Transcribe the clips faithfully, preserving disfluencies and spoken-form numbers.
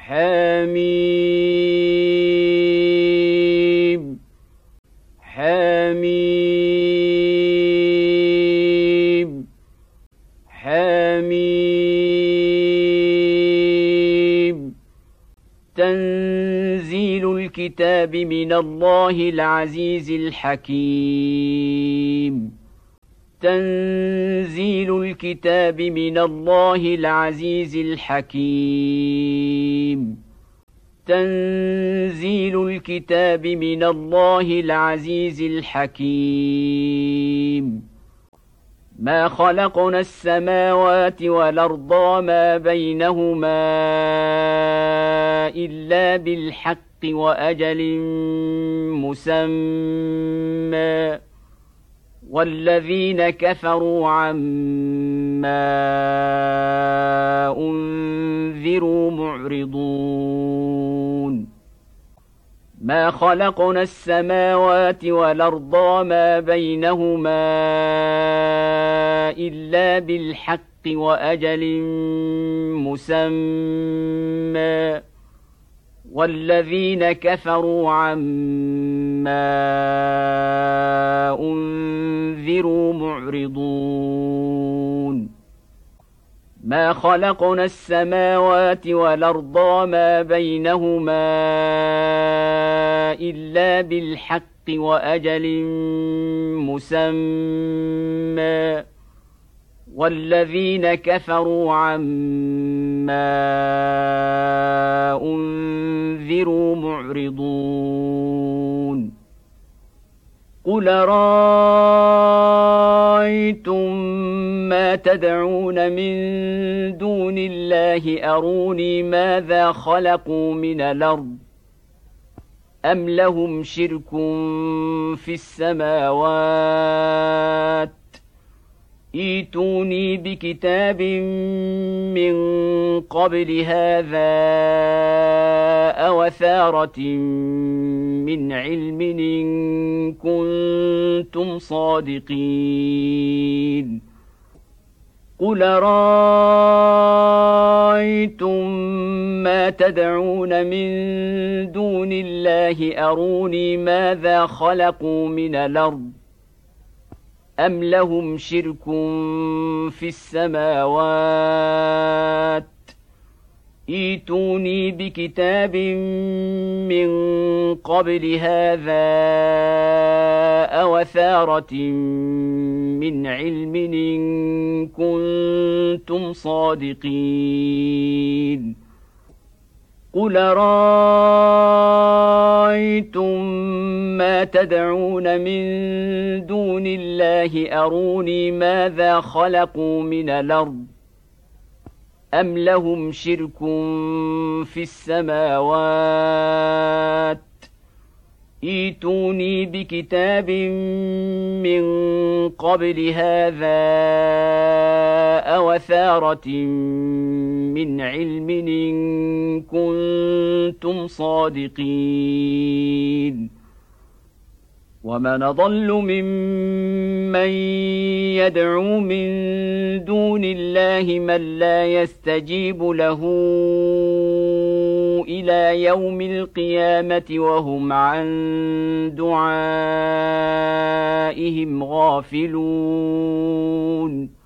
حميم حميم حميم تنزيل الكتاب من الله العزيز الحكيم تنزيل الكتاب من الله العزيز الحكيم تنزيل الكتاب من الله العزيز الحكيم ما خلقنا السماوات والأرض وما بينهما إلا بالحق وأجل مسمى والذين كفروا عما أنذروا معرضون ما خلقنا السماوات والأرض وما بينهما إلا بالحق وأجل مسمى والذين كفروا عما أنذروا معرضون ما خلقنا السماوات والأرض وما بينهما إلا بالحق وأجل مسمى والذين كفروا عما أنذروا معرضون قل رأيتم ما تدعون من دون الله أروني ماذا خلقوا من الأرض أم لهم شرك في السماوات ائتوني بكتاب من قبل هذا أو أثارة من علم إن كنتم صادقين قل رأيتم ما تدعون من دون الله أروني ماذا خلقوا من الأرض أم لهم شرك في السماوات ائتوني بكتاب من قبل هذا أو أثارة من علم إن كنتم صادقين قل رأيتم ما تدعون من دون الله أروني ماذا خلقوا من الأرض أم لهم شرك في السماوات ائتوني بكتاب من قبل هذا أو أثارة من علم إن كنتم صادقين ومن أضل ممن يدعو من دون الله من لا يستجيب له إلى يوم القيامة وهم عن دعائهم غافلون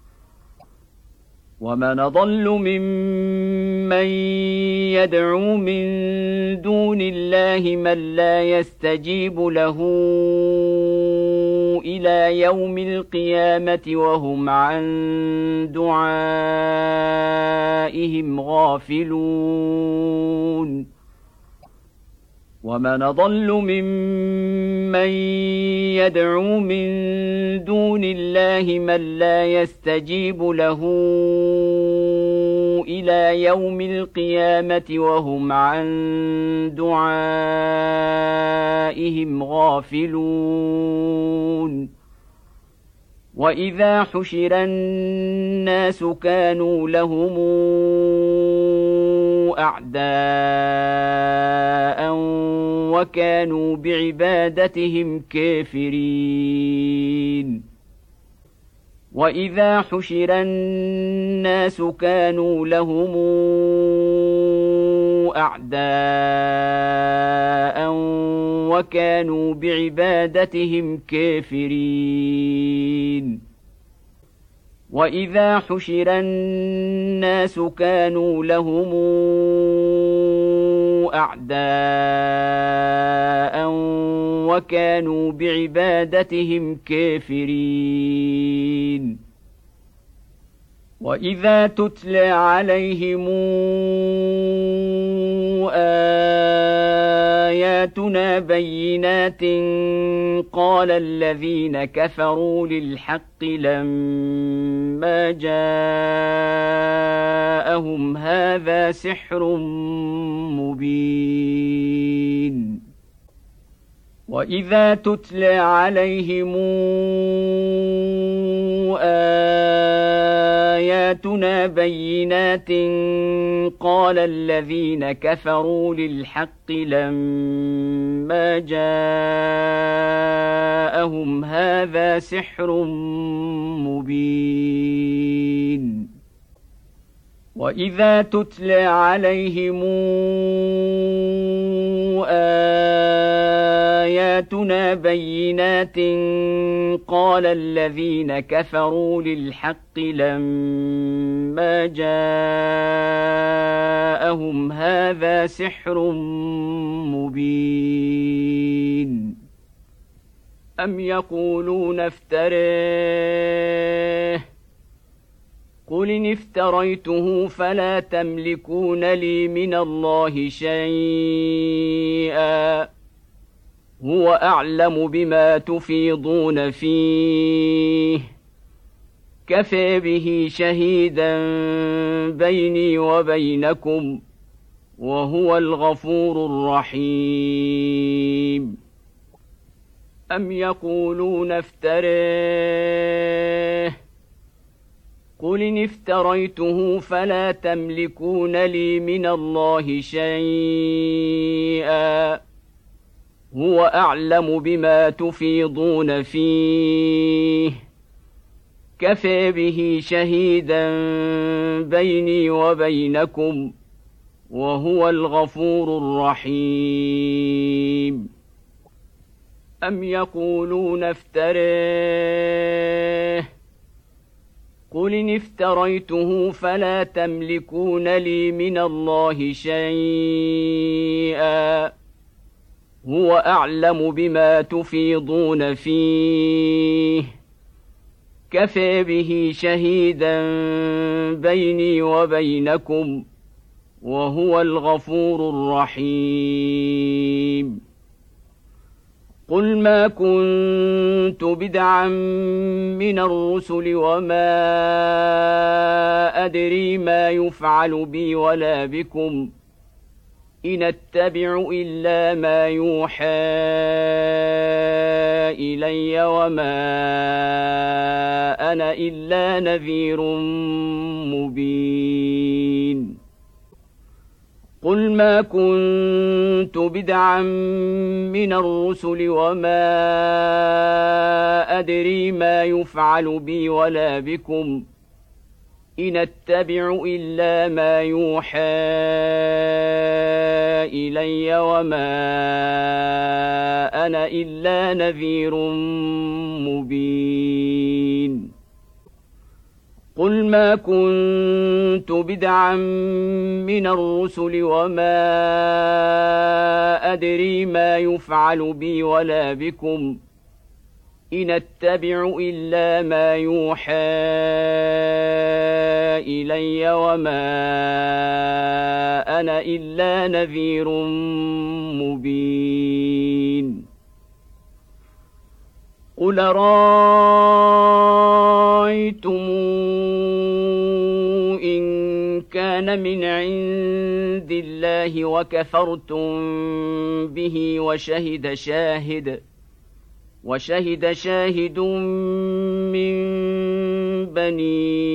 ومن أضل ممن يدعو من دون الله من لا يستجيب له إلى يوم القيامة وهم عن دعائهم غافلون ومن أضل ممن يدعو من دون الله من لا يستجيب له إلى يوم القيامة وهم عن دعائهم غافلون وإذا حشر الناس كانوا لهم أعداء وكانوا بعبادتهم كافرين وإذا حشر الناس كانوا لهم أعداء وكانوا بعبادتهم كافرين وإذا حشر الناس كانوا لهم أعداء وكانوا بعبادتهم كافرين وإذا تتلى عليهم آياتنا بينات قال الذين كفروا للحق لما جاءهم هذا سحر مبين وإذا تتلى عليهم آياتنا بينات قال الذين كفروا للحق لما جاءهم هذا سحر مبين وإذا تتلى عليهم آياتنا بينات قال الذين كفروا للحق لما جاءهم هذا سحر مبين أم يقولون افتريه قل إن افتريته فلا تملكون لي من الله شيئا هو أعلم بما تفيضون فيه كفى به شهيدا بيني وبينكم وهو الغفور الرحيم أم يقولون افتريه قل إن افتريته فلا تملكون لي من الله شيئا هو أعلم بما تفيضون فيه كفى به شهيدا بيني وبينكم وهو الغفور الرحيم أم يقولون افتريه قل إن افتريته فلا تملكون لي من الله شيئا هو أعلم بما تفيضون فيه كفى به شهيدا بيني وبينكم وهو الغفور الرحيم قل ما كنت بدعا من الرسل وما أدري ما يفعل بي ولا بكم إن أتبع إلا ما يوحى إلي وما أنا إلا نذير مبين قل ما كنت بدعا من الرسل وما أدري ما يفعل بي ولا بكم إن أتبع إلا ما يوحى إلي وما أنا إلا نذير مبين قل ما كنت بدعا من الرسل وما أدري ما يفعل بي ولا بكم إن أتبع إلا ما يوحى إلي وما أنا إلا نذير مبين قل رأيتم إن كان من عند الله وكفرتم به وشهد شاهد وشهد شاهد من بني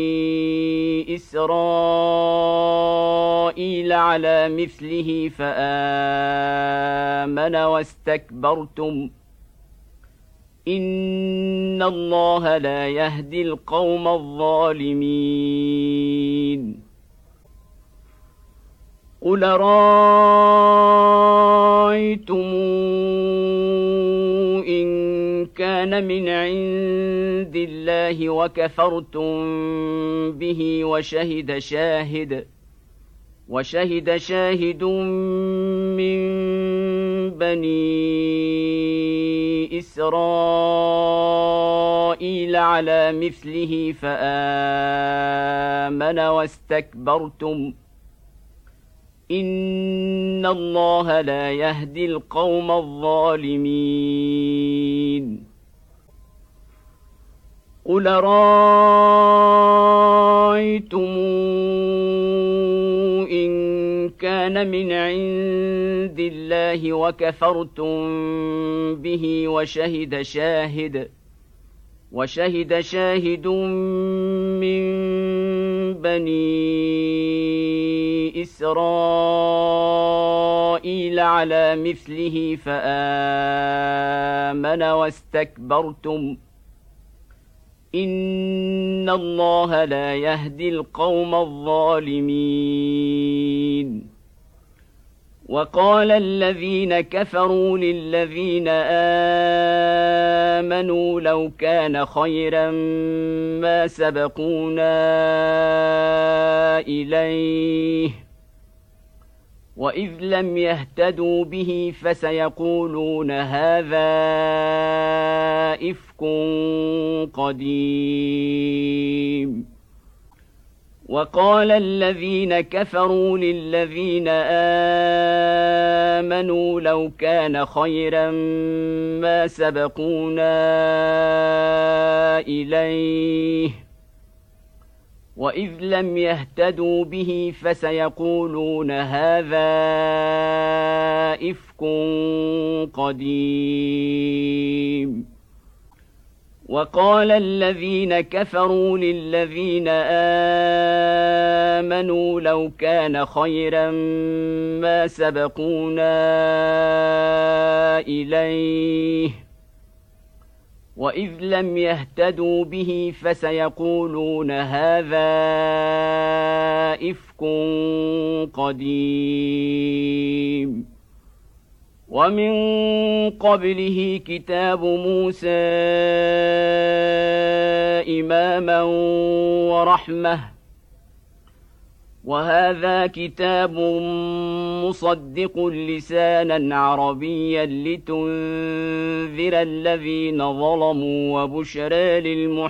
إسرائيل على مثله فآمن واستكبرتم إن الله لا يهدي القوم الظالمين قل رأيتم إن كان من عند الله وكفرتم به وشهد شاهد وشهد شاهد من بني إسرائيل على مثله فآمن واستكبرتم إن الله لا يهدي القوم الظالمين قل رأيتم إن كان من عند الله وكفرتم به وشهد شاهد وشهد شاهد من بني إسرائيل على مثله فآمن واستكبرتم إن الله لا يهدي القوم الظالمين وقال الذين كفروا للذين آمنوا لو كان خيرا ما سبقونا إليه وإذ لم يهتدوا به فسيقولون هذا إفك قديم وقال الذين كفروا للذين آمنوا لو كان خيرا ما سبقونا إليه وإذ لم يهتدوا به فسيقولون هذا إفك قديم وقال الذين كفروا للذين آمنوا لو كان خيرا ما سبقونا إليه وإذ لم يهتدوا به فسيقولون هذا إفك قديم ومن قبله كتاب موسى إماما ورحمة وهذا كتاب مصدق لسانا عربيا لتنذر الذين ظلموا وبشرى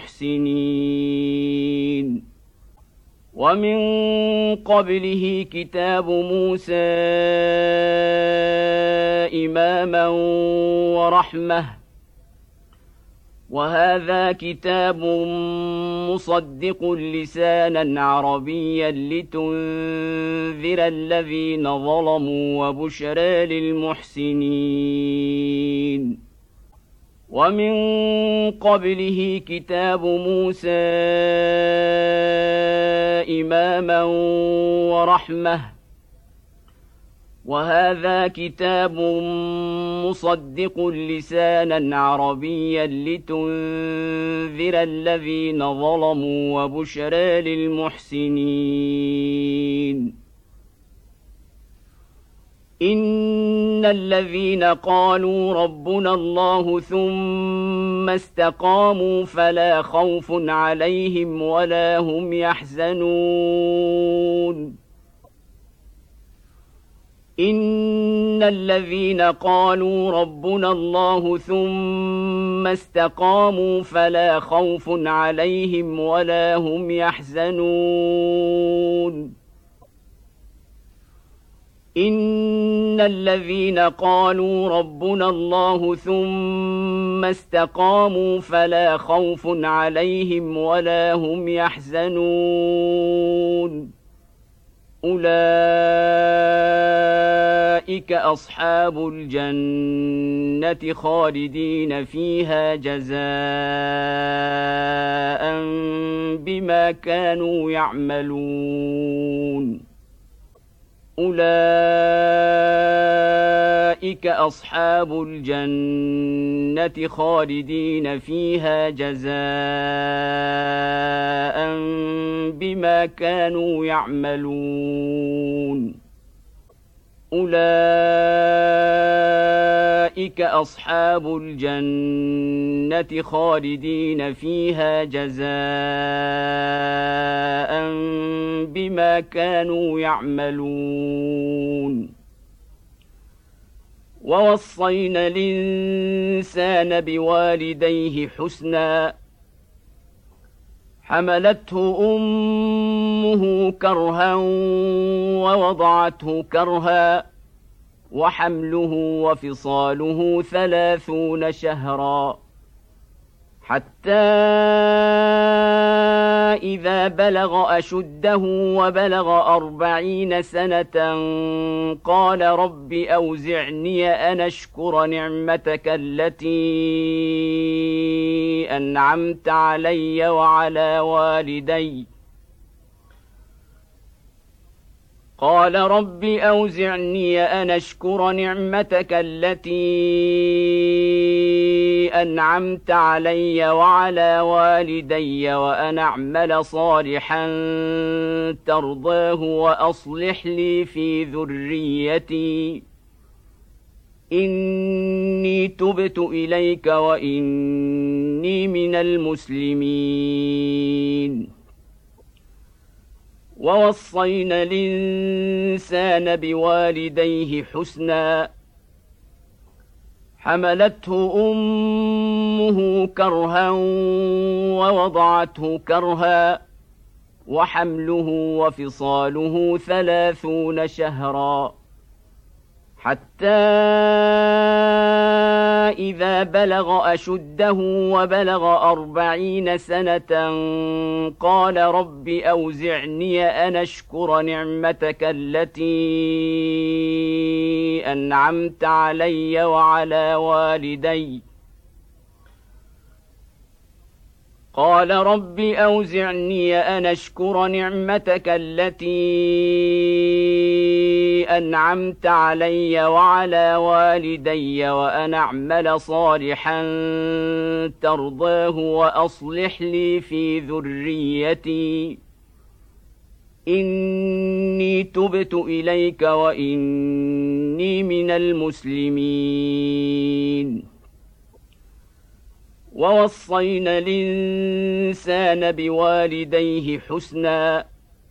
للمحسنين ومن قبله كتاب موسى إماما ورحمة وهذا كتاب مصدق لسانا عربيا لتنذر الذين ظلموا وبشرى للمحسنين ومن قبله كتاب موسى إماما ورحمة وهذا كتاب مصدق لسانا عربيا لتنذر الذين ظلموا وبشرى للمحسنين إن الذين قالوا ربنا الله ثم استقاموا فلا خوف عليهم ولا هم يحزنون إن الذين قالوا ربنا الله ثم استقاموا فلا خوف عليهم ولا هم يحزنون إن الذين قالوا ربنا الله ثم استقاموا فلا خوف عليهم ولا هم يحزنون أولئك أصحاب الجنة خالدين فيها جزاء بما كانوا يعملون أولئك أصحاب الجنة خالدين فيها جزاء بما كانوا يعملون أولئك أصحاب الجنة خالدين فيها جزاء بما كانوا يعملون ووصينا الإنسان بوالديه حسنا حملته أمه كرها ووضعته كرها وحمله وفصاله ثلاثون شهرا حتى إذا بلغ أشده وبلغ أربعين سنة قال رب أوزعني أن أشكر نعمتك التي أنعمت علي وعلى والدي قال رب أوزعني أن أشكر نعمتك التي أنعمت علي وعلى والدي وأن أعمل صالحا ترضاه وأصلح لي في ذريتي إني تبت إليك وإني من المسلمين ووصينا الإنسان بوالديه حسنا حملته أمه كرها ووضعته كرها وحمله وفصاله ثلاثون شهرا حتى إذا بلغ أشده وبلغ أربعين سنة قال رب أوزعني أن أشكر نعمتك التي أنعمت علي وعلى والدي قال رب أوزعني أن أشكر نعمتك التي أنعمت علي وعلى والدي وأن أعمل صالحا ترضاه وأصلح لي في ذريتي إني تبت إليك وإني من المسلمين ووصينا الإنسان بوالديه حسنا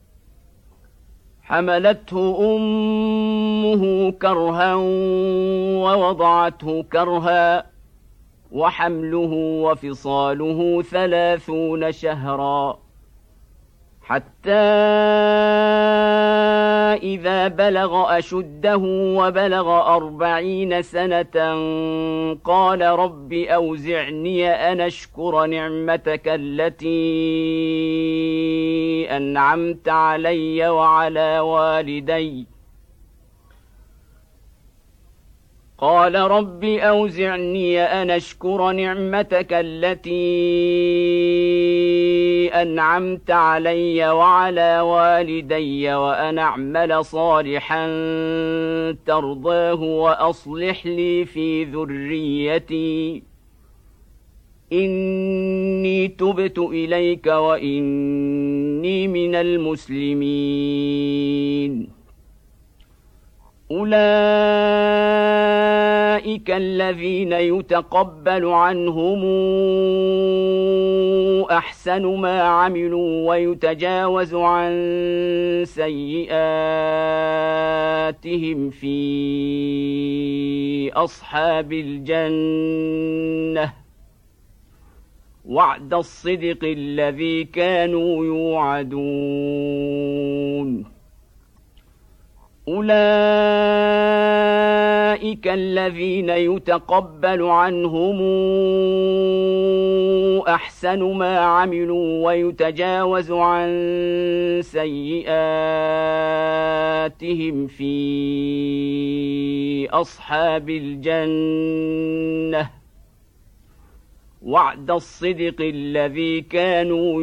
حملته أمه كرها ووضعته كرها وحمله وفصاله ثلاثون شهرا حتى إذا بلغ أشده وبلغ أربعين سنة قال رب أوزعني أن أشكر نعمتك التي أنعمت علي وعلى والدي قال رب أوزعني أن أشكر نعمتك التي أنعمت علي وعلى والدي وأن أعمل صالحا ترضاه وأصلح لي في ذريتي إني تبت إليك وإني من المسلمين أولئك الذين يتقبل عنهم أحسن ما عملوا ويتجاوز عن سيئاتهم في أصحاب الجنة وعد الصدق الذي كانوا يوعدون أولئك الذين يتقبل عنهم أحسن ما عملوا ويتجاوز عن سيئاتهم في أصحاب الجنة وعد الصدق الذي كانوا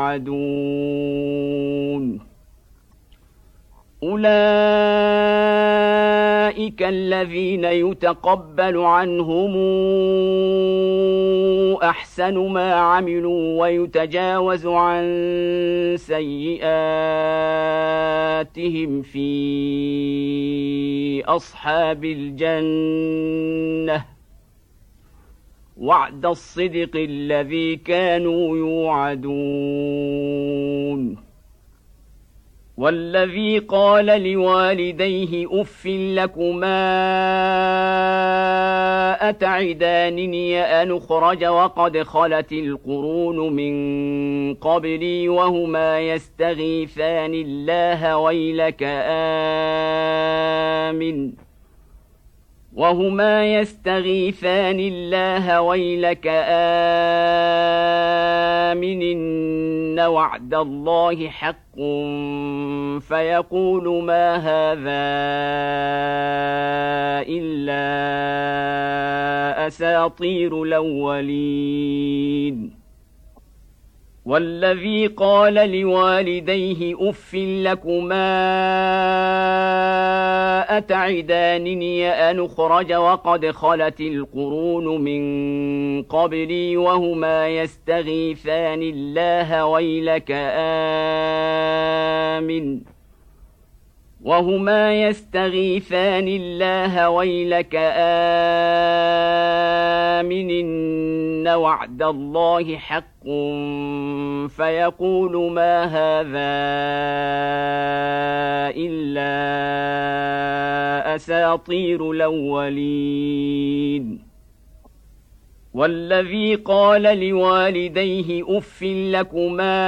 يوعدون أولئك الذين يتقبل عنهم أحسن ما عملوا ويتجاوز عن سيئاتهم في أصحاب الجنة وعد الصدق الذي كانوا يوعدون والذي قال لوالديه أف لكما أتعدانني أن أخرج وقد خلت القرون من قبلي وهما يستغيثان الله ويلك آمن وهما يستغيثان الله ويلك آمن إن وعد الله حق فيقول ما هذا إلا أساطير الأولين والذي قال لوالديه أف لكما أتعدانني أن أخرج وقد خلت القرون من قبلي وهما يستغيثان الله ويلك آمن وهما يستغيثان الله ويلك آمن إن وعد الله حق فيقول ما هذا إلا أساطير الأولين والذي قال لوالديه أف لكما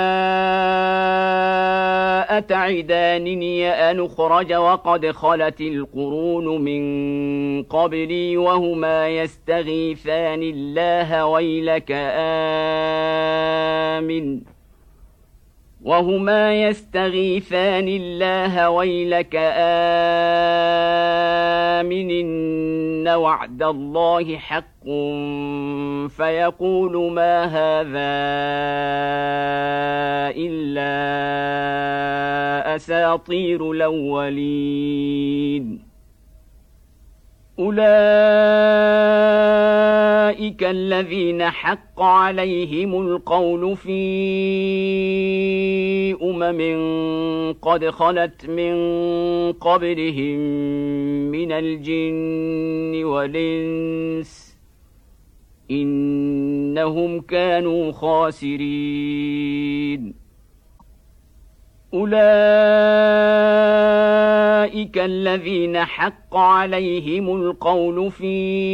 أتعدانني أن أخرج وقد خلت القرون من قبلي وهما يستغيثان الله ويلك آمن وهما يستغيثان الله ويلك آمن إن وعد الله حق فيقول ما هذا إلا أساطير الأولين أولئك الذين حق عليهم القول في أمم قد خلت من قبلهم من الجن والإنس إنهم كانوا خاسرين أولئك الذين حق عليهم القول في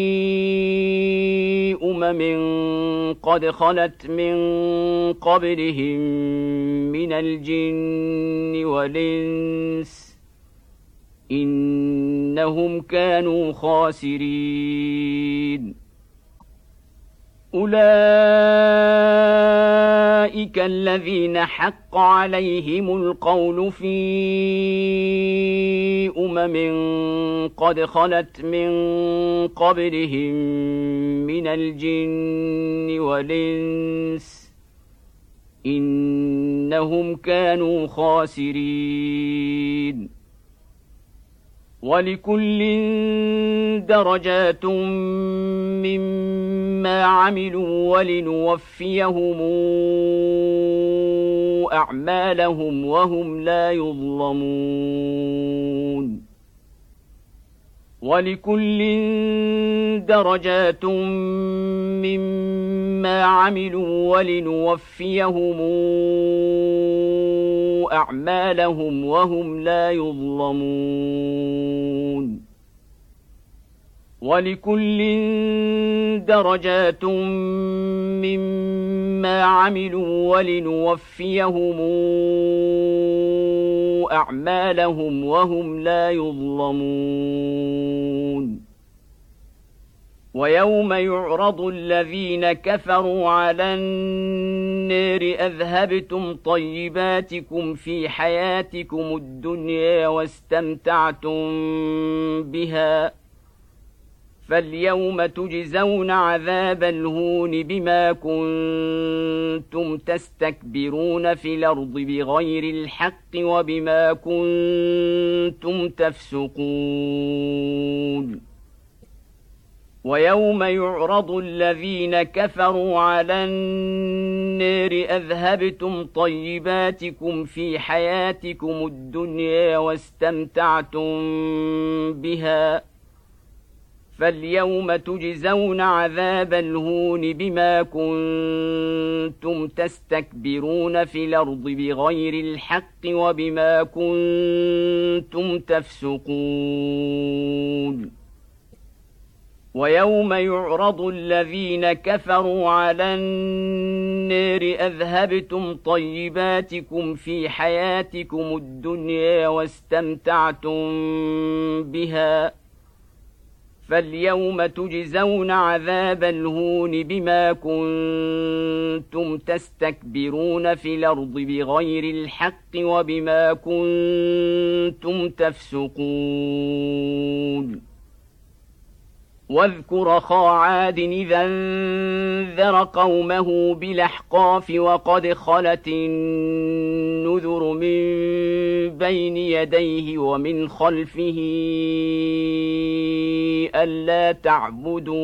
أمم قد خلت من قبلهم من الجن والإنس إنهم كانوا خاسرين أولئك الذين حق عليهم القول في أمم قد خلت من قبلهم من الجن والإنس إنهم كانوا خاسرين ولكل درجات مما عملوا ولنوفيهم أعمالهم وهم لا يظلمون ولكل درجات مما عملوا ولنوفيهم أعمالهم وهم لا يظلمون ولكل درجات مما عملوا ولنوفيهم أعمالهم وهم لا يظلمون ويوم يعرض الذين كفروا على النار أذهبتم طيباتكم في حياتكم الدنيا واستمتعتم بها فاليوم تجزون عذاب الهون بما كنتم تستكبرون في الأرض بغير الحق وبما كنتم تفسقون ويوم يعرض الذين كفروا على النار أذهبتم طيباتكم في حياتكم الدنيا واستمتعتم بها فاليوم تجزون عذاب الهون بما كنتم تستكبرون في الأرض بغير الحق وبما كنتم تفسقون ويوم يعرض الذين كفروا على النار أذهبتم طيباتكم في حياتكم الدنيا واستمتعتم بها فاليوم تجزون عذاب الهون بما كنتم تستكبرون في الأرض بغير الحق وبما كنتم تفسقون واذكر أخا عاد إذا انذر قومه بالأحقاف وقد خلت النذر من بين يديه ومن خلفه ألا تعبدوا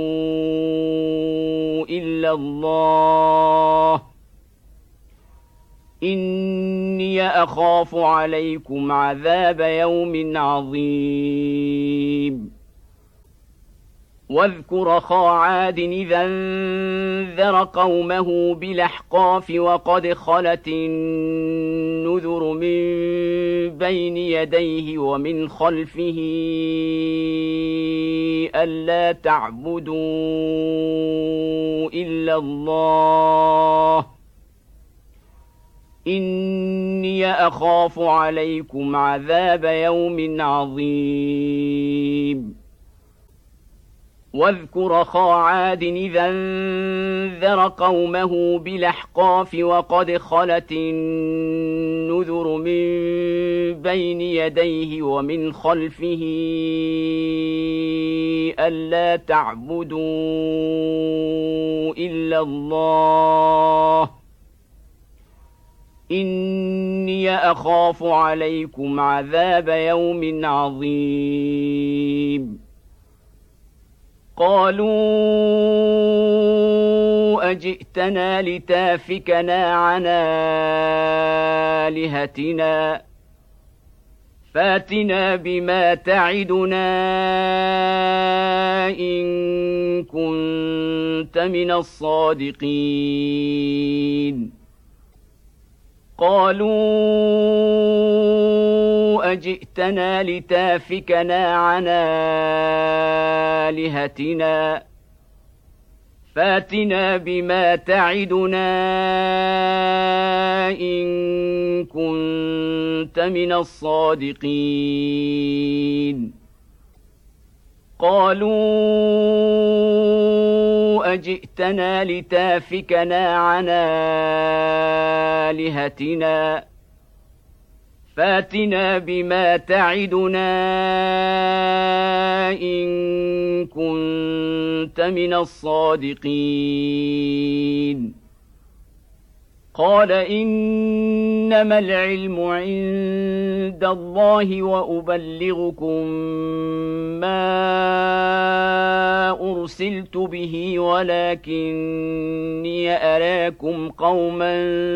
إلا الله إني أخاف عليكم عذاب يوم عظيم واذكر أخا عاد إذا انذر قومه بالأحقاف وقد خلت النذر من بين يديه ومن خلفه ألا تعبدوا إلا الله إني أخاف عليكم عذاب يوم عظيم واذكر أخا عاد إذا انذر قومه بالأحقاف وقد خلت النذر من بين يديه ومن خلفه ألا تعبدوا إلا الله إني أخاف عليكم عذاب يوم عظيم قالوا أجئتنا لتافكنا عن آلهتنا فاتنا بما تعدنا إن كنت من الصادقين قالوا أجئتنا لتافكنا عن آلهتنا فاتنا بما تعدنا إن كنت من الصادقين قالوا أجئتنا لتافكنا عن آلهتنا فاتنا بما تعدنا إن كنت من الصادقين قال إنما العلم عند الله وأبلغكم ما أرسلت به ولكني أراكم قوما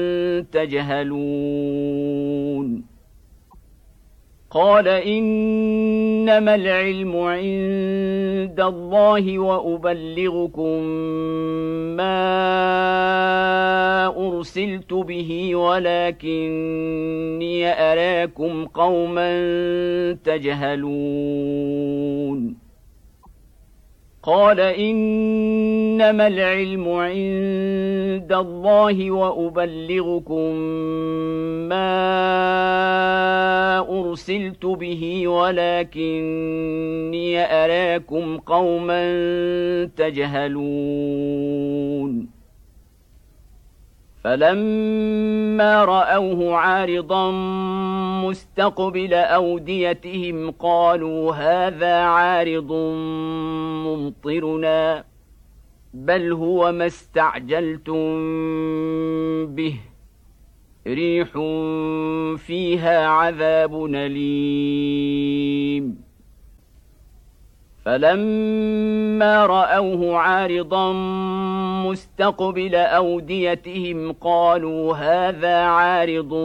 تجهلون قال إنما العلم عند الله وأبلغكم ما أرسلت به ولكني أراكم قوما تجهلون قال إنما العلم عند الله وأبلغكم ما أرسلت به ولكني أراكم قوما تجهلون فلما رأوه عارضا مستقبل أوديتهم قالوا هذا عارض ممطرنا بل هو ما استعجلتم به ريح فيها عذاب أليم فلما رأوه عارضا مستقبل أوديتهم قالوا هذا عارض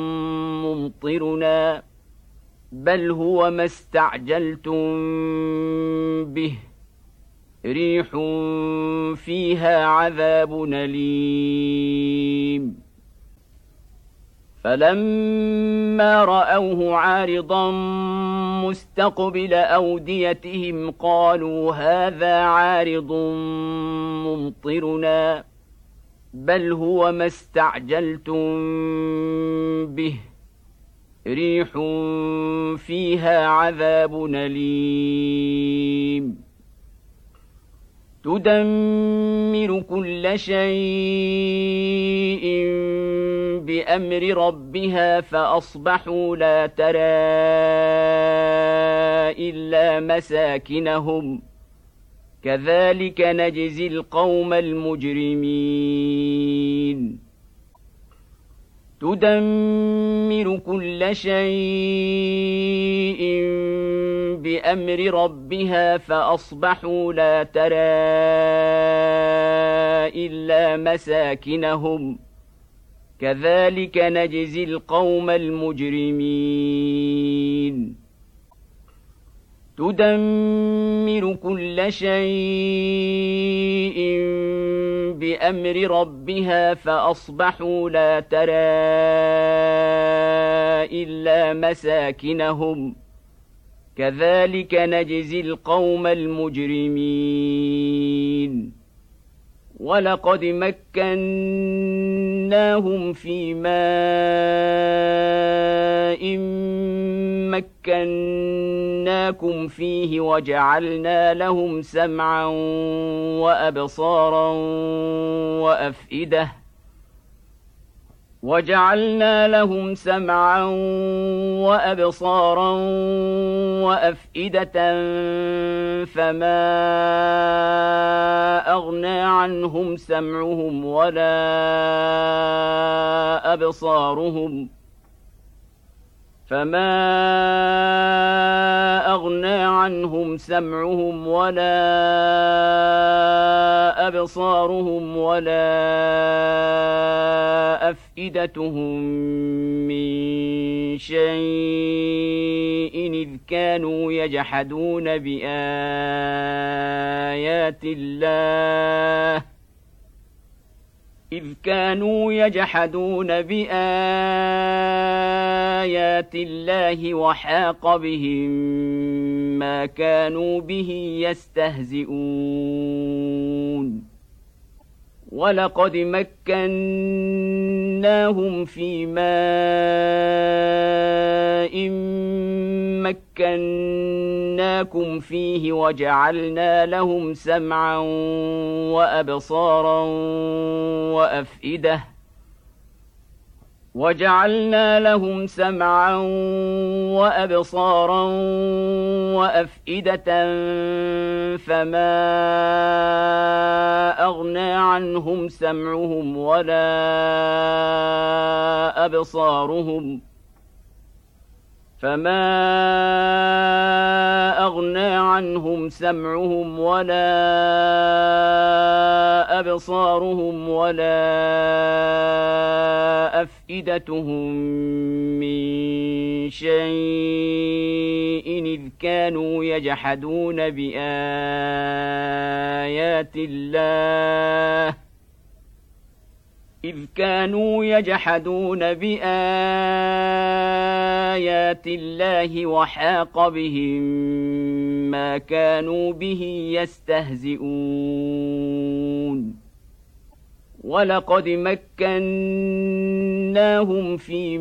ممطرنا بل هو ما استعجلتم به ريح فيها عذاب أليم فلما رأوه عارضا مستقبل أوديتهم قالوا هذا عارض ممطرنا بل هو ما استعجلتم به ريح فيها عذاب أليم تدمر كل شيء بأمر ربها فأصبحوا لا ترى إلا مساكنهم كذلك نجزي القوم المجرمين تدمر كل شيء بأمر ربها فأصبحوا لا ترى إلا مساكنهم كذلك نجزي القوم المجرمين تدمر كل شيء بأمر ربها فأصبحوا لا ترى إلا مساكنهم كذلك نجزي القوم المجرمين ولقد مكناهم في ماء مكناكم فيه وجعلنا لهم سمعا وأبصارا وأفئدة وجعلنا لهم سمعا وأبصارا وأفئدة فما أغنى عنهم سمعهم ولا أبصارهم فما أغنى عنهم سمعهم ولا أبصارهم ولا أفئدتهم من شيء إذ كانوا يجحدون بآيات الله إذ كانوا يجحدون بآيات الله وحاق بهم ما كانوا به يستهزئون ولقد مكناهم في ماء مكناكم فيه وجعلنا لهم سمعا وأبصارا وأفئدة وجعلنا لهم سمعا وأبصارا وأفئدة فما أغنى عنهم سمعهم ولا أبصارهم فما أغنى عنهم سمعهم ولا أبصارهم ولا أفئدتهم من شيء إذ كانوا يجحدون بآيات الله إذ كانوا يجحدون بآيات الله وحاق بهم ما كانوا به يستهزئون ولقد مكناهم في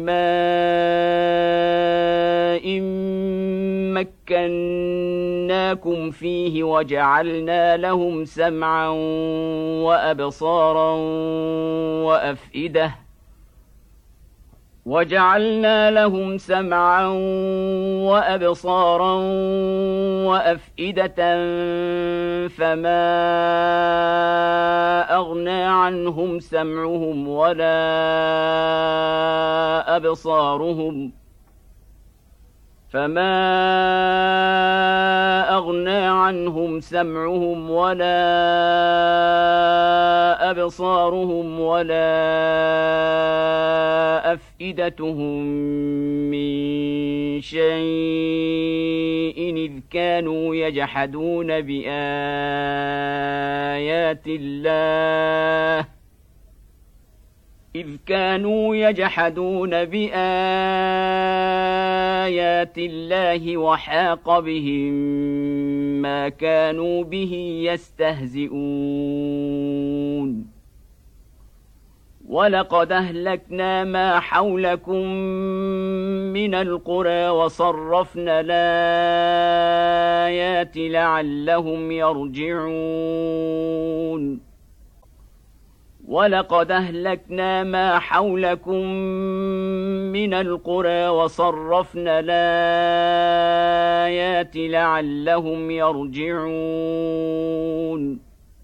ماء مكناكم فيه وجعلنا لهم سمعا وأبصارا وأفئدة وجعلنا لهم سمعا وأبصارا وأفئدة فما أغنى عنهم سمعهم ولا أبصارهم فما أغنى عنهم سمعهم ولا أبصارهم ولا أفئدتهم من شيء إذ كانوا يجحدون بآيات الله إذ كانوا يجحدون بآيات الله وحاق بهم ما كانوا به يستهزئون ولقد أهلكنا ما حولكم من القرى وصرفنا الآيات لعلهم يرجعون ولقد أهلكنا ما حولكم من القرى وصرفنا الآيات لعلهم يرجعون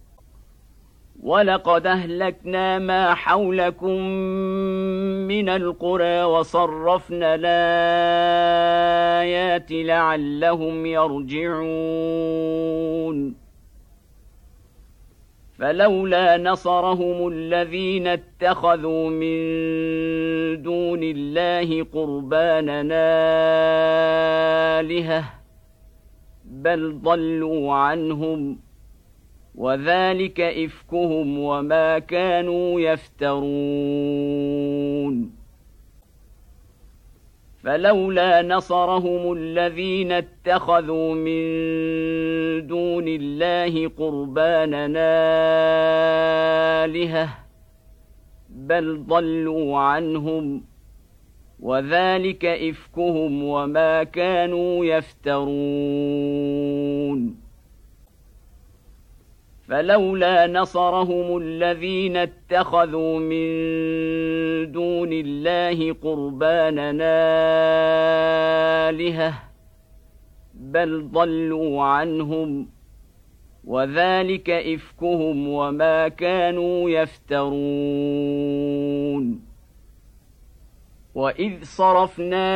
ولقد أهلكنا ما حولكم من القرى وصرفنا الآيات لعلهم يرجعون فلولا نصرهم الذين اتخذوا من دون الله قربانا آلهة بل ضلوا عنهم وذلك إفكهم وما كانوا يفترون فلولا نصرهم الذين اتخذوا من دون الله قربانا آلهة بل ضلوا عنهم وذلك إفكهم وما كانوا يفترون فلولا نصرهم الذين اتخذوا من دون الله قربانا آلهة بل ضلوا عنهم وذلك إفكهم وما كانوا يفترون وإذ صرفنا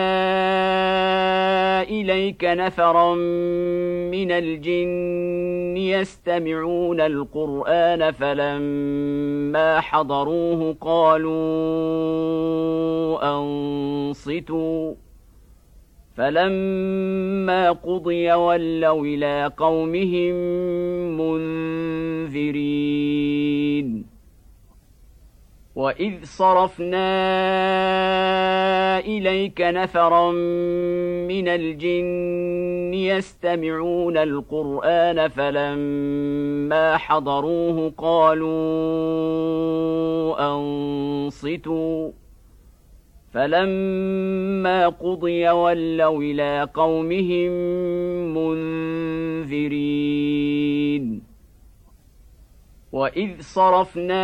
إليك نفرا من الجن يستمعون القرآن فلما حضروه قالوا أنصتوا فلما قضي ولوا إلى قومهم منذرين وإذ صرفنا إليك نفرا من الجن يستمعون القرآن فلما حضروه قالوا أنصتوا فلما قضي ولوا إلى قومهم منذرين وإذ صرفنا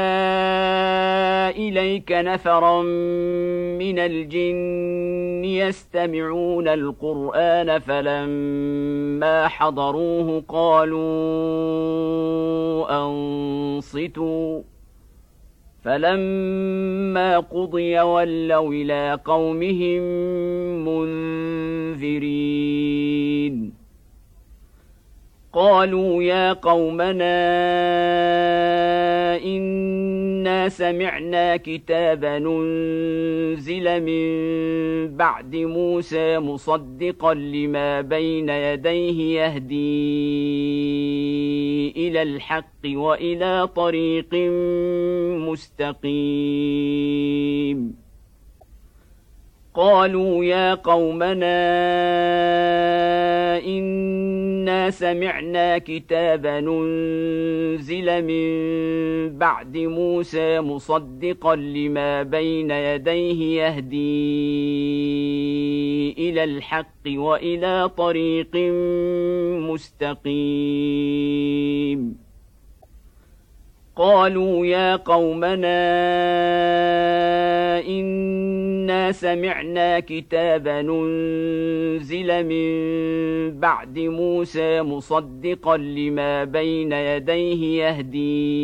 إليك نفرا من الجن يستمعون القرآن فلما حضروه قالوا أنصتوا فلما قضي ولوا إلى قومهم منذرين قالوا يا قومنا إنا سمعنا كتابا أنزل من بعد موسى مصدقا لما بين يديه يهدي إلى الحق وإلى طريق مستقيم قالوا يا قومنا إنا سمعنا كتابا أنزل من بعد موسى مصدقا لما بين يديه يهدي إلى الحق وإلى طريق مستقيم قالوا يا قومنا إنا سمعنا كتابا أنزل من بعد موسى مصدقا لما بين يديه يهدي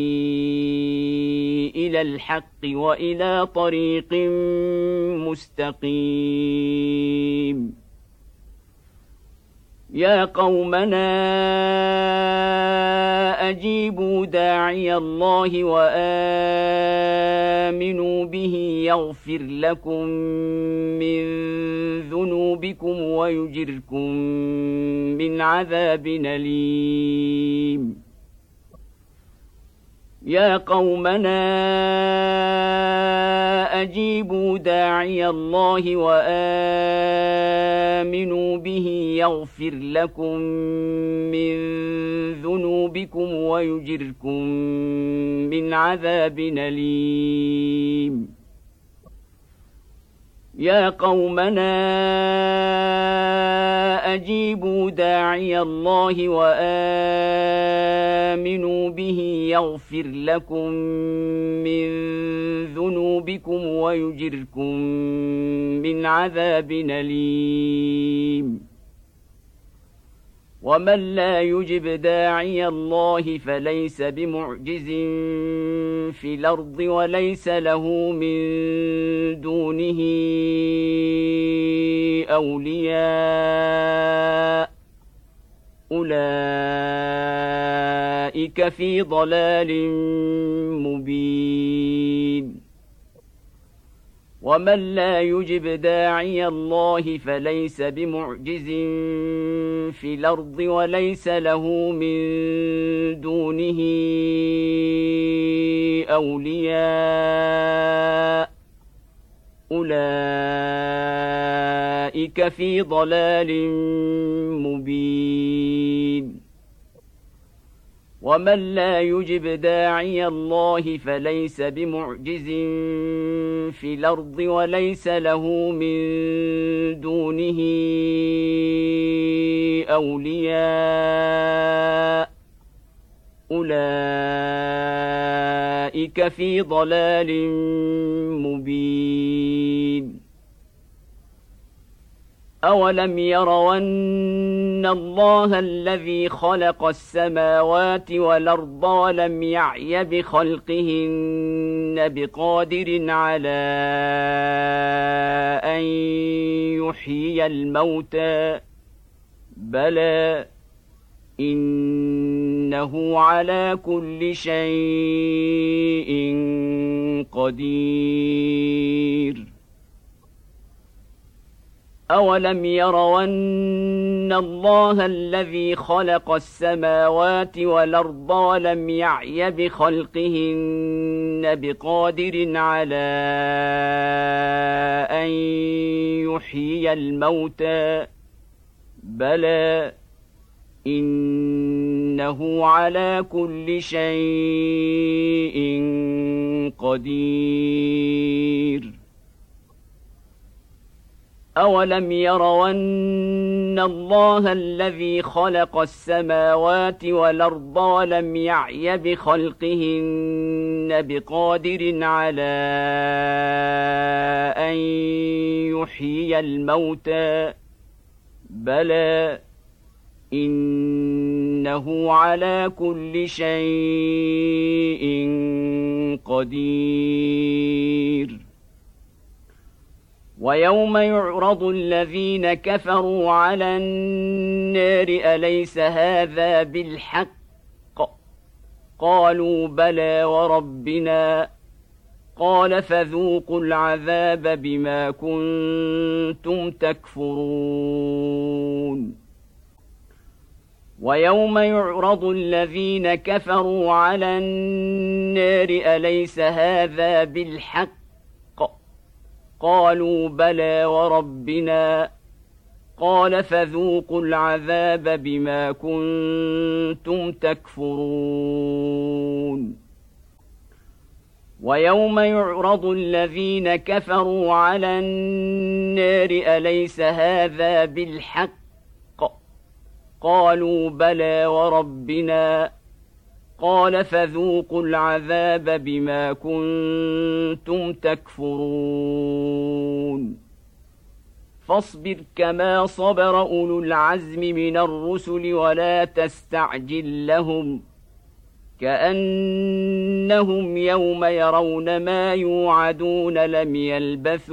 إلى الحق وإلى طريق مستقيم يا قومنا أجيبوا داعي الله وآمنوا به يغفر لكم من ذنوبكم ويجركم من عذاب أليم يا قومنا أجيبوا داعي الله وآمنوا به يغفر لكم من ذنوبكم ويجركم من عذاب أليم يا قومنا أجيبوا داعي الله وآمنوا به يغفر لكم من ذنوبكم ويجركم من عذاب أليم ومن لا يجب داعي الله فليس بمعجز في الأرض وليس له من دونه أولياء أولئك في ضلال مبين ومن لا يجب داعي الله فليس بمعجز في الأرض وليس له من دونه أولياء أولئك في ضلال مبين ومن لا يجب داعي الله فليس بمعجز في الأرض وليس له من دونه أولياء أولئك في ضلال مبين أولم يروا أن الله الذي خلق السماوات والأرض ولم يعي بخلقهن بقادر على أن يحيي الموتى بلى إنه على كل شيء قدير أولم يروا أن الله الذي خلق السماوات والأرض ولم يعي بخلقهن بقادر على أن يحيي الموتى بلى إنه على كل شيء قدير أولم يروا أن الله الذي خلق السماوات والأرض ولم يعي بخلقهن بقادر على أن يحيي الموتى بلى إنه على كل شيء قدير ويوم يعرض الذين كفروا على النار أليس هذا بالحق قالوا بلى وربنا قال فذوقوا العذاب بما كنتم تكفرون ويوم يعرض الذين كفروا على النار أليس هذا بالحق قالوا بلى وربنا قال فذوقوا العذاب بما كنتم تكفرون ويوم يعرض الذين كفروا على النار أليس هذا بالحق قالوا بلى وربنا قال فذوقوا العذاب بما كنتم تكفرون فاصبر كما صبر أولو العزم من الرسل ولا تستعجل لهم كأنهم يوم يرون ما يوعدون لم يلبثوا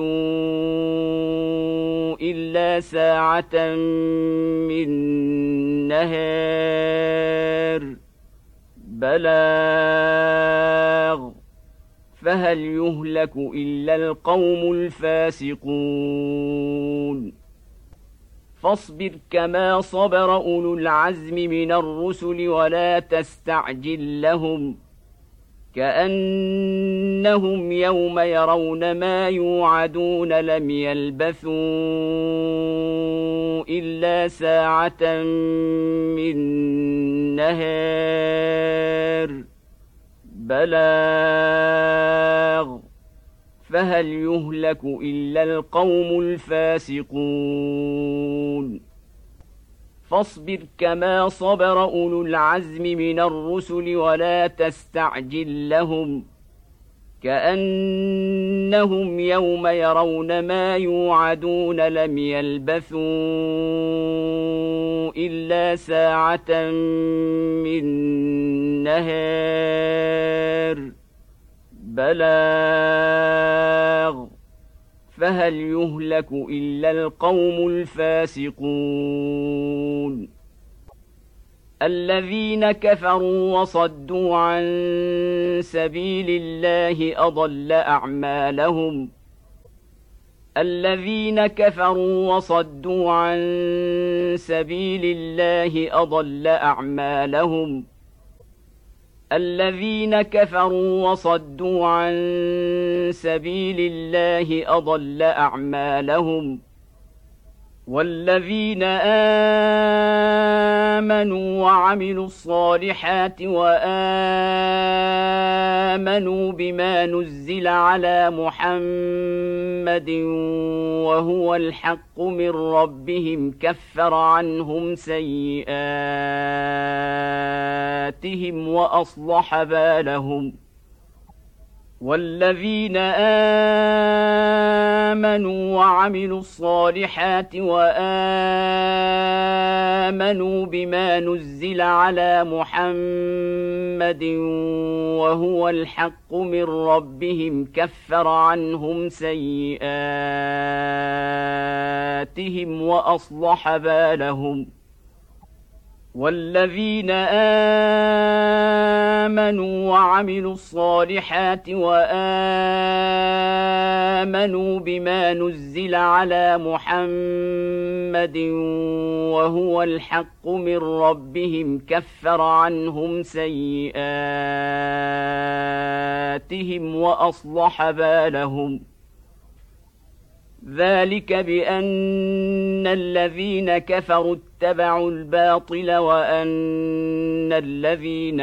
إلا ساعة من نهار بلاغ فهل يهلك إلا القوم الفاسقون فاصبر كما صبر أولو العزم من الرسل ولا تستعجل لهم كأنهم يوم يرون ما يوعدون لم يلبثوا إلا ساعة من نهار بلاغ فهل يهلك إلا القوم الفاسقون فاصبر كما صبر أولو العزم من الرسل ولا تستعجل لهم كأنهم يوم يرون ما يوعدون لم يلبثوا إلا ساعة من نهار بلاغ فهل يهلك إلا القوم الفاسقون الذين كفروا وصدوا عن سبيل الله أضل أعمالهم الذين كفروا وصدوا عن سبيل الله أضل أعمالهم الذين كفروا وصدوا عن سبيل الله أضل أعمالهم والذين آمنوا وعملوا الصالحات وآمنوا بما نزل على محمد وهو الحق من ربهم كفر عنهم سيئاتهم وأصلح بالهم والذين آمنوا وعملوا الصالحات وآمنوا بما نزل على محمد وهو الحق من ربهم كفر عنهم سيئاتهم وأصلح بالهم والذين آمنوا وعملوا الصالحات وآمنوا بما نزل على محمد وهو الحق من ربهم كفر عنهم سيئاتهم وأصلح بالهم ذلك بأن الذين كفروا اتبعوا الباطل وأن الذين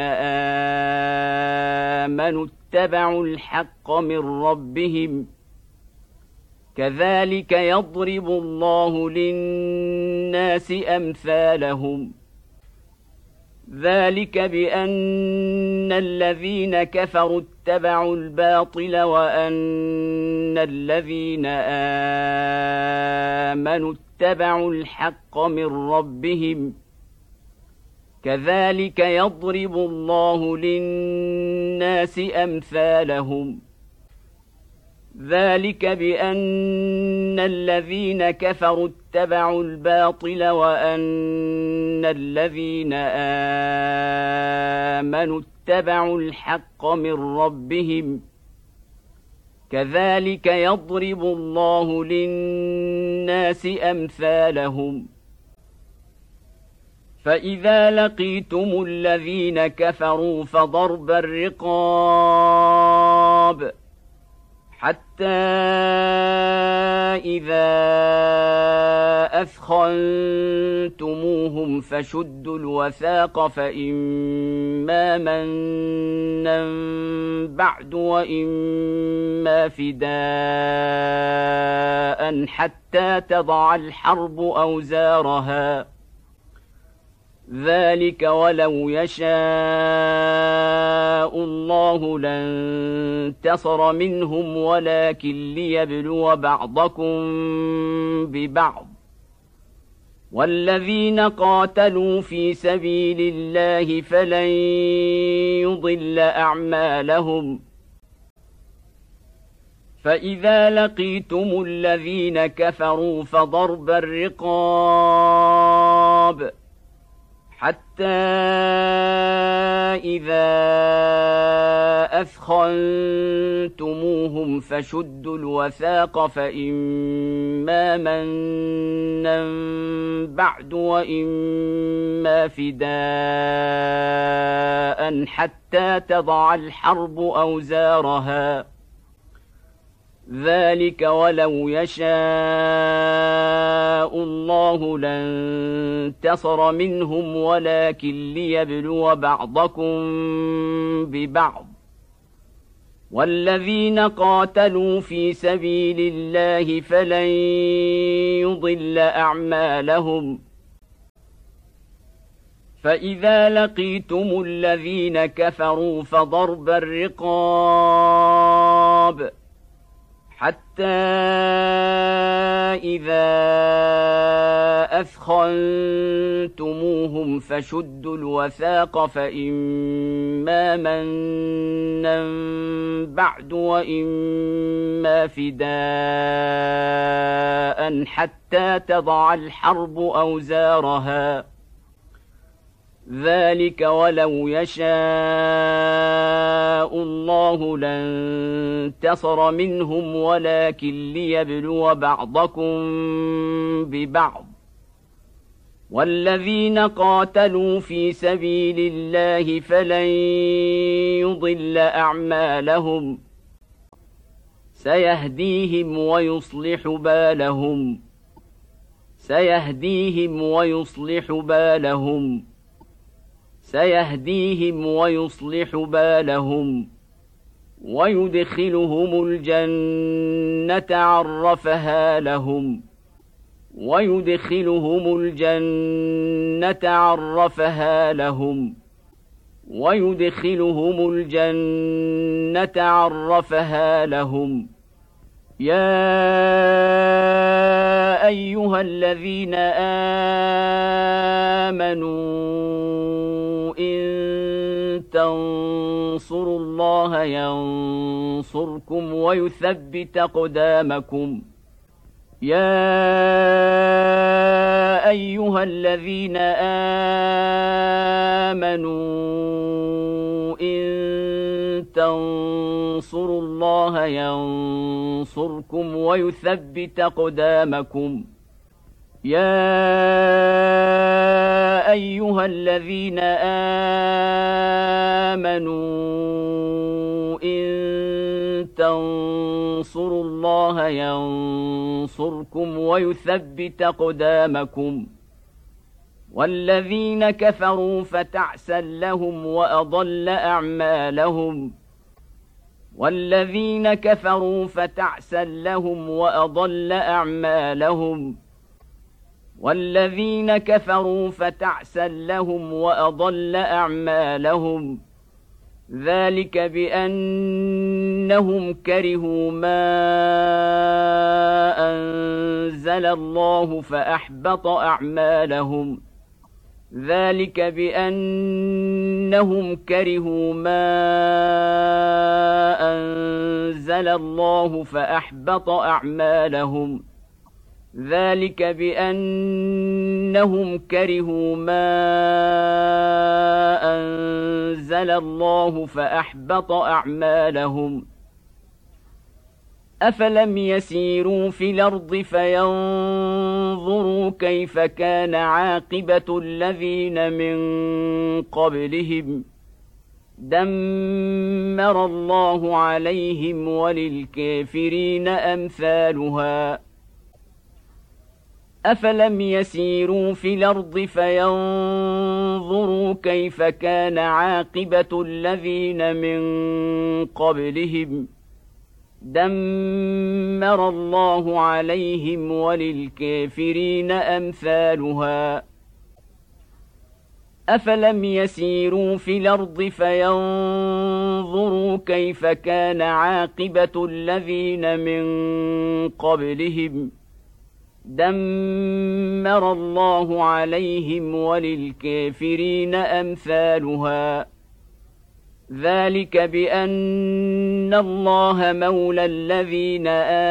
آمنوا اتبعوا الحق من ربهم كذلك يضرب الله للناس أمثالهم ذلك بأن الذين كفروا اتبعوا الباطل وأن الذين آمنوا اتبعوا الحق من ربهم كذلك يضرب الله للناس أمثالهم ذلك بأن الذين كفروا اتبعوا الباطل وأن الذين آمنوا اتبعوا الحق من ربهم كذلك يضرب الله للناس أمثالهم فإذا لقيتم الذين كفروا فضرب الرقاب حتى إذا أثخنتموهم فشدوا الوثاق فإما منا بعد وإما فداء حتى تضع الحرب أوزارها ذلك ولو يشاء الله لانتصر منهم ولكن ليبلو بعضكم ببعض والذين قاتلوا في سبيل الله فلن يضل أعمالهم فإذا لقيتم الذين كفروا فضرب الرقاب حتى إذا أثخنتموهم فشدوا الوثاق فإما منا بعد وإما فداء حتى تضع الحرب أوزارها ذلك ولو يشاء الله لانتصر منهم ولكن ليبلو بعضكم ببعض والذين قاتلوا في سبيل الله فلن يضل أعمالهم فإذا لقيتم الذين كفروا فضرب الرقاب حتى إذا أثخنتموهم فشدوا الوثاق فإما منا بعد وإما فداء حتى تضع الحرب أوزارها ذلك ولو يشاء الله لانتصر منهم ولكن ليبلو بعضكم ببعض والذين قاتلوا في سبيل الله فلن يضل أعمالهم سيهديهم ويصلح بالهم سيهديهم ويصلح بالهم سيهديهم ويصلح بالهم ويدخلهم الجنة عرفها لهم ويدخلهم الجنة عرفها لهم ويدخلهم الجنة عرفها لهم يا أيها الذين آمنوا إن تنصروا الله ينصركم ويثبت أقدامكم يا أيها الذين آمنوا إن تنصروا الله ينصركم ويثبت أقدامكم يا أيها الذين آمنوا إن تنصروا الله ينصركم ويثبت أقدامكم والذين كفروا فتعسا لهم وأضل أعمالهم والذين كفروا فتعسا لهم وأضل أعمالهم والذين كفروا فتعسا لهم وأضل أعمالهم ذلك بأنهم كرهوا ما أنزل الله فأحبط أعمالهم ذلك بأنهم كرهوا ما أنزل الله فأحبط أعمالهم ذلك بأنهم كرهوا ما أنزل الله فأحبط أعمالهم أفلم يسيروا في الأرض فينظروا كيف كان عاقبة الذين من قبلهم دمر الله عليهم وللكافرين أمثالها أفلم يسيروا في الأرض فينظروا كيف كان عاقبة الذين من قبلهم دمر الله عليهم وللكافرين أمثالها أفلم يسيروا في الأرض فينظروا كيف كان عاقبة الذين من قبلهم دمر الله عليهم وللكافرين أمثالها ذلك بأن الله مولى الذين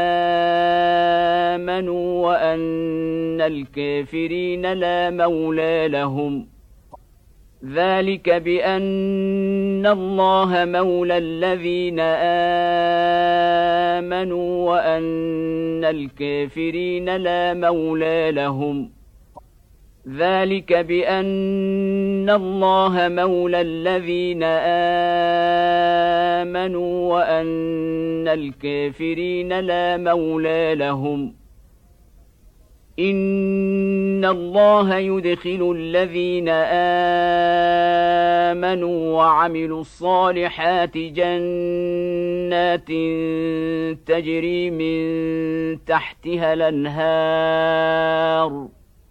آمنوا وأن الكافرين لا مولى لهم ذلك بأن الله مولى الذين آمنوا وأن الكافرين لا مولى لهم ذلك بأن الله مولى الذين آمنوا وأن الكافرين لا مولى لهم إن الله يدخل الذين آمنوا وعملوا الصالحات جنات تجري من تحتها الأنهار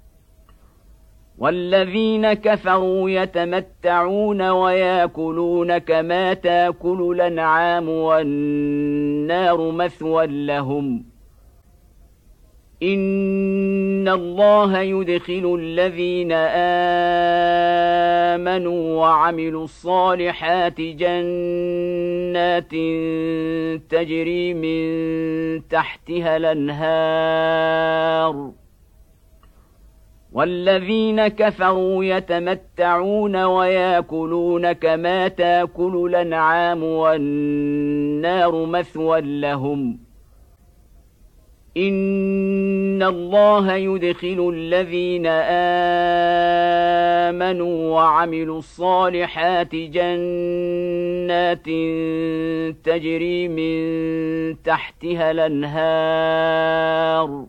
والذين كفروا يتمتعون ويأكلون كما تأكل الأنعام والنار مثوى لهم إن الله يدخل الذين آمنوا وعملوا الصالحات جنات تجري من تحتها الأنهار والذين كفروا يتمتعون ويأكلون كما تأكل الأنعام والنار مثوى لهم إن الله يدخل الذين آمنوا وعملوا الصالحات جنات تجري من تحتها الأنهار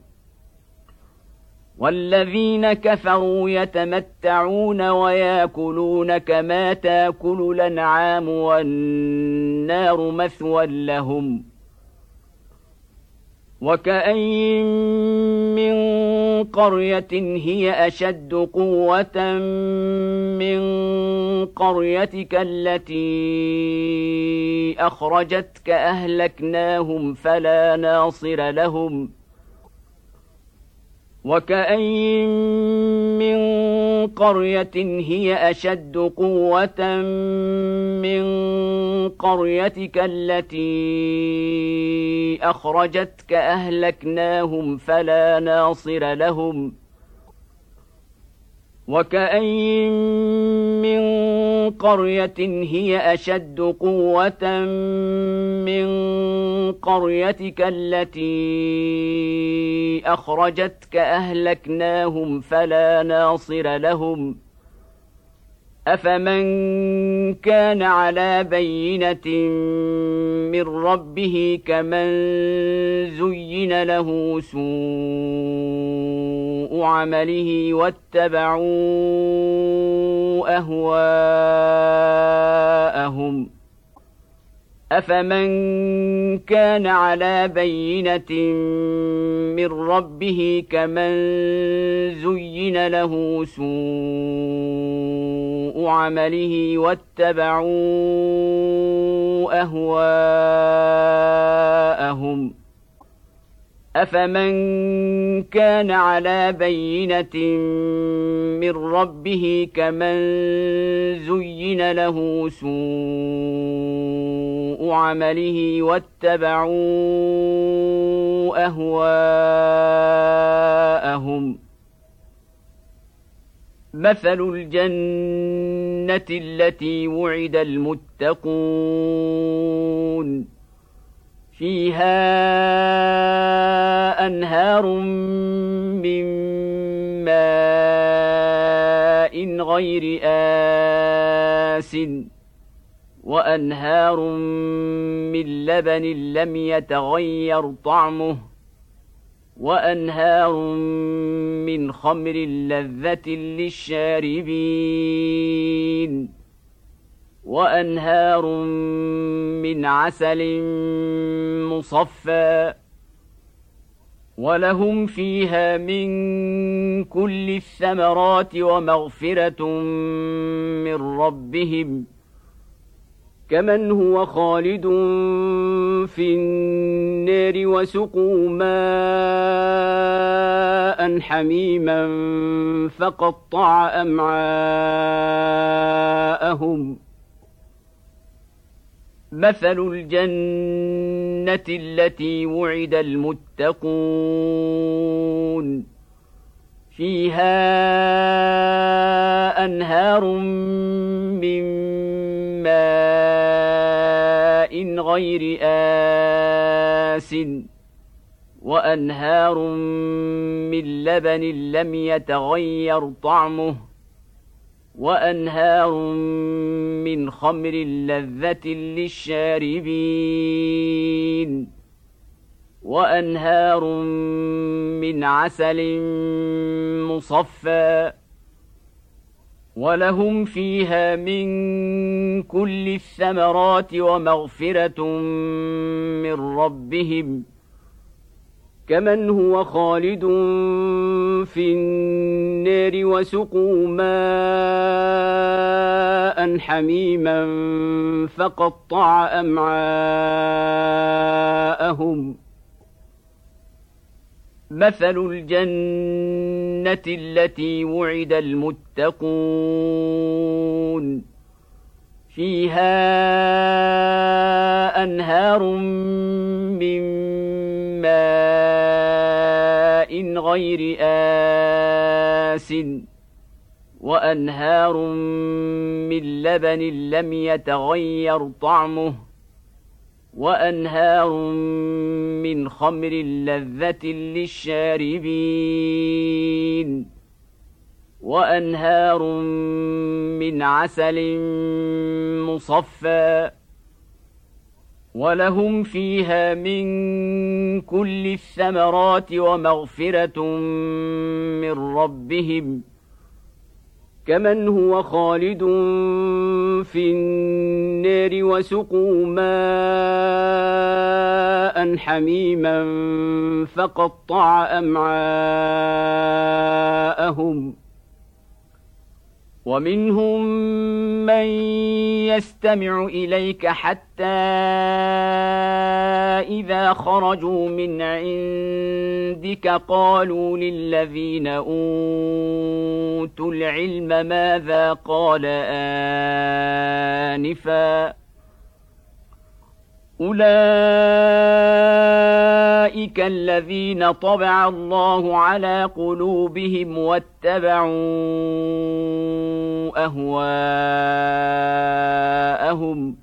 والذين كفروا يتمتعون ويأكلون كما تأكل الأنعام والنار مثوى لهم وكأين من قرية هي أشد قوة من قريتك التي أخرجتك أهلكناهم فلا ناصر لهم وكأين من قرية هي أشد قوة من قريتك التي أخرجتك أهلكناهم فلا ناصر لهم وكأين من قرية هي أشد قوة من قريتك التي أخرجتك أهلكناهم فلا ناصر لهم أفمن كان على بينة من ربه كمن زين له سوء عمله واتبعوا أهواءهم أفمن كان على بينة من ربه كمن زين له سوء عمله واتبعوا أهواءهم أفمن كان على بينة من ربه كمن زين له سوء عمله واتبعوا أهواءهم مثل الجنة التي وعد المتقون فيها أنهار من ماء غير آسٍ وأنهار من لبن لم يتغير طعمه وأنهار من خمر لذة للشاربين وأنهار من عسل مصفى ولهم فيها من كل الثمرات ومغفرة من ربهم كمن هو خالد في النار وسقوا ماء حميما فقطع أمعاءهم مثل الجنة التي وعد المتقون فيها أنهار من ماء غير آسٍ وأنهار من لبن لم يتغير طعمه وأنهار من خمر لذة للشاربين وأنهار من عسل مصفى ولهم فيها من كل الثمرات ومغفرة من ربهم كمن هو خالد في النار وسقوا ماء حميما فقطع أمعاءهم مثل الجنة التي وعد المتقون فيها أنهار من ماء غير آسٍ وأنهار من لبن لم يتغير طعمه وأنهار من خمر لذة للشاربين وأنهار من عسل مصفى ولهم فيها من كل الثمرات ومغفرة من ربهم كمن هو خالد في النار وسقوا ماء حميما فقطع أمعاءهم ومنهم من يستمع إليك حتى إذا خرجوا من عندك قالوا للذين أوتوا العلم ماذا قال آنفا أولئك الذين طبع الله على قلوبهم واتبعوا أهواءهم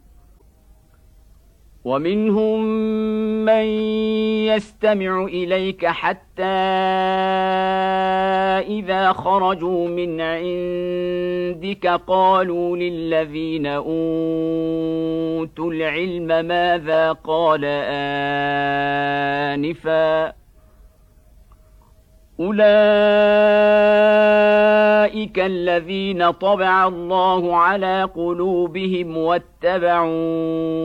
ومنهم من يستمع إليك حتى إذا خرجوا من عندك قالوا للذين أوتوا العلم ماذا قال آنفا أولئك الذين طبع الله على قلوبهم واتبعوا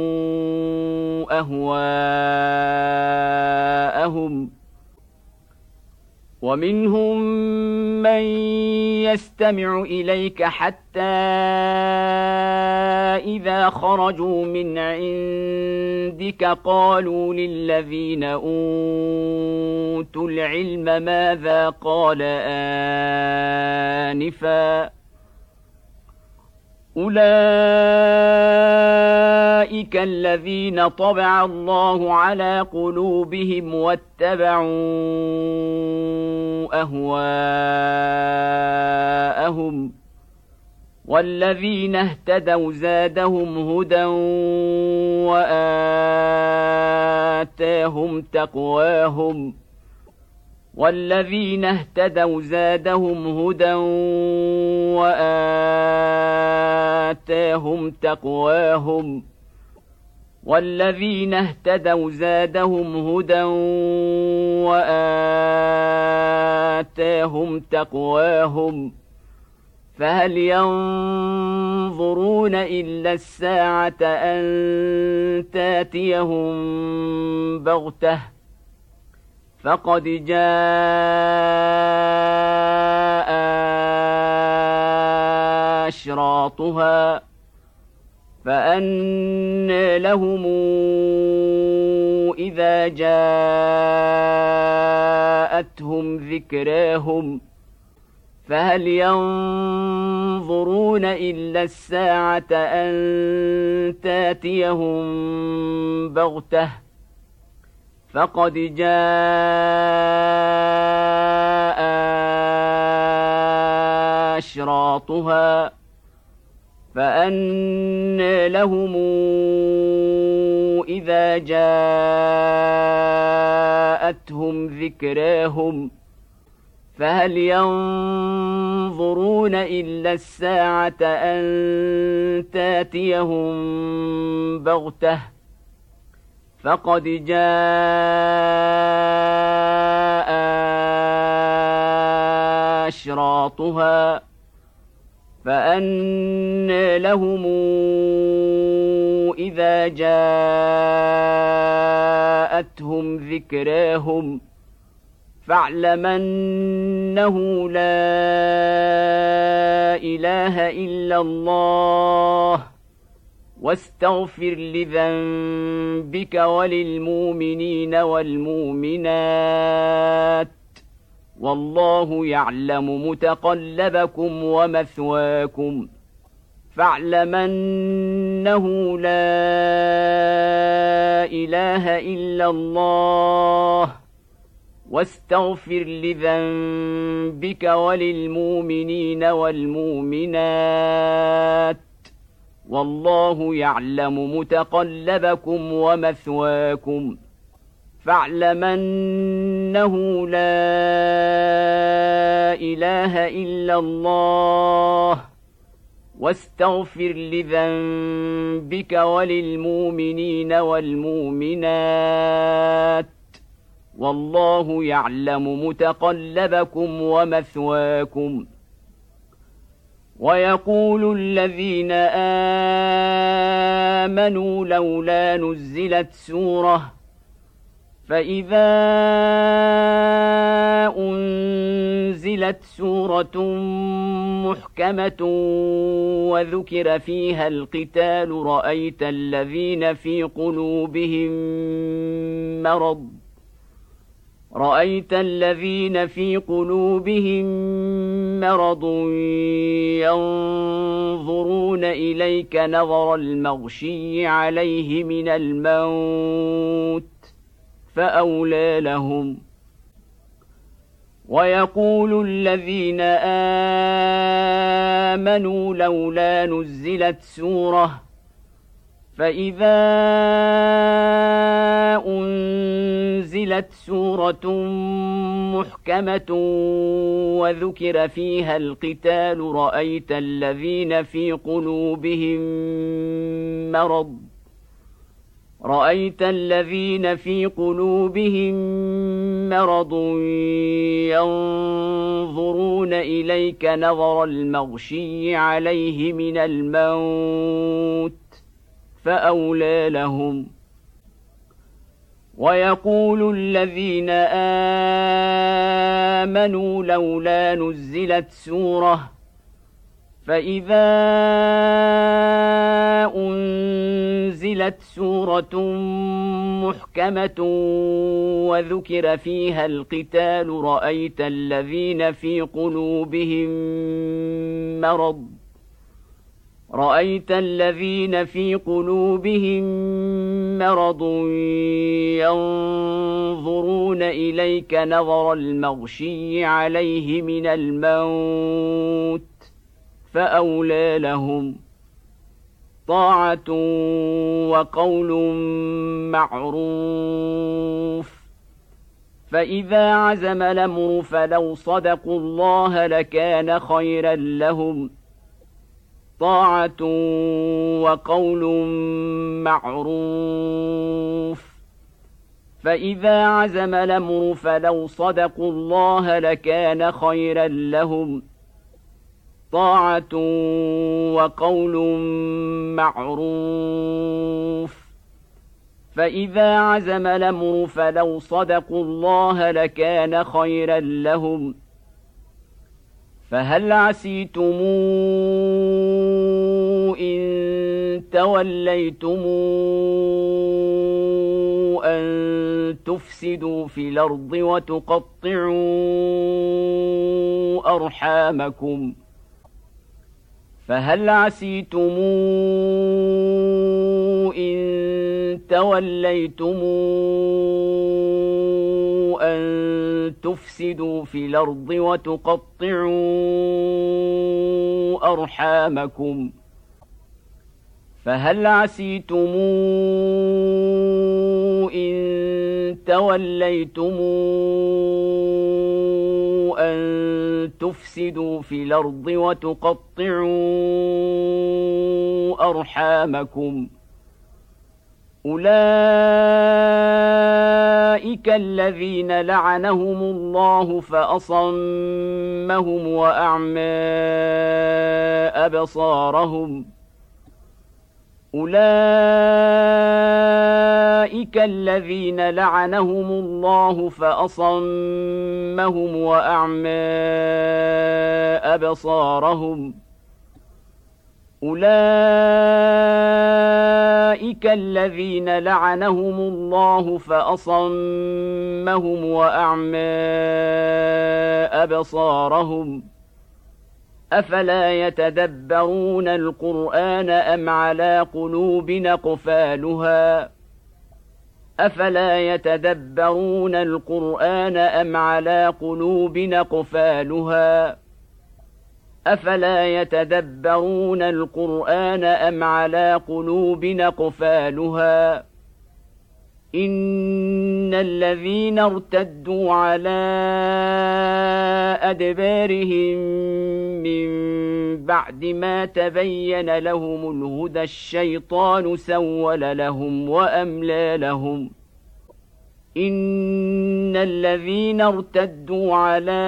أهواءهم ومنهم من يستمع إليك حتى إذا خرجوا من عندك قالوا للذين أوتوا العلم ماذا قال آنفا أولئك الذين طبع الله على قلوبهم واتبعوا أهواءهم والذين اهتدوا زادهم هدى وآتاهم تقواهم والذين اهتدوا زادهم هدى وآتاهم تقواهم والذين اهتدوا زادهم هدى وآتاهم تقواهم فهل ينظرون إلا الساعة أن تاتيهم بغتة فقد جاء أشراطها فأنى لهم إذا جاءتهم ذكراهم فهل ينظرون إلا الساعة أن تاتيهم بغتة فقد جاء أشراطها فأنى لهم إذا جاءتهم ذكراهم فهل ينظرون إلا الساعة أن تاتيهم بغتة فقد جاء أشراطها فأنى لهم إذا جاءتهم ذكراهم فاعلم أنه لا إله إلا الله واستغفر لذنبك وللمؤمنين والمؤمنات والله يعلم متقلبكم ومثواكم فاعلم أنه لا إله إلا الله واستغفر لذنبك وللمؤمنين والمؤمنات والله يعلم متقلبكم ومثواكم فاعلم أنه لا إله إلا الله واستغفر لذنبك وللمؤمنين والمؤمنات والله يعلم متقلبكم ومثواكم ويقول الذين آمنوا لولا نزلت سورة فإذا أنزلت سورة محكمة وذكر فيها القتال رأيت الذين في قلوبهم مرض رأيت الذين في قلوبهم مرض ينظرون إليك نظر المغشي عليه من الموت فأولى لهم ويقول الذين آمنوا لولا نزلت سورة فإذا أنزلت سورة محكمة وذكر فيها القتال رأيت الذين في قلوبهم مرض رأيت الذين في قلوبهم مرض ينظرون إليك نظر المغشي عليه من الموت فأولى لهم ويقول الذين آمنوا لولا نزلت سورة فإذا أنزلت سورة محكمة وذكر فيها القتال رأيت الذين في قلوبهم مرض رأيت الذين في قلوبهم مرض ينظرون إليك نظر المغشي عليه من الموت فأولى لهم طاعة وقول معروف فإذا عزم الأمر فلو صدقوا الله لكان خيرا لهم طاعة وقول معروف فإذا عزم الأمر فلو صدقوا الله لكان خيرا لهم طاعة وقول معروف فإذا عزم الأمر فلو صدقوا الله لكان خيرا لهم فهل عسيتم إن توليتم أن تفسدوا في الأرض وتقطعوا أرحامكم فهل عسيتم إن توليتم أن تفسدوا في الأرض وتقطعوا أرحامكم فهل عسيتم إن توليتم أن تفسدوا في الأرض وتقطعوا أرحامكم أولئك الذين لعنهم الله فأصمهم وأعمى أبصارهم أولئك الذين لعنهم الله فأصمهم وأعمى أبصارهم أولئك الذين لعنهم الله فأصمهم وأعمى أبصارهم أفلا يتدبرون القرآن أم على قلوب أقفالها أفلا يتدبرون القرآن أم على قلوب أقفالها أفلا يتدبرون القرآن أم على قلوب أقفالها إن الذين ارتدوا على أدبارهم من بعد ما تبين لهم الهدى الشيطان سول لهم وأملى لهم إن الذين ارتدوا على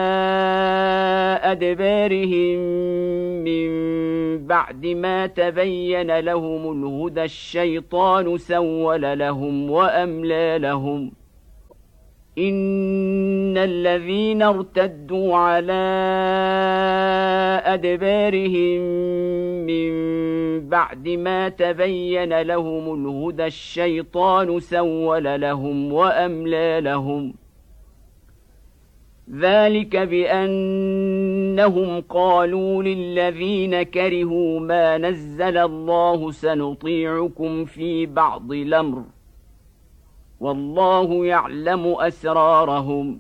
أدبارهم من بعد ما تبين لهم الهدى الشيطان سول لهم وأملى لهم إن الذين ارتدوا على أدبارهم من بعد ما تبين لهم الهدى الشيطان سول لهم وأملى لهم ذلك بأنهم قالوا للذين كرهوا ما نزل الله سنطيعكم في بعض الأمر والله يعلم أسرارهم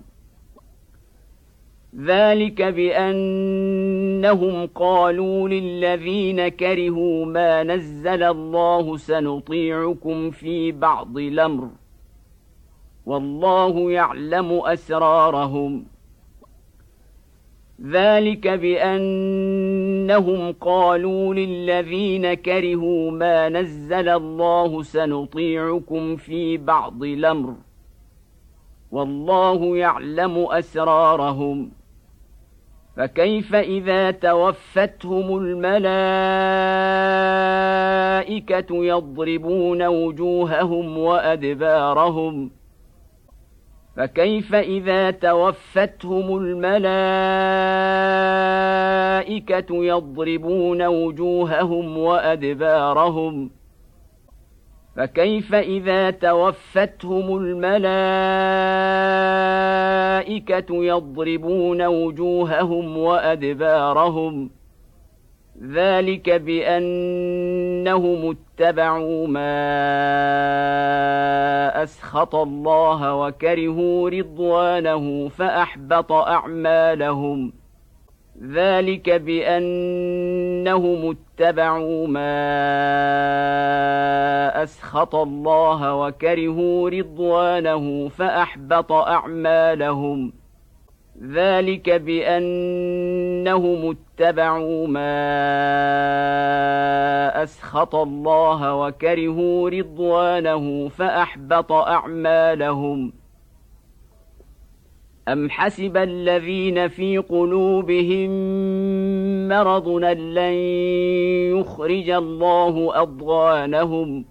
ذلك بأنهم قالوا للذين كرهوا ما نزل الله سنطيعكم في بعض الأمر والله يعلم أسرارهم ذلك بأنهم قالوا للذين كرهوا ما نزل الله سنطيعكم في بعض الأمر والله يعلم أسرارهم فكيف إذا توفتهم الملائكة يضربون وجوههم وأدبارهم فكيف إذا توفتهم الملائكة يضربون وجوههم وأدبارهم فكيف إذا توفتهم الملائكة يضربون وجوههم وأدبارهم ذلك بأنهم اتبعوا ما أسخط الله وكرهوا رضوانه فأحبط أعمالهم ذلك بأنهم اتبعوا ما أسخط الله وكرهوا رضوانه فأحبط أعمالهم ذلك بأنهم اتبعوا ما أسخط الله وكرهوا رضوانه فأحبط أعمالهم أم حسب الذين في قلوبهم مرض أن لن يخرج الله أضغانهم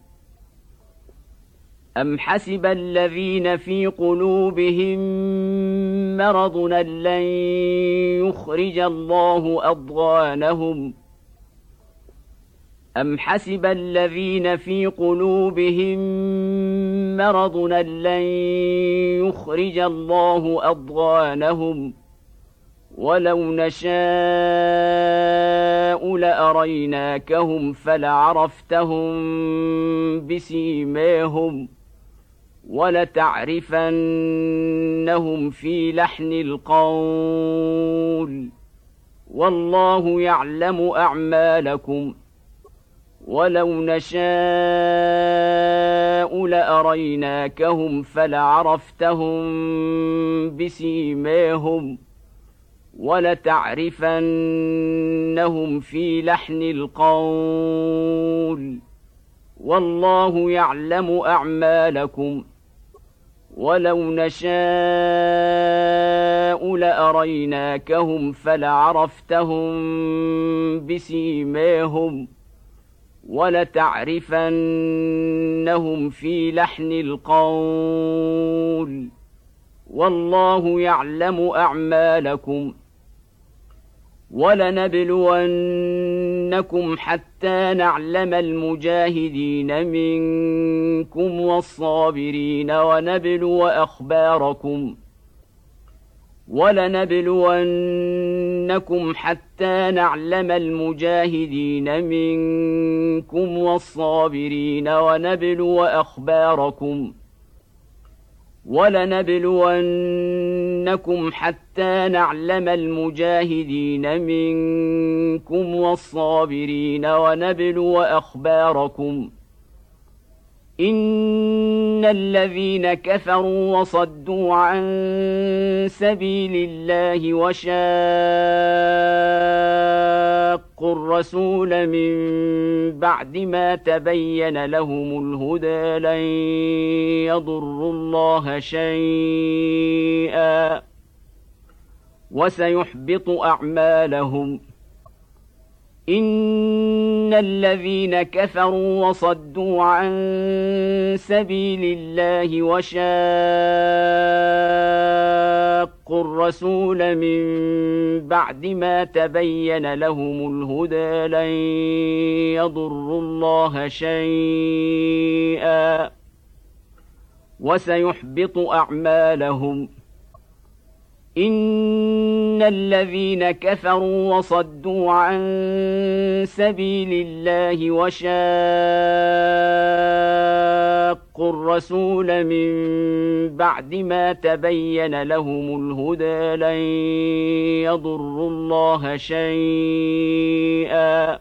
أم حسب الذين في قلوبهم مرض أن لن يخرج الله أضغانهم أم حسب الذين في قلوبهم مرض أن لن يخرج الله أضغانهم ولو نشاء لأريناكهم فلعرفتهم بسيماهم ولتعرفنهم في لحن القول والله يعلم أعمالكم ولو نشاء لأريناكهم فلعرفتهم بسيماهم ولتعرفنهم في لحن القول والله يعلم أعمالكم ولو نشاء لأريناكهم فلعرفتهم بسيماهم ولتعرفنهم في لحن القول والله يعلم أعمالكم ولنبلونكم حتى نعلم المجاهدين منكم والصابرين ونبلو أخباركم ولنبلونكم حتى نعلم المجاهدين منكم والصابرين ونبلو أخباركم ولنبلونكم حتى نعلم المجاهدين منكم والصابرين ونبلو أخباركم إن الذين كفروا وصدوا عن سبيل الله وشاقوا الرسول من بعد ما تبين لهم الهدى لن يضروا الله شيئا وسيحبط أعمالهم إن الذين كفروا وصدوا عن سبيل الله وشاقوا الرسول من بعد ما تبين لهم الهدى لن يضروا الله شيئا وسيحبط أعمالهم إن الذين كفروا وصدوا عن سبيل الله وشاقوا الرسول من بعد ما تبين لهم الهدى لن يضروا الله شيئا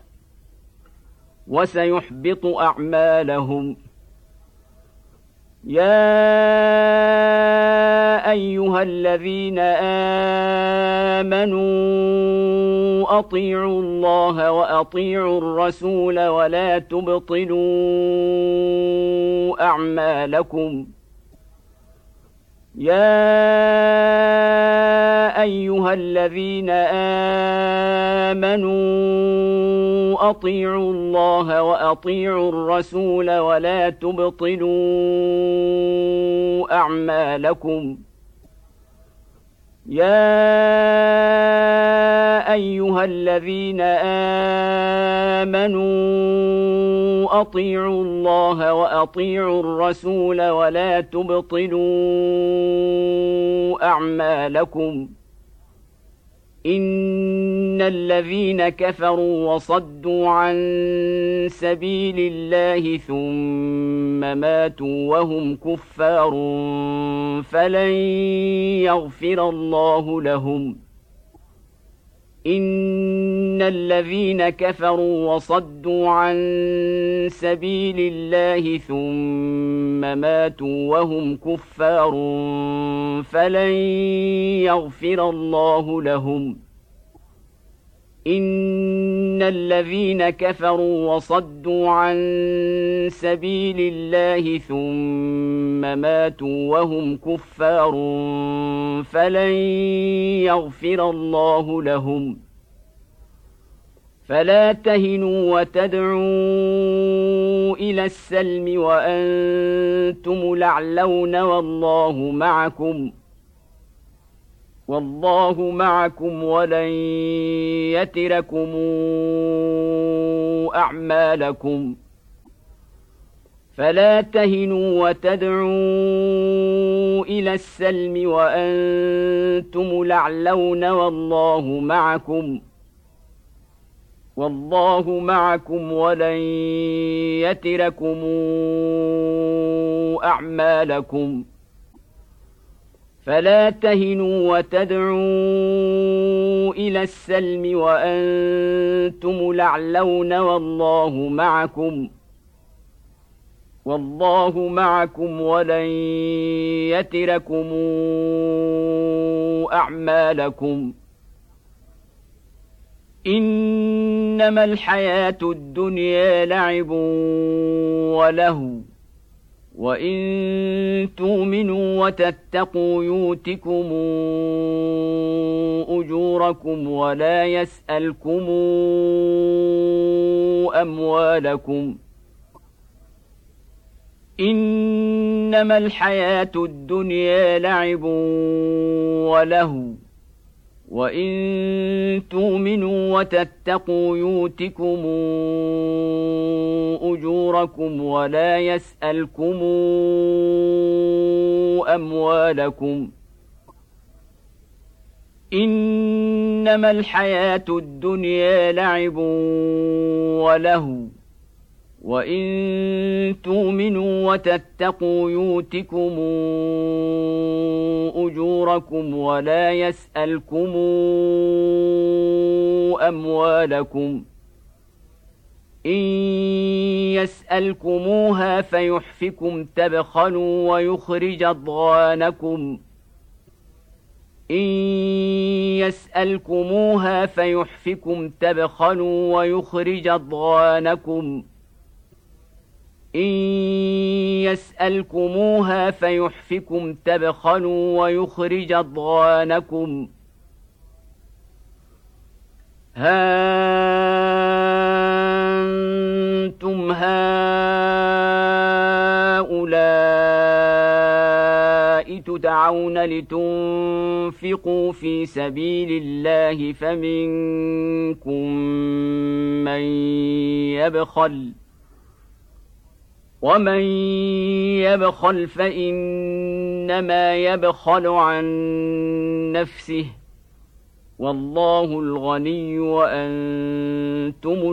وسيحبط أعمالهم يا أيها الذين آمنوا أطيعوا الله وأطيعوا الرسول ولا تبطلوا أعمالكم يا أيها الذين آمنوا أطيعوا الله وأطيعوا الرسول ولا تبطلوا أعمالكم يا أيها الذين آمنوا أطيعوا الله وأطيعوا الرسول ولا تبطلوا أعمالكم إن الذين كفروا وصدوا عن سبيل الله ثم ماتوا وهم كفار فلن يغفر الله لهم إن الذين كفروا وصدوا عن سبيل الله ثم ماتوا وهم كفار فلن يغفر الله لهم إن الذين كفروا وصدوا عن سبيل الله ثم ماتوا وهم كفار فلن يغفر الله لهم فلا تهنوا وتدعوا إلى السلم وأنتم الأعلون والله معكم والله معكم ولن يتركم أعمالكم فلا تهنوا وتدعوا إلى السلم وأنتم الأعلون والله معكم والله معكم ولن يتركم أعمالكم فلا تهنوا وتدعوا إلى السلم وأنتم الأعلون والله معكم والله معكم ولن يتركم أعمالكم إنما الحياة الدنيا لعب ولهو وإن تؤمنوا وتتقوا يؤتكم أجوركم ولا يسألكم أموالكم إنما الحياة الدنيا لعب ولهو وإن تؤمنوا وتتقوا يؤتكم أجوركم ولا يسألكم أموالكم إنما الحياة الدنيا لعب ولهو وإن تؤمنوا وتتقوا يؤتكم أجوركم ولا يسألكم أموالكم إن يسألكموها فيحفكم تبخلوا ويخرج أضغانكم إن يسألكموها فيحفكم تبخلوا ويخرج أضغانكم إن يسألكموها فيحفكم تبخلوا ويخرج أضغانكم ها أنتم هؤلاء تدعون لتنفقوا في سبيل الله فمنكم من يبخل ومن يبخل فإنما يبخل عن نفسه والله الغني وأنتم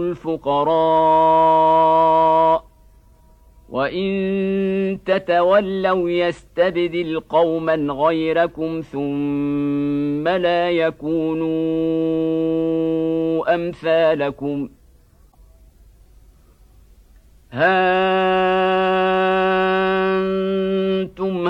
الفقراء وإن تتولوا يستبدل قوما غيركم ثم لا يكونوا أمثالكم ها أنتم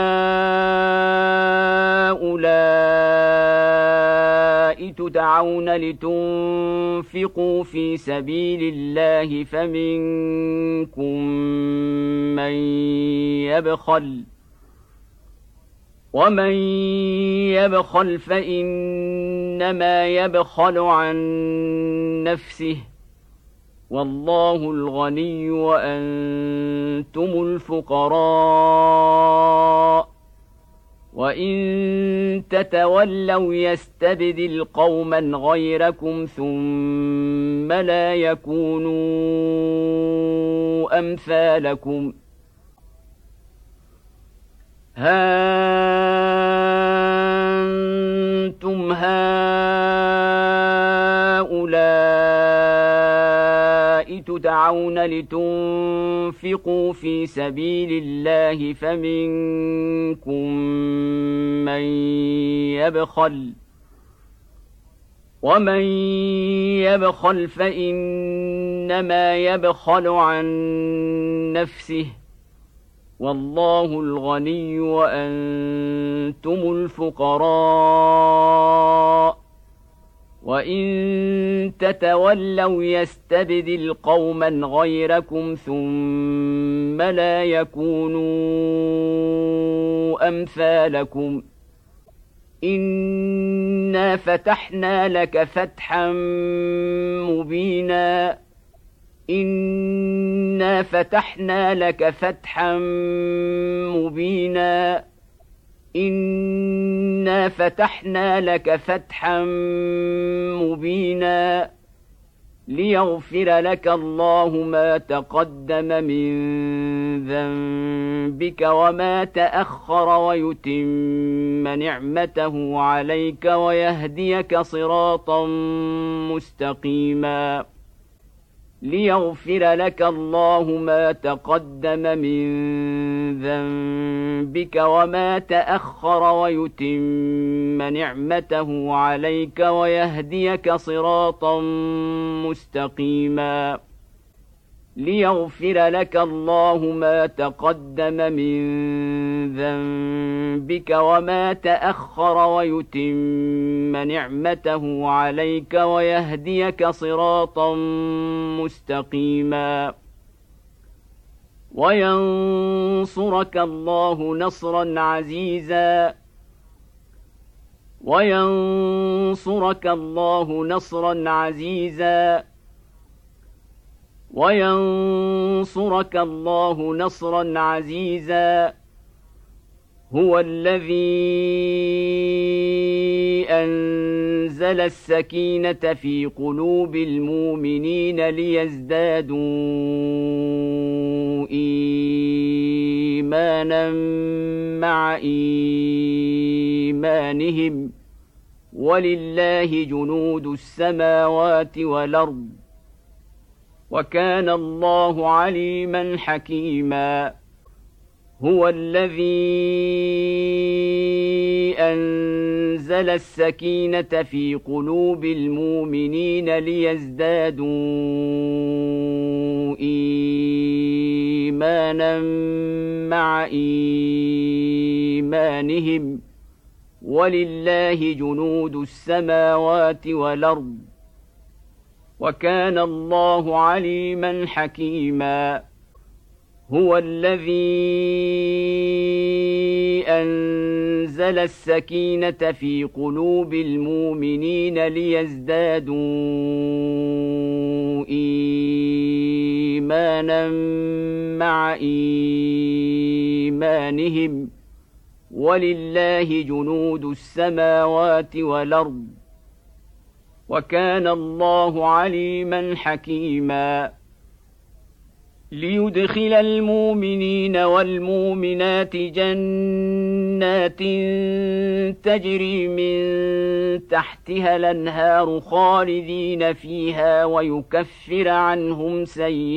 هؤلاء تدعون لتنفقوا في سبيل الله فمنكم من يبخل ومن يبخل فإنما يبخل عن نفسه والله الغني وأنتم الفقراء وإن تتولوا يستبدل قوما غيركم ثم لا يكونوا أمثالكم ها أنتم هؤلاء تدعون لتنفقوا في سبيل الله فمنكم من يبخل ومن يبخل فإنما يبخل عن نفسه والله الغني وأنتم الفقراء وإن تتولوا يستبدل قوما غيركم ثم لا يكونوا أمثالكم إنا فتحنا لك فتحا مبينا إنا فتحنا لك فتحا مبينا إنا فتحنا لك فتحا مبينا ليغفر لك الله ما تقدم من ذنبك وما تأخر ويتم نعمته عليك ويهديك صراطا مستقيما ليغفر لك الله ما تقدم من ذنبك وما تأخر ويتم نعمته عليك ويهديك صراطا مستقيما ليغفر لك الله ما تقدم من ذنبك وما تأخر ويتم نعمته عليك ويهديك صراطا مستقيما وينصرك الله نصرا عزيزا وينصرك الله نصرا عزيزا وينصرك الله نصرا عزيزا هو الذي أنزل السكينة في قلوب المؤمنين ليزدادوا إيمانا مع إيمانهم ولله جنود السماوات والأرض وكان الله عليما حكيما هو الذي أنزل السكينة في قلوب المؤمنين ليزدادوا إيمانا مع إيمانهم ولله جنود السماوات والأرض وكان الله عليما حكيما هو الذي أنزل السكينة في قلوب المؤمنين ليزدادوا إيمانا مع إيمانهم ولله جنود السماوات والأرض وكان الله عليما حكيما ليدخل المؤمنين والمؤمنات جنات تجري من تحتها الأنهار خالدين فيها ويكفر عنهم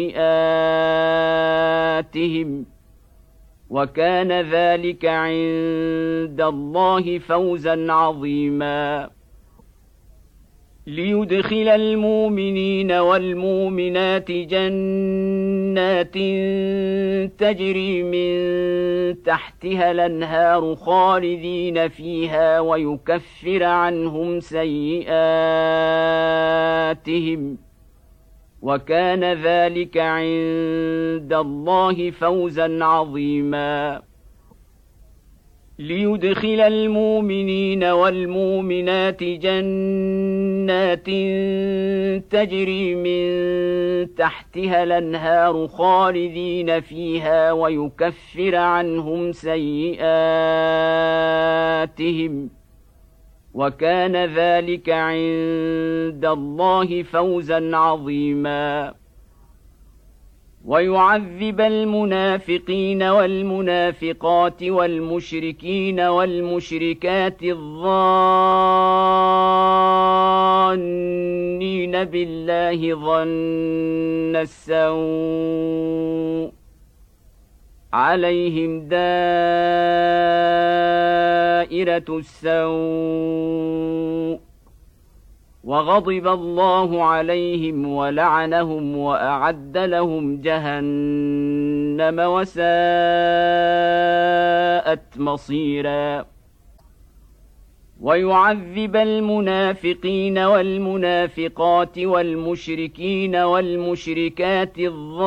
سيئاتهم وكان ذلك عند الله فوزا عظيما ليدخل المؤمنين والمؤمنات جنات تجري من تحتها الأنهار خالدين فيها ويكفر عنهم سيئاتهم وكان ذلك عند الله فوزا عظيما ليدخل المؤمنين والمؤمنات جنات تجري من تحتها الأنهار خالدين فيها ويكفر عنهم سيئاتهم وكان ذلك عند الله فوزا عظيما ويعذب المنافقين والمنافقات والمشركين والمشركات الظانين بالله ظن السوء عليهم دائرة السوء وغضب الله عليهم ولعنهم وأعد لهم جهنم وساءت مصيرا ويعذب المنافقين والمنافقات والمشركين والمشركات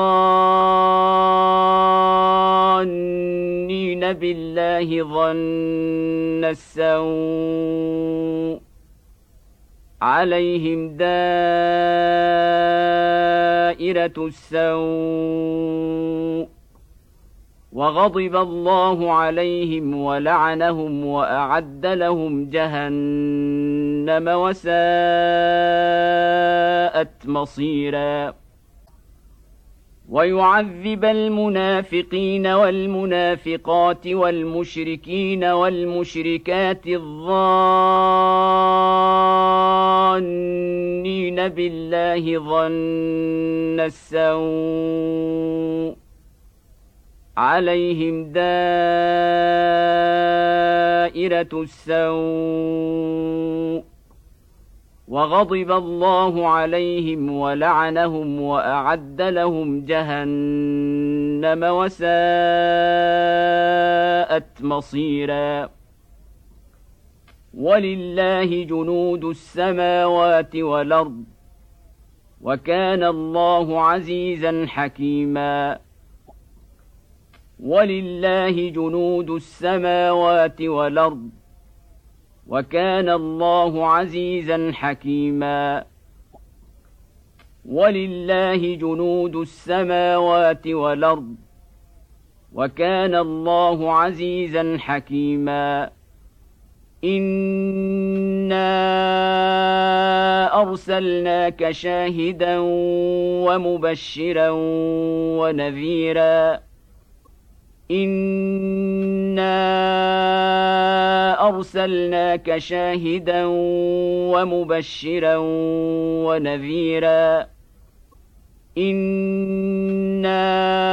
الظانين بالله ظن السوء عليهم دائرة السوء وغضب الله عليهم ولعنهم وأعد لهم جهنم وساءت مصيرا ويعذب المنافقين والمنافقات والمشركين والمشركات الظانين بالله ظن السوء عليهم دائرة السوء وغضب الله عليهم ولعنهم وأعد لهم جهنم وساءت مصيرا ولله جنود السماوات والأرض وكان الله عزيزا حكيما ولله جنود السماوات والأرض وكان الله عزيزا حكيما ولله جنود السماوات والأرض وكان الله عزيزا حكيما إنا أرسلناك شاهدا ومبشرا ونذيرا إنا أرسلناك شاهدا ومبشرا ونذيرا إنا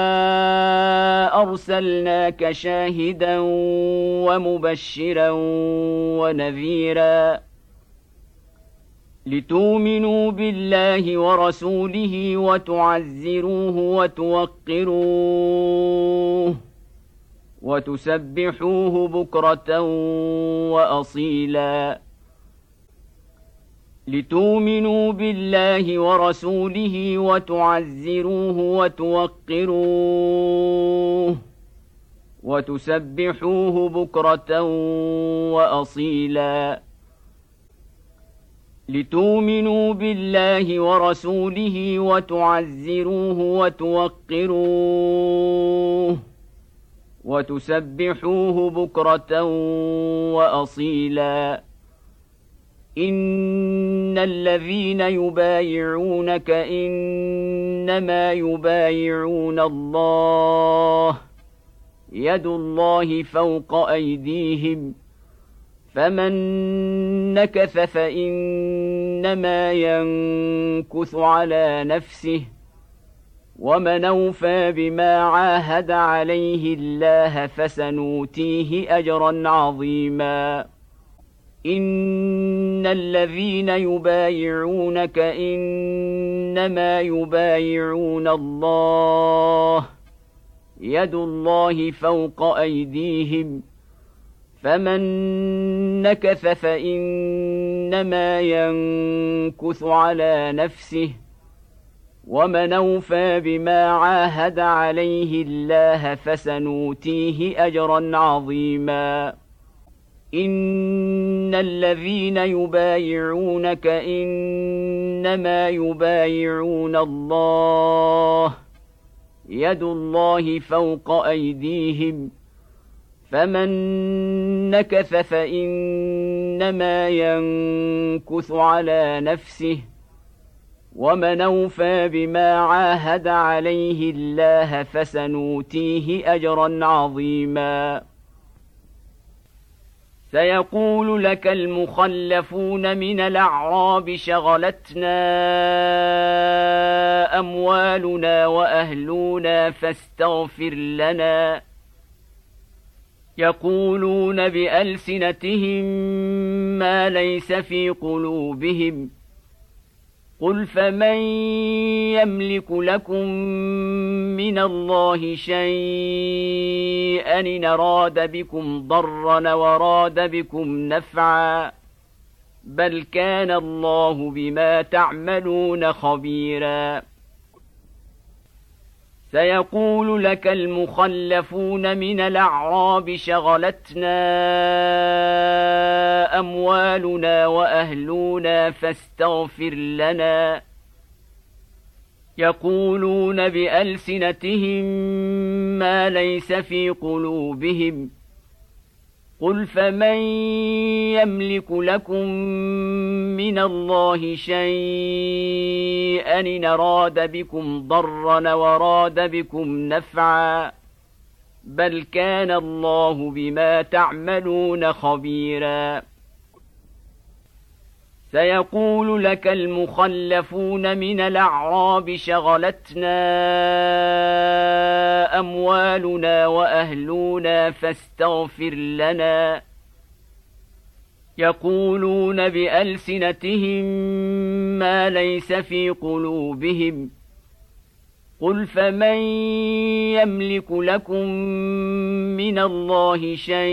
أرسلناك شاهدا ومبشرا ونذيرا لتؤمنوا بالله ورسوله وتعزروه وتوقروه وتسبحوه بكرة وأصيلا لتؤمنوا بالله ورسوله وتعزروه وتوقروه وتسبحوه بكرة وأصيلا لتؤمنوا بالله ورسوله وتعزروه وتوقروه وتسبحوه بكرة وأصيلا إن الذين يبايعونك إنما يبايعون الله يد الله فوق أيديهم فمن نكث فإنما ينكث على نفسه ومن أوفى بما عاهد عليه الله فسنؤتيه أجرا عظيما إن الذين يبايعونك إنما يبايعون الله يد الله فوق أيديهم فمن نكث فإنما ينكث على نفسه ومن أوفى بما عاهد عليه الله فسنؤتيه أجرا عظيما إن الذين يبايعونك إنما يبايعون الله يد الله فوق أيديهم فمن نكث فإنما ينكث على نفسه ومن أوفى بما عاهد عليه الله فسنؤتيه أجرا عظيما سيقول لك المخلفون من الأعراب شغلتنا أموالنا وأهلنا فاستغفر لنا يقولون بألسنتهم ما ليس في قلوبهم قل فمن يملك لكم من الله شيئا إن أراد بكم ضرا وراد بكم نفعا بل كان الله بما تعملون خبيرا سيقول لك المخلفون من الأعراب شغلتنا أموالنا وأهلنا فاستغفر لنا يقولون بألسنتهم ما ليس في قلوبهم قل فمن يملك لكم من الله شيئا إن أراد بكم ضرا وراد بكم نفعا بل كان الله بما تعملون خبيرا سيقول لك المخلفون من الأعراب شغلتنا أموالنا وأهلنا فاستغفر لنا يقولون بألسنتهم ما ليس في قلوبهم قل فمن يملك لكم من الله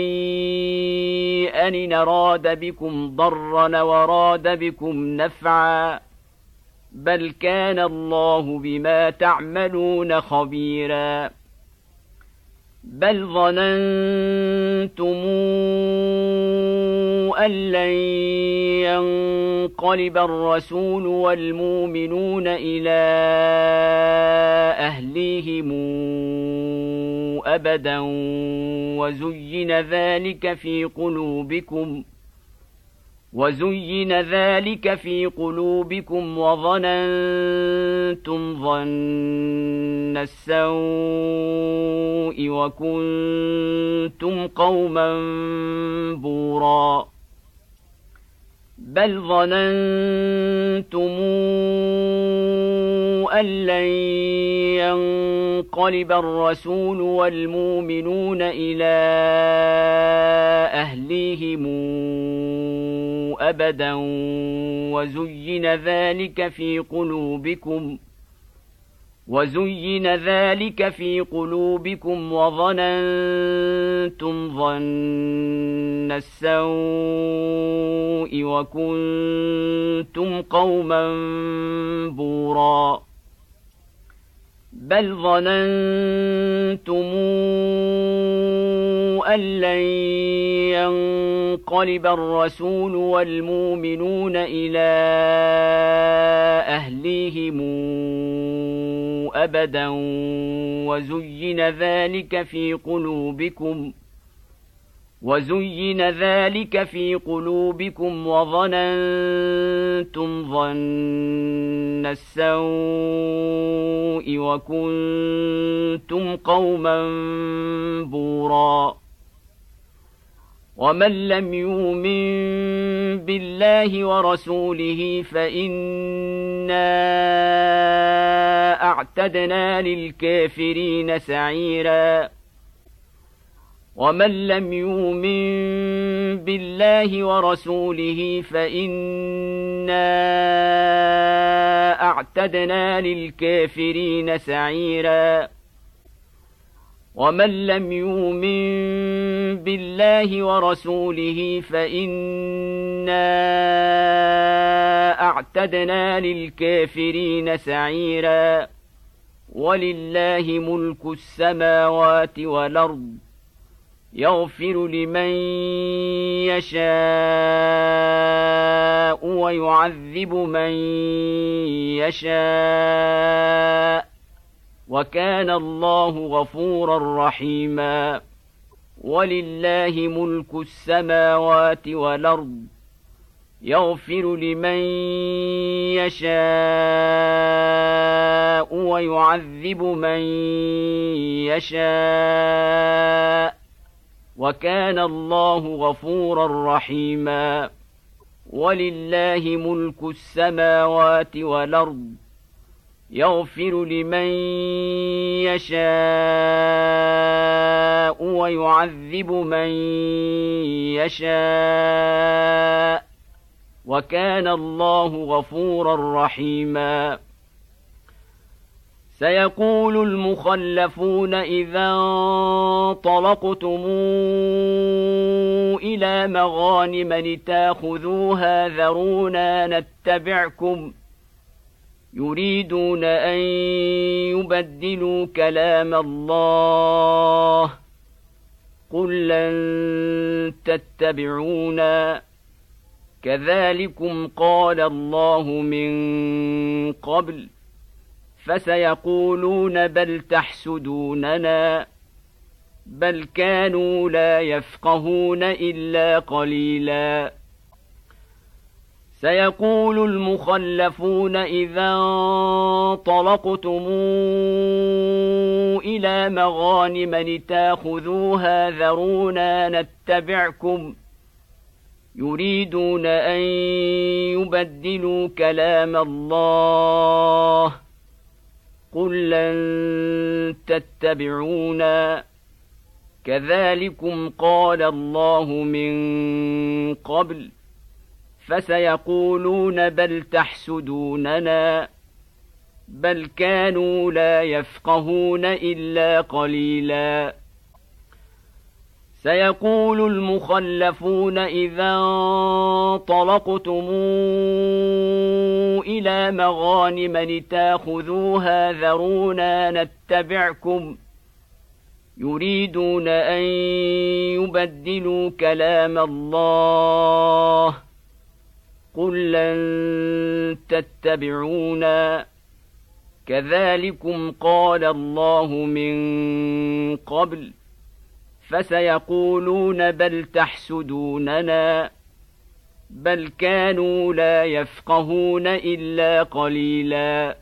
شيئا إن أراد بكم ضرا وراد بكم نفعا بل كان الله بما تعملون خبيرا بل ظننتم أن لن ينقلب الرسول والمؤمنون إلى أهليهم أبدا وزين ذلك في قلوبكم وزين ذلك في قلوبكم وظننتم ظن السوء وكنتم قوما بورا بل ظننتم أن لن ينقلب الرسول والمؤمنون إلى أهليهم أبدا وزين ذلك في قلوبكم وزين ذلك في قلوبكم وظننتم ظن السوء وكنتم قوما بورا بل ظننتم أن لن ينقلب الرسول والمؤمنون إلى أهليهم أبدا وزين ذلك في قلوبكم وزين ذلك في قلوبكم وظننتم ظن السوء وكنتم قوما بورا ومن لم يؤمن بالله ورسوله فإنا أعتدنا للكافرين سعيرا ومن لم يؤمن بالله ورسوله فإنا أعتدنا للكافرين سعيرا ومن لم يؤمن بالله ورسوله فإنا أعتدنا للكافرين سعيرا ولله ملك السماوات والأرض يغفر لمن يشاء ويعذب من يشاء وكان الله غفورا رحيما ولله ملك السماوات والأرض يغفر لمن يشاء ويعذب من يشاء وكان الله غفورا رحيما ولله ملك السماوات والأرض يغفر لمن يشاء ويعذب من يشاء وكان الله غفورا رحيما سيقول المخلفون إذا انطلقتم إلى مغانم لتاخذوها ذرونا نتبعكم يريدون أن يبدلوا كلام الله قل لن تتبعونا كذلكم قال الله من قبل فسيقولون بل تحسدوننا بل كانوا لا يفقهون إلا قليلا. سيقول المخلفون إذا انطلقتم إلى مغانم لتاخذوها ذرونا نتبعكم يريدون أن يبدلوا كلام الله قل لن تتبعونا كذلكم قال الله من قبل فسيقولون بل تحسدوننا بل كانوا لا يفقهون إلا قليلا. سيقول المخلفون إذا انطلقتم إلى مغانم لتاخذوها ذرونا نتبعكم يريدون أن يبدلوا كلام الله قل لن تتبعونا كذلكم قال الله من قبل فسيقولون بل تحسدوننا بل كانوا لا يفقهون إلا قليلا.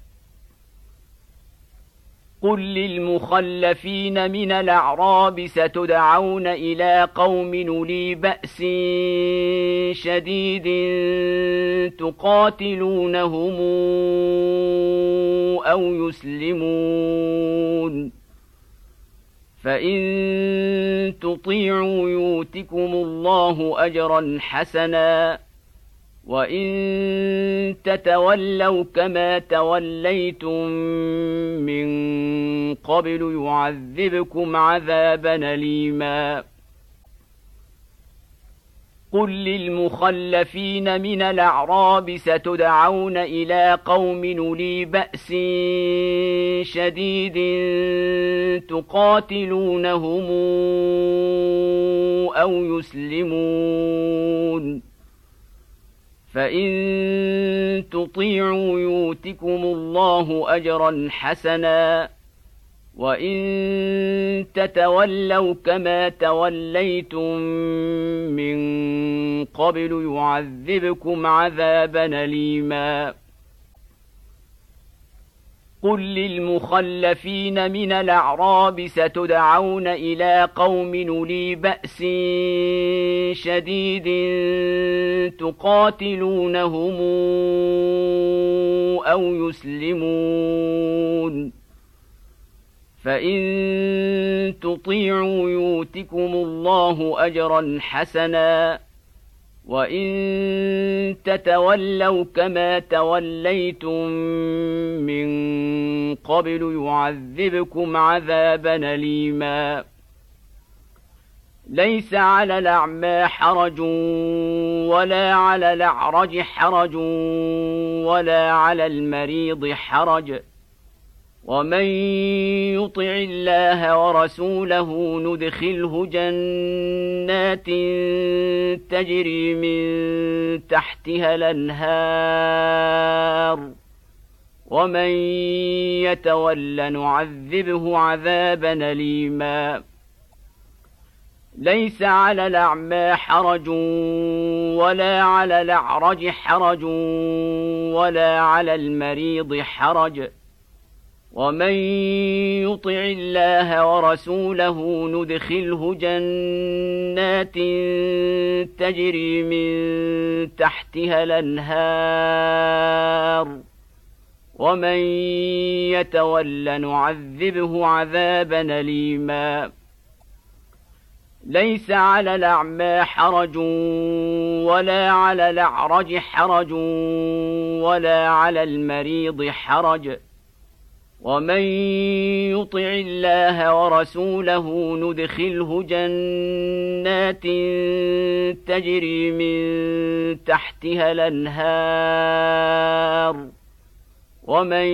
قل للمخلفين من الأعراب ستدعون إلى قوم أولي بأس شديد تقاتلونهم أو يسلمون فإن تطيعوا يؤتكم الله أجرا حسنا وإن تتولوا كما توليتم من قبل يعذبكم عذابا أليما. قل للمخلفين من الأعراب ستدعون إلى قوم أولي بأس شديد تقاتلونهم أو يسلمون فإن تطيعوا يؤتكم الله أجرا حسنا وإن تتولوا كما توليتم من قبل يعذبكم عذابا أليما. قل للمخلفين من الأعراب ستدعون إلى قوم أولي بأس شديد تقاتلونهم أو يسلمون فإن تطيعوا يؤتكم الله أجرا حسنا وإن تتولوا كما توليتم من قبل يعذبكم عذابا أليما. ليس على الأعمى حرج ولا على الأعرج حرج ولا على المريض حرج ومن يطع الله ورسوله ندخله جنات تجري من تحتها الأنهار ومن يتول نعذبه عذابا أليما. ليس على الأعمى حرج ولا على الأعرج حرج ولا على المريض حرج ومن يطع الله ورسوله ندخله جنات تجري من تحتها الأنهار ومن يتول نعذبه عذابا أليما. ليس على الأعمى حرج ولا على الأعرج حرج ولا على المريض حرج ومن يطع الله ورسوله ندخله جنات تجري من تحتها الأنهار ومن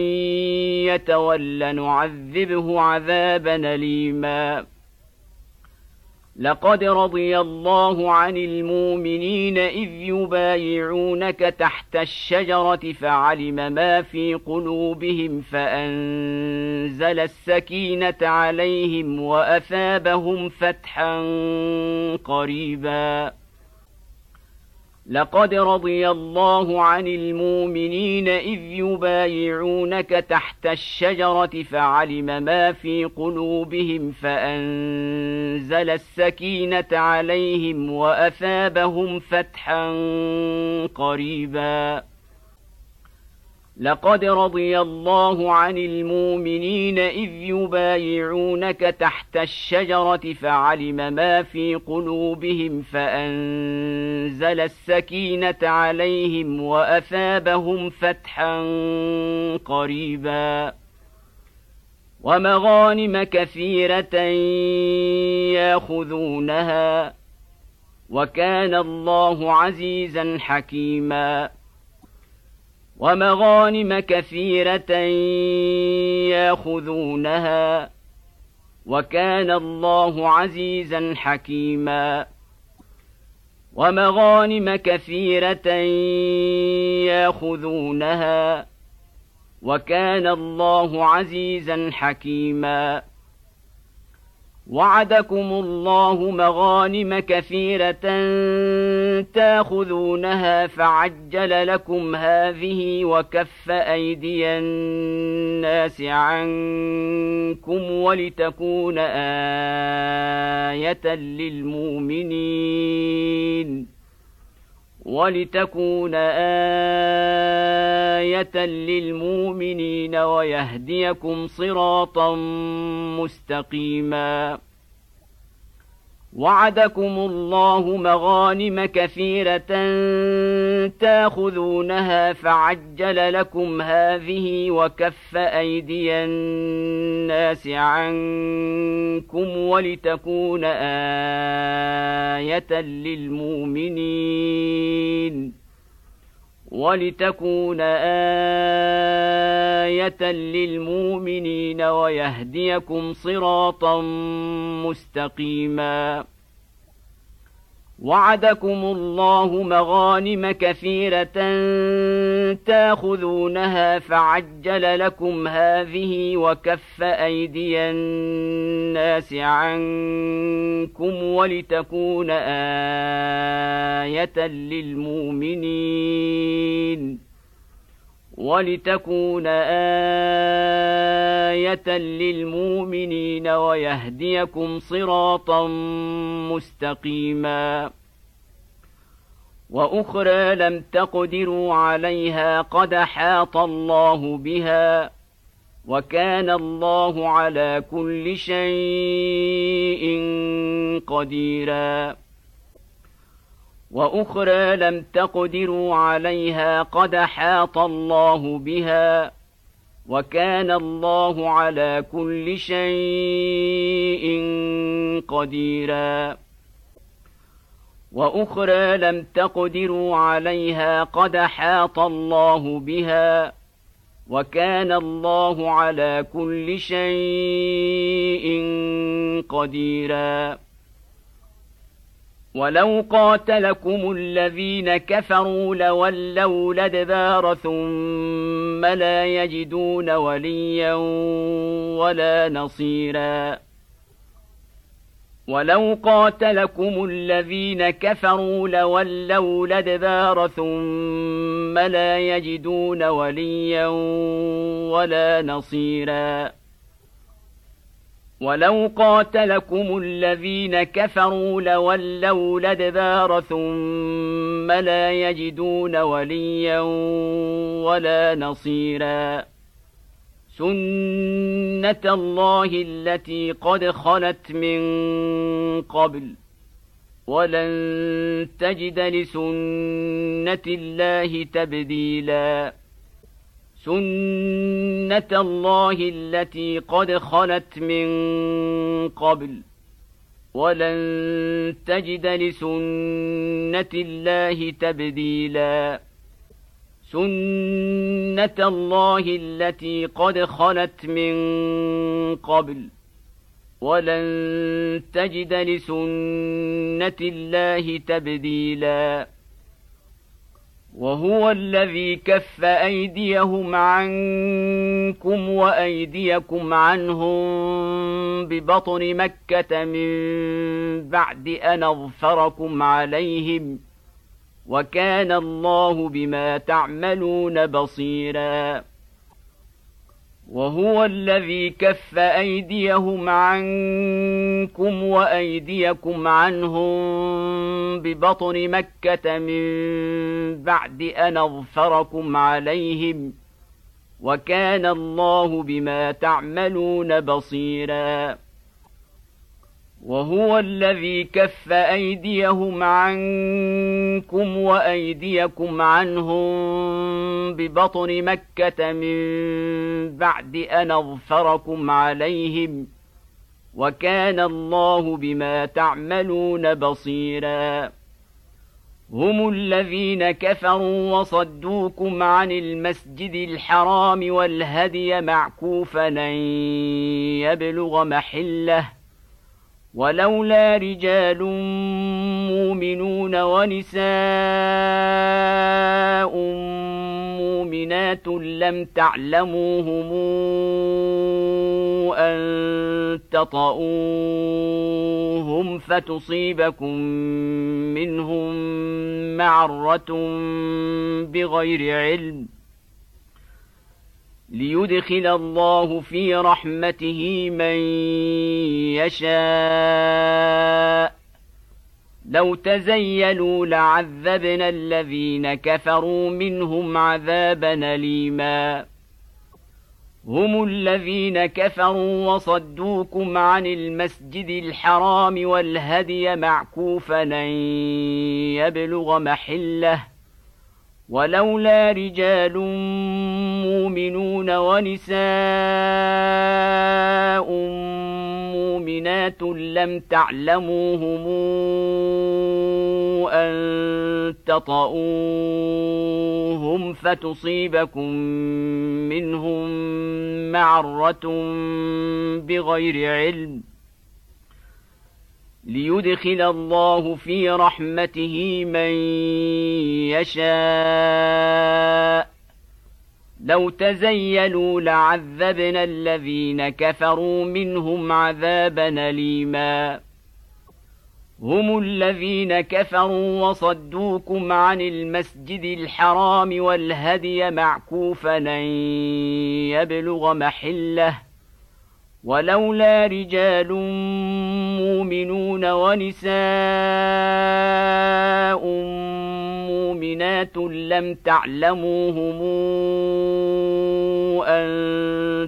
يتول نعذبه عذابا أليما. لقد رضي الله عن المؤمنين إذ يبايعونك تحت الشجرة فعلم ما في قلوبهم فأنزل السكينة عليهم وأثابهم فتحا قريبا لقد رضي الله عن المؤمنين إذ يبايعونك تحت الشجرة فعلم ما في قلوبهم فأنزل السكينة عليهم وأثابهم فتحا قريبا لقد رضي الله عن المؤمنين إذ يبايعونك تحت الشجرة فعلم ما في قلوبهم فأنزل السكينة عليهم وأثابهم فتحا قريبا ومغانم كثيرة ياخذونها وكان الله عزيزا حكيما ومغانم كثيرة ياخذونها وكان الله عزيزا حكيما ومغانم كثيرة ياخذونها وكان الله عزيزا حكيما وعدكم الله مغانم كثيرة تاخذونها فعجل لكم هذه وكف أيدي الناس عنكم ولتكون آية للمؤمنين ولتكون آية للمؤمنين ويهديكم صراطا مستقيما وعدكم الله مغانم كثيرة تاخذونها فعجل لكم هذه وكف أيدي الناس عنكم ولتكون آية للمؤمنين ولتكون آية للمؤمنين ويهديكم صراطا مستقيما وعدكم الله مغانم كثيرة تاخذونها فعجل لكم هذه وكف أيدي الناس عنكم ولتكون آية للمؤمنين ولتكون آية للمؤمنين ويهديكم صراطا مستقيما وأخرى لم تقدروا عليها قد أحاط الله بها وكان الله على كل شيء قديرا وأخرى لم تقدروا عليها قد أحاط الله بها وكان الله على كل شيء قديرا وأخرى لم تقدروا عليها قد أحاط الله بها وكان الله على كل شيء قديرا ولو قاتلكم الذين كفروا لولوا الأدبار ثم لا يجدون وليا ولا نصيرا ولو قاتلكم الذين كفروا لولوا الأدبار ثم لا يجدون وليا ولا نصيرا ولو قاتلكم الذين كفروا لولوا الأدبار ثم لا يجدون وليا ولا نصيرا سنة الله التي قد خلت من قبل ولن تجد لسنة الله تبديلا سنة الله التي قد خلت من قبل ولن تجد لسنة الله تبديلا سنة الله التي قد خلت من قبل ولن تجد لسنة الله تبديلا وهو الذي كف أيديهم عنكم وأيديكم عنهم ببطن مكة من بعد أن أظفركم عليهم وكان الله بما تعملون بصيرا وهو الذي كف أيديهم عنكم وأيديكم عنهم ببطن مكة من بعد أن أظفركم عليهم وكان الله بما تعملون بصيرا وهو الذي كف أيديهم عنكم وأيديكم عنهم ببطن مكة من بعد أن أظفركم عليهم وكان الله بما تعملون بصيرا هم الذين كفروا وصدوكم عن المسجد الحرام والهدي معكوفا أن يبلغ محله ولولا رجال مؤمنون ونساء مؤمنات لم تعلموهم أن تطؤوهم فتصيبكم منهم معرة بغير علم ليدخل الله في رحمته من يشاء لو تزيلوا لعذبنا الذين كفروا منهم عذابا أليما هم الذين كفروا وصدوكم عن المسجد الحرام والهدي معكوفا أن يبلغ محله ولولا رجال مؤمنون ونساء مؤمنات لم تعلموهم أن تطؤوهم فتصيبكم منهم معرة بغير علم ليدخل الله في رحمته من يشاء لو تزيلوا لعذبنا الذين كفروا منهم عذابا أليما هم الذين كفروا وصدوكم عن المسجد الحرام والهدي معكوفا أن يبلغ محله ولولا رجال مؤمنون ونساء مؤمنات لم تعلموهم أن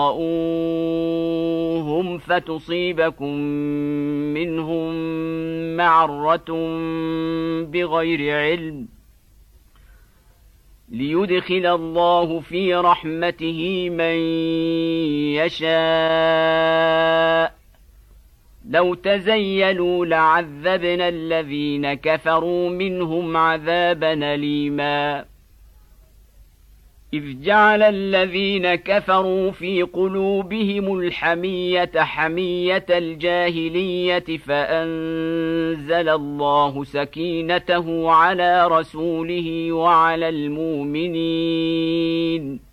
تطؤوهم فتصيبكم منهم معرة بغير علم ليدخل الله في رحمته من يشاء لو تزيلوا لعذبنا الذين كفروا منهم عذابا أليما إذ جعل الذين كفروا في قلوبهم الحمية حمية الجاهلية فأنزل الله سكينته على رسوله وعلى المؤمنين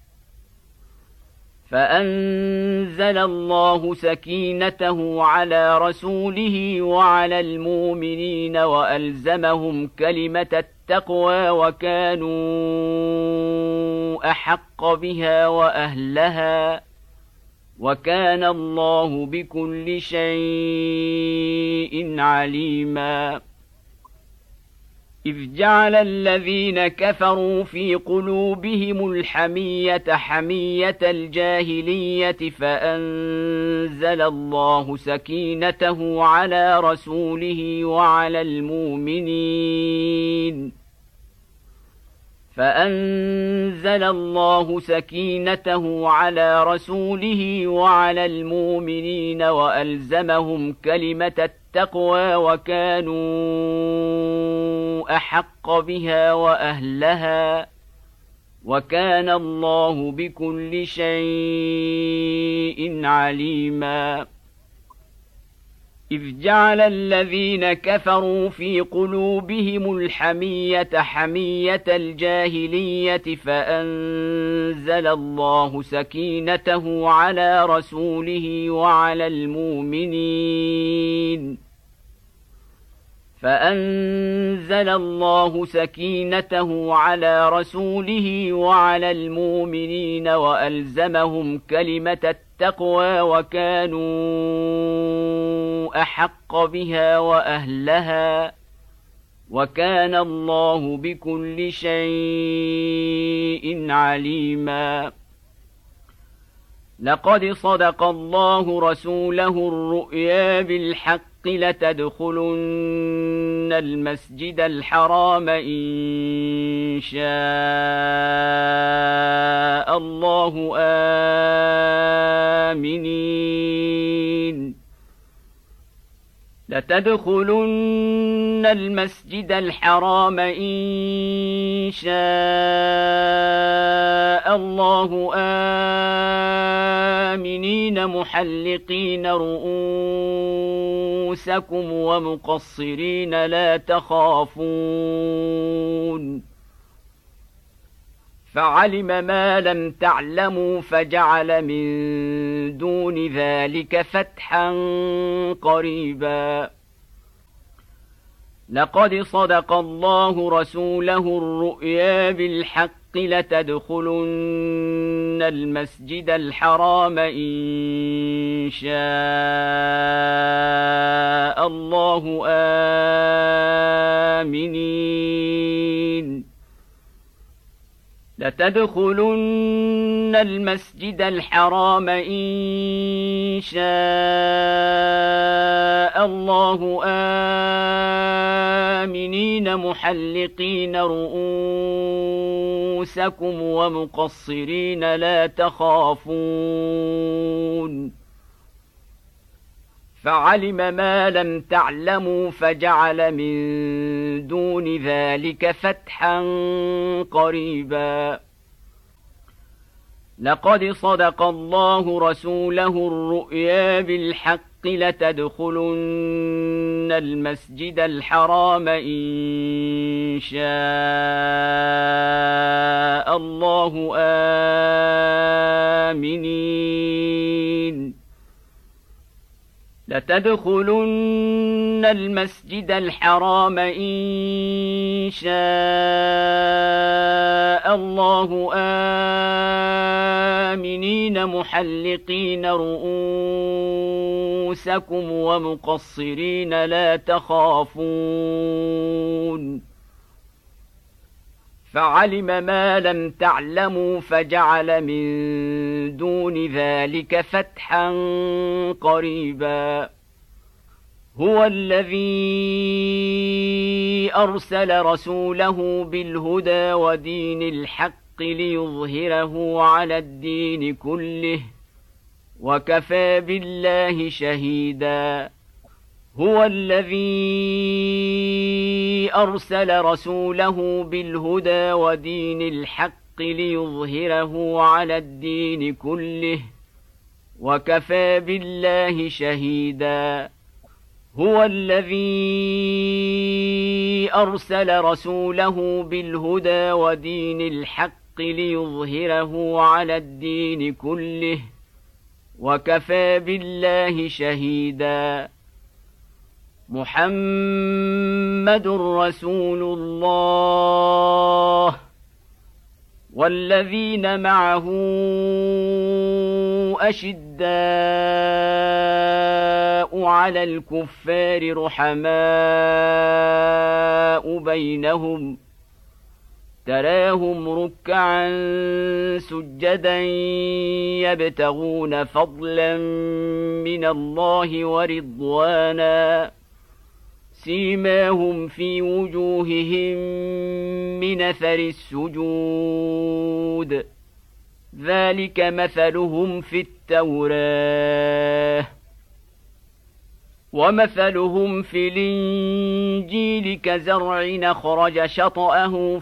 فأنزل الله سكينته على رسوله وعلى المؤمنين وألزمهم كلمة التقوى وكانوا أحق بها وأهلها وكان الله بكل شيء عليما إذ جعل الذين كفروا في قلوبهم الحمية حمية الجاهلية فأنزل الله سكينته على رسوله وعلى المؤمنين فأنزل الله سكينته على رسوله وعلى المؤمنين وألزمهم كلمة التقوى وكانوا أحق بها وأهلها وكان الله بكل شيء عليما إذ جعل الذين كفروا في قلوبهم الحمية حمية الجاهلية فأنزل الله سكينته على رسوله وعلى المؤمنين فأنزل الله سكينته على رسوله وعلى المؤمنين وألزمهم كلمة التقوى وكانوا أحق بها وأهلها وكان الله بكل شيء عليما. لقد صدق الله رسوله الرؤيا بالحق لتدخلن المسجد الحرام إن شاء الله آمنين لتدخلن المسجد الحرام إن شاء الله آمنين محلقين رؤوسكم ومقصرين لا تخافون فعلم ما لم تعلموا فجعل من دون ذلك فتحا قريبا. لقد صدق الله رسوله الرؤيا بالحق لتدخلن المسجد الحرام إن شاء الله آمنين لتدخلن المسجد الحرام إن شاء الله آمنين محلقين رؤوسكم ومقصرين لا تخافون فعلم ما لم تعلموا فجعل من دون ذلك فتحا قريبا. لقد صدق الله رسوله الرؤيا بالحق لتدخلن المسجد الحرام إن شاء الله آمنين لتدخلن المسجد الحرام إن شاء الله آمنين محلقين رؤوسكم ومقصرين لا تخافون فعلم ما لم تعلموا فجعل من دون ذلك فتحا قريبا. هو الذي أرسل رسوله بالهدى ودين الحق ليظهره على الدين كله وكفى بالله شهيدا. هو الذي أرسل رسوله بالهدى ودين الحق ليظهره على الدين كله وكفى بالله شهيدا. هو الذي أرسل رسوله بالهدى ودين الحق ليظهره على الدين كله وكفى بالله شهيدا. محمد رسول الله والذين معه أشداء على الكفار رحماء بينهم تراهم ركعا سجدا يبتغون فضلا من الله ورضوانا سيماهم في وجوههم من أثر السجود ذلك مثلهم في التوراة ومثلهم في الإنجيل كزرع أخرج شطأه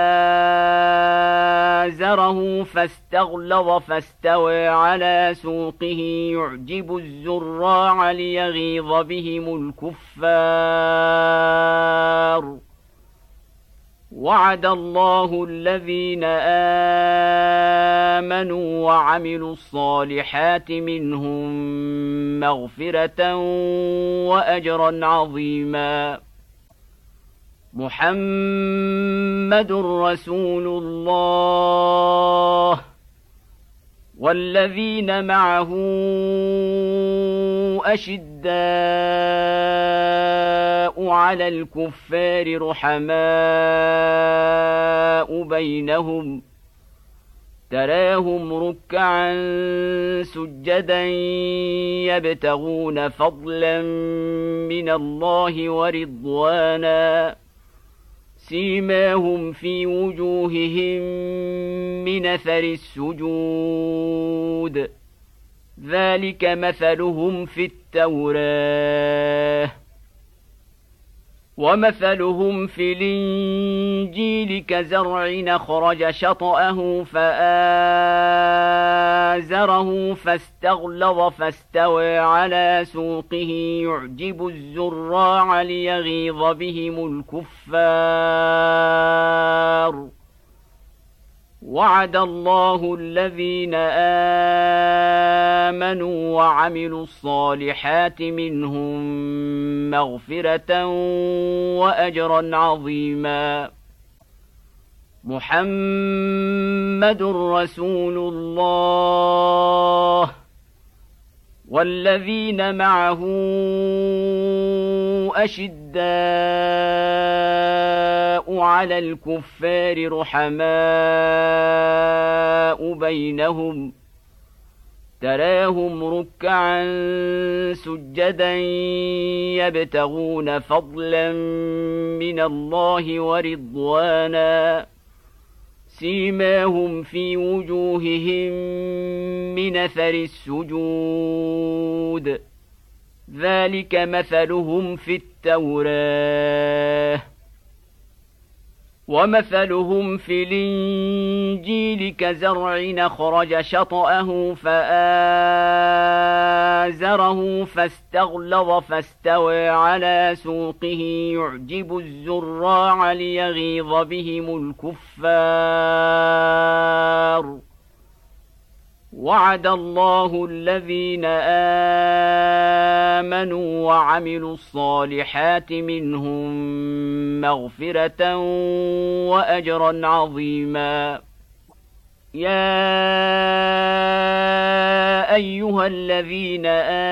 فآزره فاستغلظ فاستوى على سوقه يعجب الزراع ليغيظ بهم الكفار وعد الله الذين آمنوا وعملوا الصالحات منهم مغفرة وأجرا عظيما. محمد رسول الله والذين معه أشداء على الكفار رحماء بينهم تراهم ركعا سجدا يبتغون فضلا من الله ورضوانا سيماهم في وجوههم من أثر السجود ذلك مثلهم في التوراة ومثلهم في الإنجيل كزرع أخرج شطأه فآزره فاستغلظ فاستوى على سوقه يعجب الزراع ليغيظ بهم الكفار وعد الله الذين آمنوا وعملوا الصالحات منهم مغفرة وأجرا عظيما. محمد رسول الله والذين معه أشداء على الكفار رحماء بينهم تراهم ركعا سجدا يبتغون فضلا من الله ورضوانا سيماهم في وجوههم من أثر السجود ذلك مثلهم في التوراة ومثلهم في الإنجيل كزرع أخرج شطأه فآزره فاستغلظ فاستوى على سوقه يعجب الزراع ليغيظ بهم الكفار وعد الله الذين آمنوا وعملوا الصالحات منهم مغفرة وأجرا عظيما. يا أيها الذين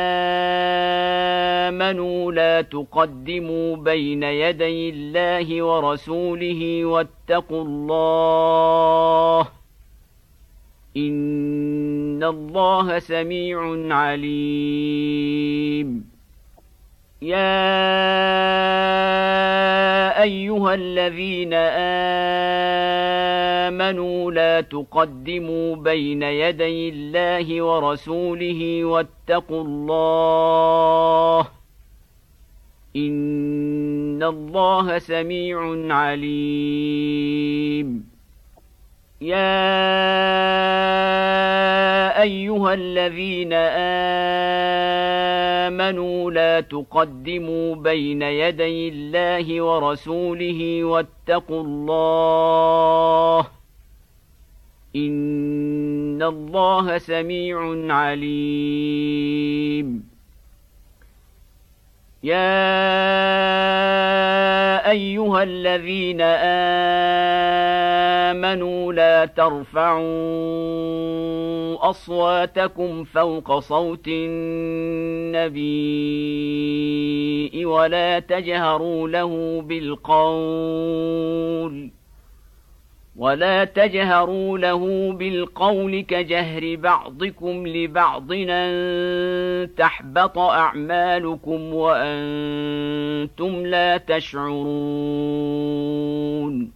آمنوا لا تقدموا بين يدي الله ورسوله واتقوا الله إن الله سميع عليم. يا أيها الذين آمنوا لا تقدموا بين يدي الله ورسوله واتقوا الله إن الله سميع عليم. يا أيها الذين آمنوا لا تقدموا بين يدي الله ورسوله واتقوا الله إن الله سميع عليم. يا أيها الذين آمنوا لا ترفعوا أصواتكم فوق صوت النبي ولا تجهروا له بالقول ولا تجهروا له بالقول كجهر بعضكم لبعض أن تحبط أعمالكم وأنتم لا تشعرون.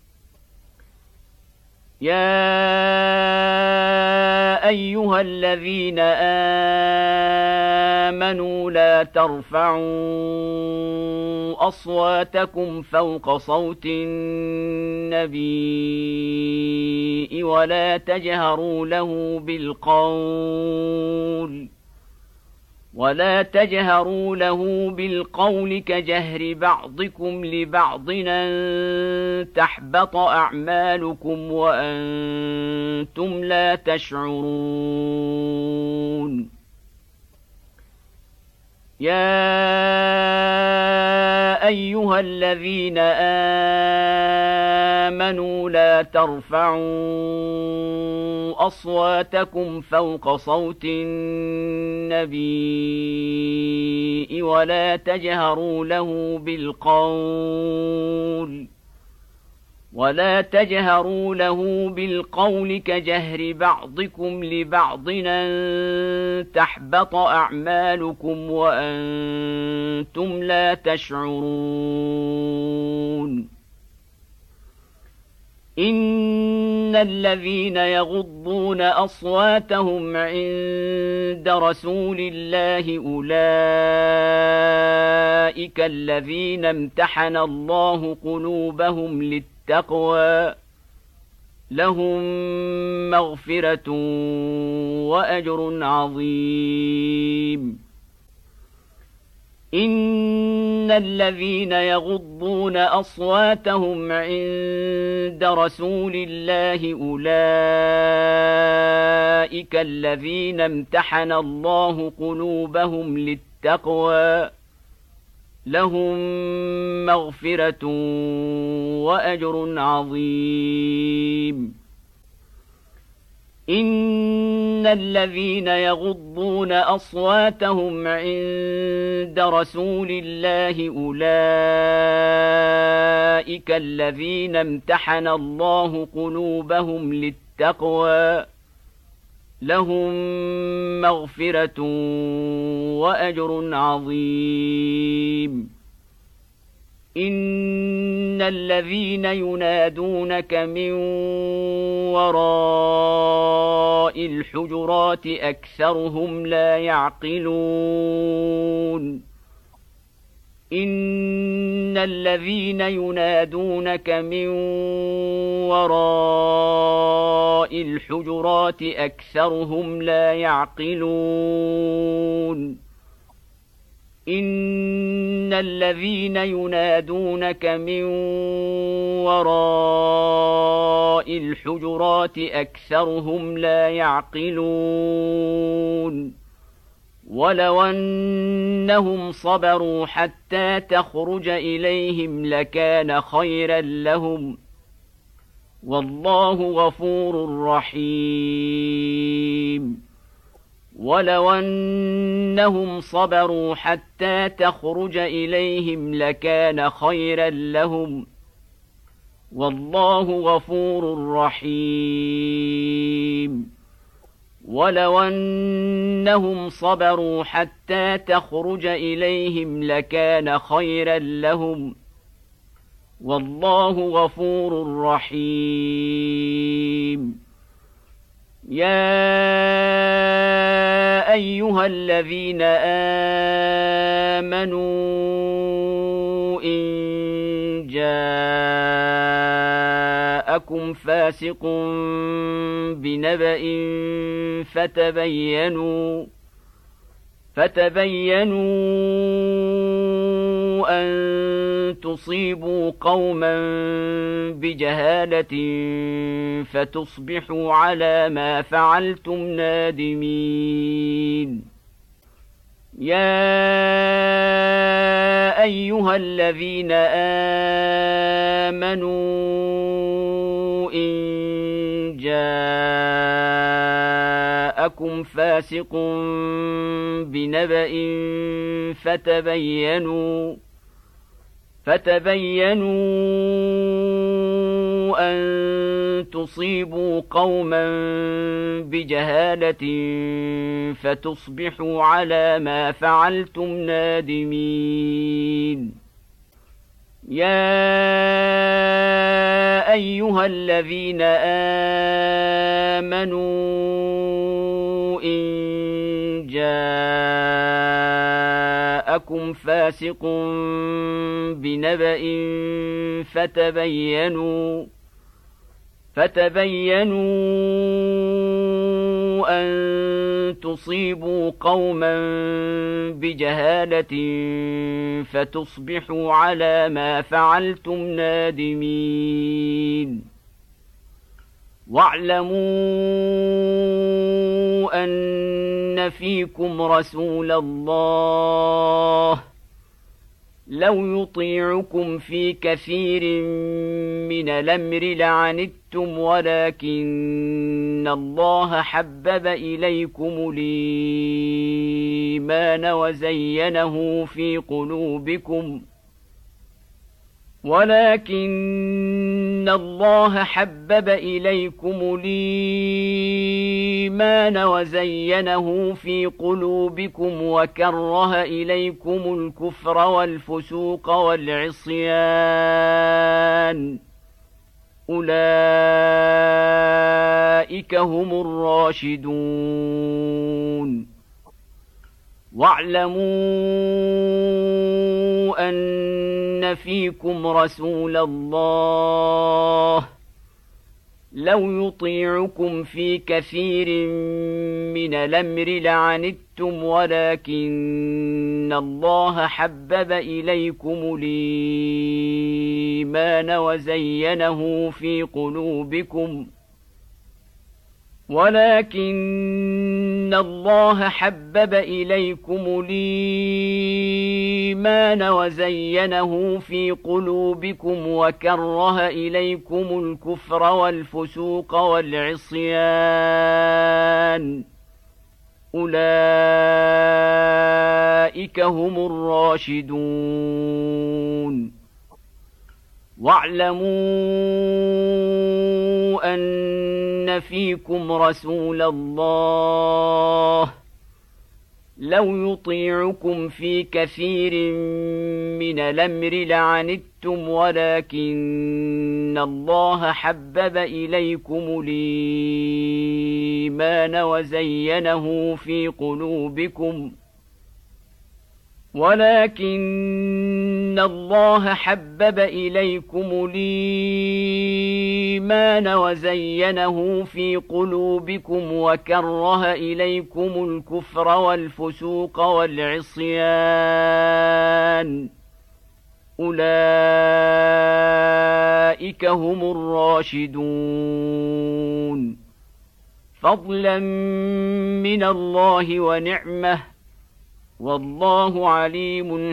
يا أيها الذين آمنوا لا ترفعوا أصواتكم فوق صوت النبي ولا تجهروا له بالقول ولا تجهروا له بالقول كجهر بعضكم لبعض أن تحبط أعمالكم وأنتم لا تشعرون يا أيها الذين آمنوا لا ترفعوا أصواتكم فوق صوت النبي ولا تجهروا له بالقول ولا تجهروا له بالقول كجهر بعضكم لبعض أن تحبط أعمالكم وأنتم لا تشعرون إن الذين يغضون أصواتهم عند رسول الله أولئك الذين امتحن الله قلوبهم للتقوى لهم مغفرة وأجر عظيم إن الذين يغضون أصواتهم عند رسول الله أولئك الذين امتحن الله قلوبهم للتقوى لهم مغفرة وأجر عظيم إن الذين يغضون أصواتهم عند رسول الله أولئك الذين امتحن الله قلوبهم للتقوى لهم مغفرة وأجر عظيم إن الذين ينادونك من وراء الحجرات أكثرهم لا يعقلون إن الذين ينادونك من وراء الحجرات أكثرهم لا يعقلون إن الذين ينادونك من وراء الحجرات أكثرهم لا يعقلون ولو أنهم صبروا حتى تخرج إليهم لكان خيرا لهم والله غفور رحيم ولو أنهم صبروا حتى تخرج إليهم لكان خيرا لهم والله غفور رحيم ولو أنهم صبروا حتى تخرج إليهم لكان خيرا لهم والله غفور رحيم يا أيها الذين آمنوا إن جاءكم فاسق بنبأ فتبينوا فتبينوا أن تصيبوا قوما بجهالة فتصبحوا على ما فعلتم نادمين يا أيها الذين آمنوا إن جاءكم فاسق بنبأ فتبينوا فتبينوا أن تصيبوا قوما بجهالة فتصبحوا على ما فعلتم نادمين يا أيها الذين آمنوا إن جاءكم جاءكم فاسق بنبأ فتبينوا فتبينوا أن تصيبوا قوما بجهالة فتصبحوا على ما فعلتم نادمين واعلموا أن فيكم رسول الله لو يطيعكم في كثير من الأمر لعنتم ولكن الله حبب إليكم الإيمان وزينه في قلوبكم ولكن الله حبب إليكم الإيمان وزينه في قلوبكم وكره إليكم الكفر والفسوق والعصيان أولئك هم الراشدون واعلموا أن فيكم رسول الله لو يطيعكم في كثير من الأمر لعنتم ولكن الله حبب إليكم الإيمان وزينه في قلوبكم ولكن الله حبب إليكم الإيمان وزينه في قلوبكم وكره إليكم الكفر والفسوق والعصيان أولئك هم الراشدون واعلموا أن فيكم رسول الله لو يطيعكم في كثير من الأمر لعنتم ولكن الله حبب إليكم الإيمان وزينه في قلوبكم ولكن الله حبب إليكم الإيمان وزينه في قلوبكم وكره إليكم الكفر والفسوق والعصيان أولئك هم الراشدون فضلا من الله ونعمه والله عليم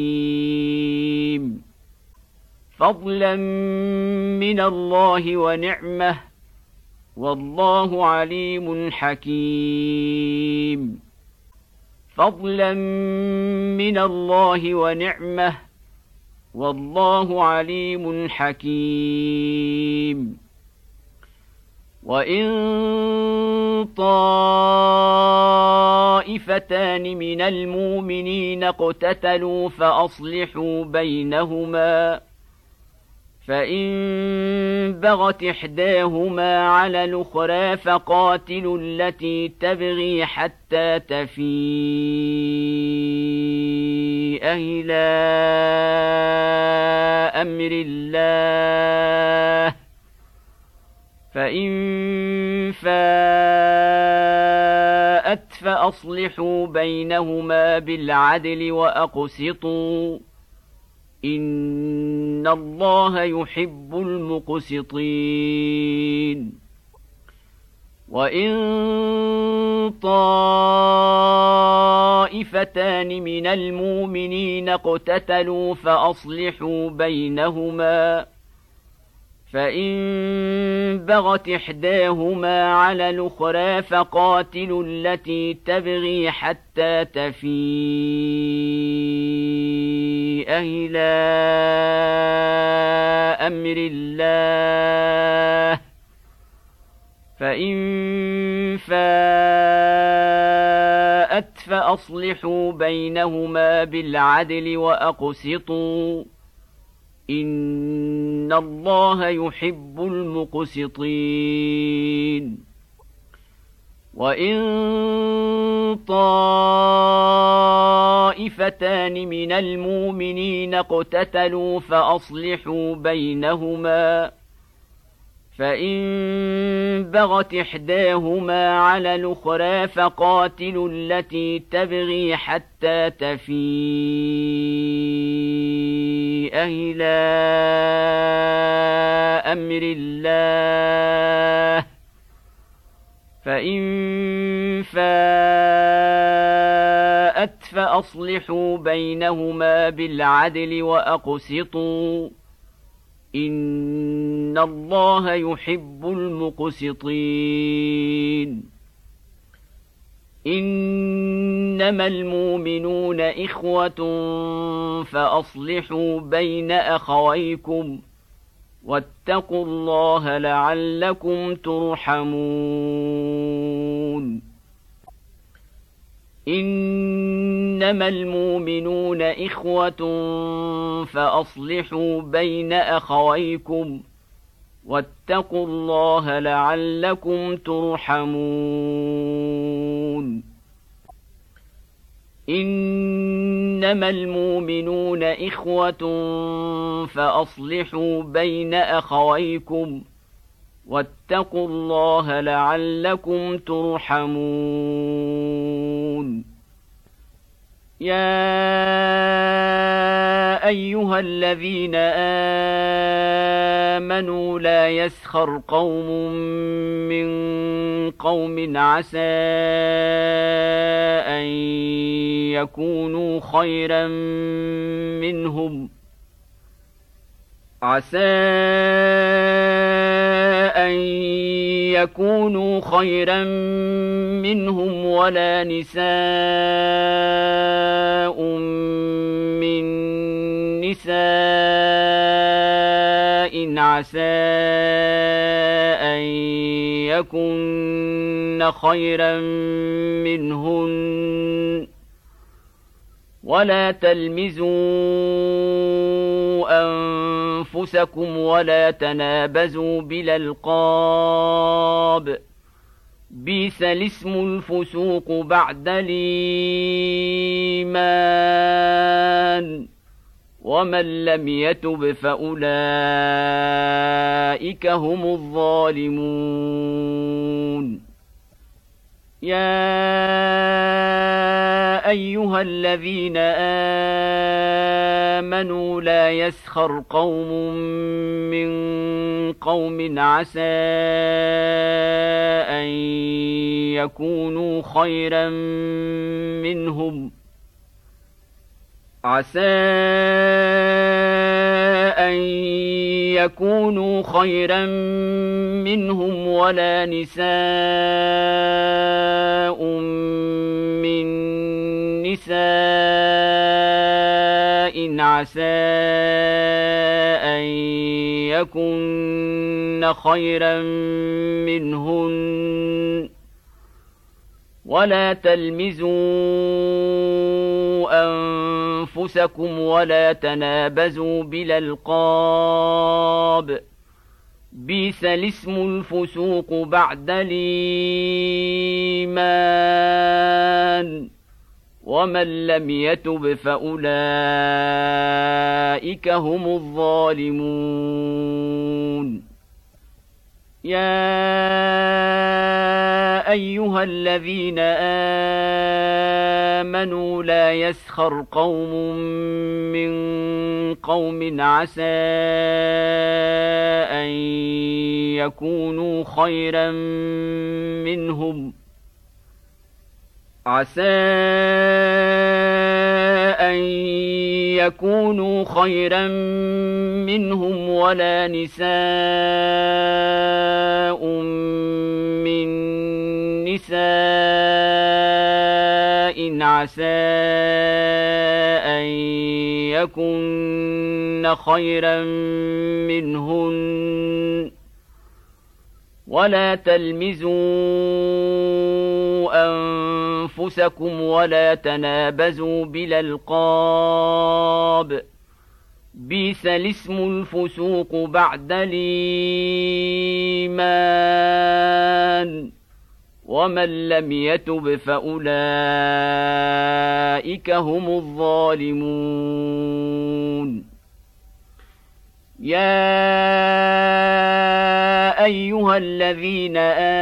حكيم فضلا من الله ونعمه والله عليم حكيم فضلا من الله ونعمه والله عليم حكيم وإن طائفتان من المؤمنين اقتتلوا فأصلحوا بينهما فإن بغت إحداهما على الأخرى فقاتلوا التي تبغي حتى تفيء إلى أمر الله فإن فاءت فأصلحوا بينهما بالعدل وأقسطوا إن الله يحب المقسطين وإن طائفتان من المؤمنين اقتتلوا فأصلحوا بينهما فإن بغت إحداهما على الأخرى فقاتلوا التي تبغي حتى تفيء إلى أمر الله فإن فاءت فأصلحوا بينهما بالعدل وأقسطوا إن الله يحب المقسطين وإن طائفتان طائفتان من المؤمنين اقتتلوا فأصلحوا بينهما فإن بغت إحداهما على الأخرى فقاتلوا التي تبغي حتى تفيء إلى أمر الله فإن فاءت فأصلحوا بينهما بالعدل وأقسطوا إن الله يحب المقسطين إنما المؤمنون إخوة فأصلحوا بين أخويكم واتقوا الله لعلكم ترحمون إنما المؤمنون إخوة فأصلحوا بين أخويكم واتقوا الله لعلكم ترحمون إنما المؤمنون إخوة فأصلحوا بين أخويكم واتقوا الله لعلكم ترحمون يا أيها الذين آمنوا لا يسخر قوم من قوم عسى أن يكونوا خيرا منهم عسى أن يكونوا خيرا منهم ولا نساء من نساء عسى أن يكن خيرا منهن ولا تلمزوا أنفسكم ولا تنابزوا بالألقاب بئس الاسم الفسوق بعد الإيمان ومن لم يتب فأولئك هم الظالمون يا أيها الذين آمنوا لا يسخر قوم من قوم عسى أن يكونوا خيرا منهم عسى أن يكونوا خيرا منهم ولا نساء من نساء عسى أن يكن خيرا منهن ولا تلمزوا أنفسكم ولا تنابزوا بالألقاب بئس الاسم الفسوق بعد الإيمان ومن لم يتب فأولئك هم الظالمون يا أيها الذين آمنوا لا يسخر قوم من قوم عسى أن يكونوا خيرا منهم عسى أن يكونوا خيرا منهم ولا نساء من نساء عسى أن يكن خيرا منهن ولا تلمزوا أنفسكم ولا تنابزوا بالألقاب بئس الاسم الفسوق بعد الإيمان ومن لم يتب فأولئك هم الظالمون. يا أيها الذين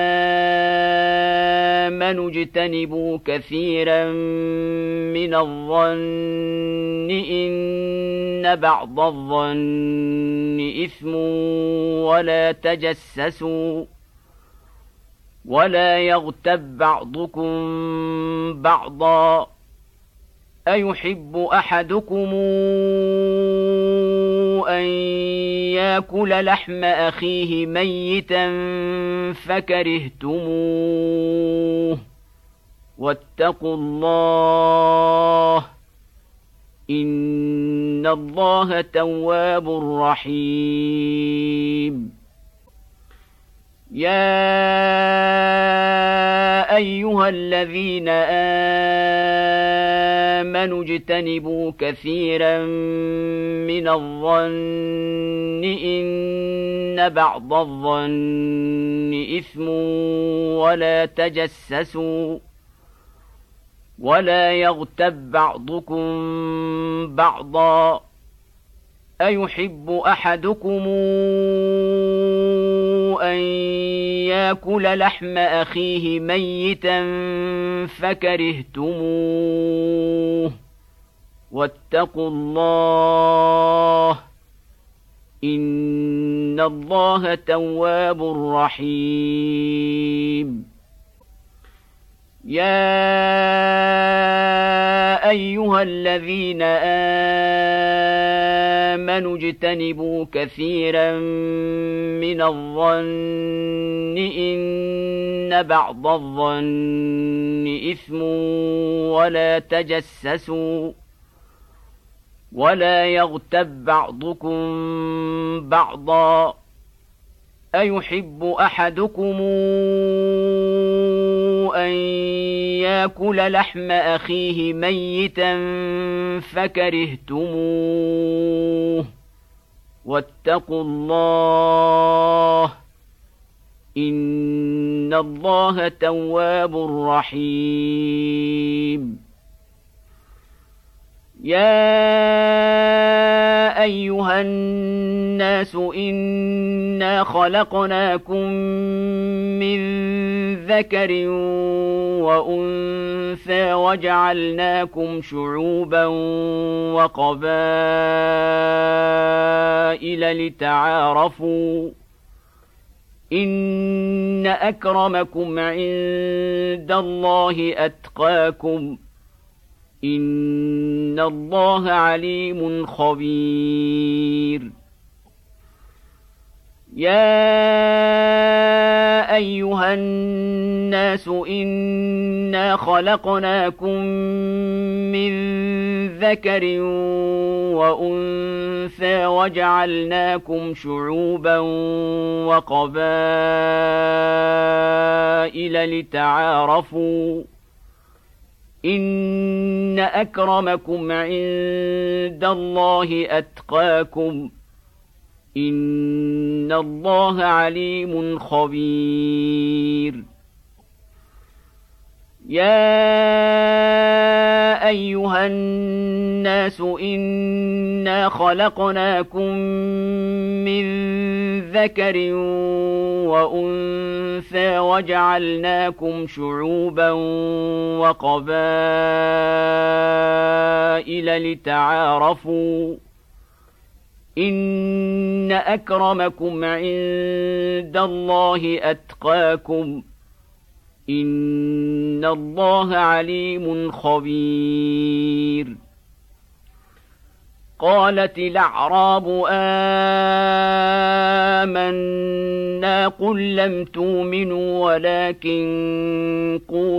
آمنوا اجتنبوا كثيرا من الظن إن بعض الظن إثم ولا تجسسوا ولا يغتب بعضكم بعضا أيحب أحدكم أن يأكل لحم أخيه ميتا فكرهتموه واتقوا الله إن الله تواب رحيم. يا أيها الذين آمنوا اجتنبوا كثيرا من الظن إن بعض الظن إثم ولا تجسسوا ولا يغتب بعضكم بعضا أيحب أحدكم أن يأكل لحم أخيه ميتا فكرهتموه واتقوا الله إن الله تواب رحيم. يا أيها الذين آمنوا اجتنبوا كثيرا من الظن إن بعض الظن إثم ولا تجسسوا ولا يغتب بعضكم بعضا أيحب أحدكم أن يأكل لحم أخيه ميتا فكرهتموه واتقوا الله إن الله تواب رحيم. يا أيها الناس إنا خلقناكم من ذكر وأنثى وجعلناكم شعوبا وقبائل لتعارفوا إن أكرمكم عند الله أتقاكم إن الله عليم خبير. يا أيها الناس إنا خلقناكم من ذكر وأنثى وجعلناكم شعوبا وقبائل لتعارفوا إن أكرمكم عند الله أتقاكم إن الله عليم خبير. يا أيها الناس إنا خلقناكم من ذكر وأنثى وجعلناكم شعوبا وقبائل لتعارفوا إن أكرمكم عند الله أتقاكم إن الله عليم خبير. قالت الأعراب آمنا قل لم تؤمنوا ولكن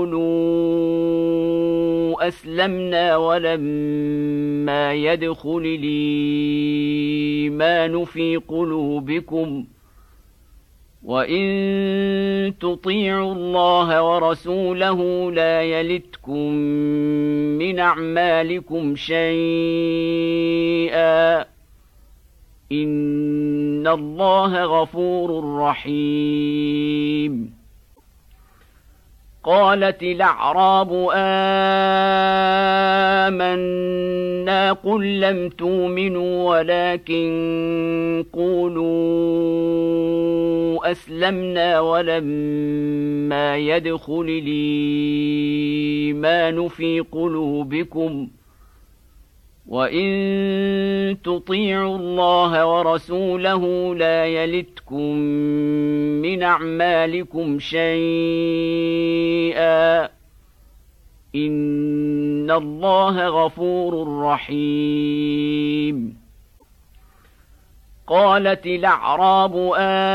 قولوا أسلمنا ولما يدخل الإيمان في قلوبكم وإن تطيعوا الله ورسوله لا يلتكم من أعمالكم شيئا إن الله غفور رحيم. قالت الأعراب آمنا قل لم تؤمنوا ولكن قولوا أسلمنا ولما يدخل الإيمان في قلوبكم وإن تطيعوا الله ورسوله لا يلتكم من أعمالكم شيئا إن الله غفور رحيم. قالت الأعراب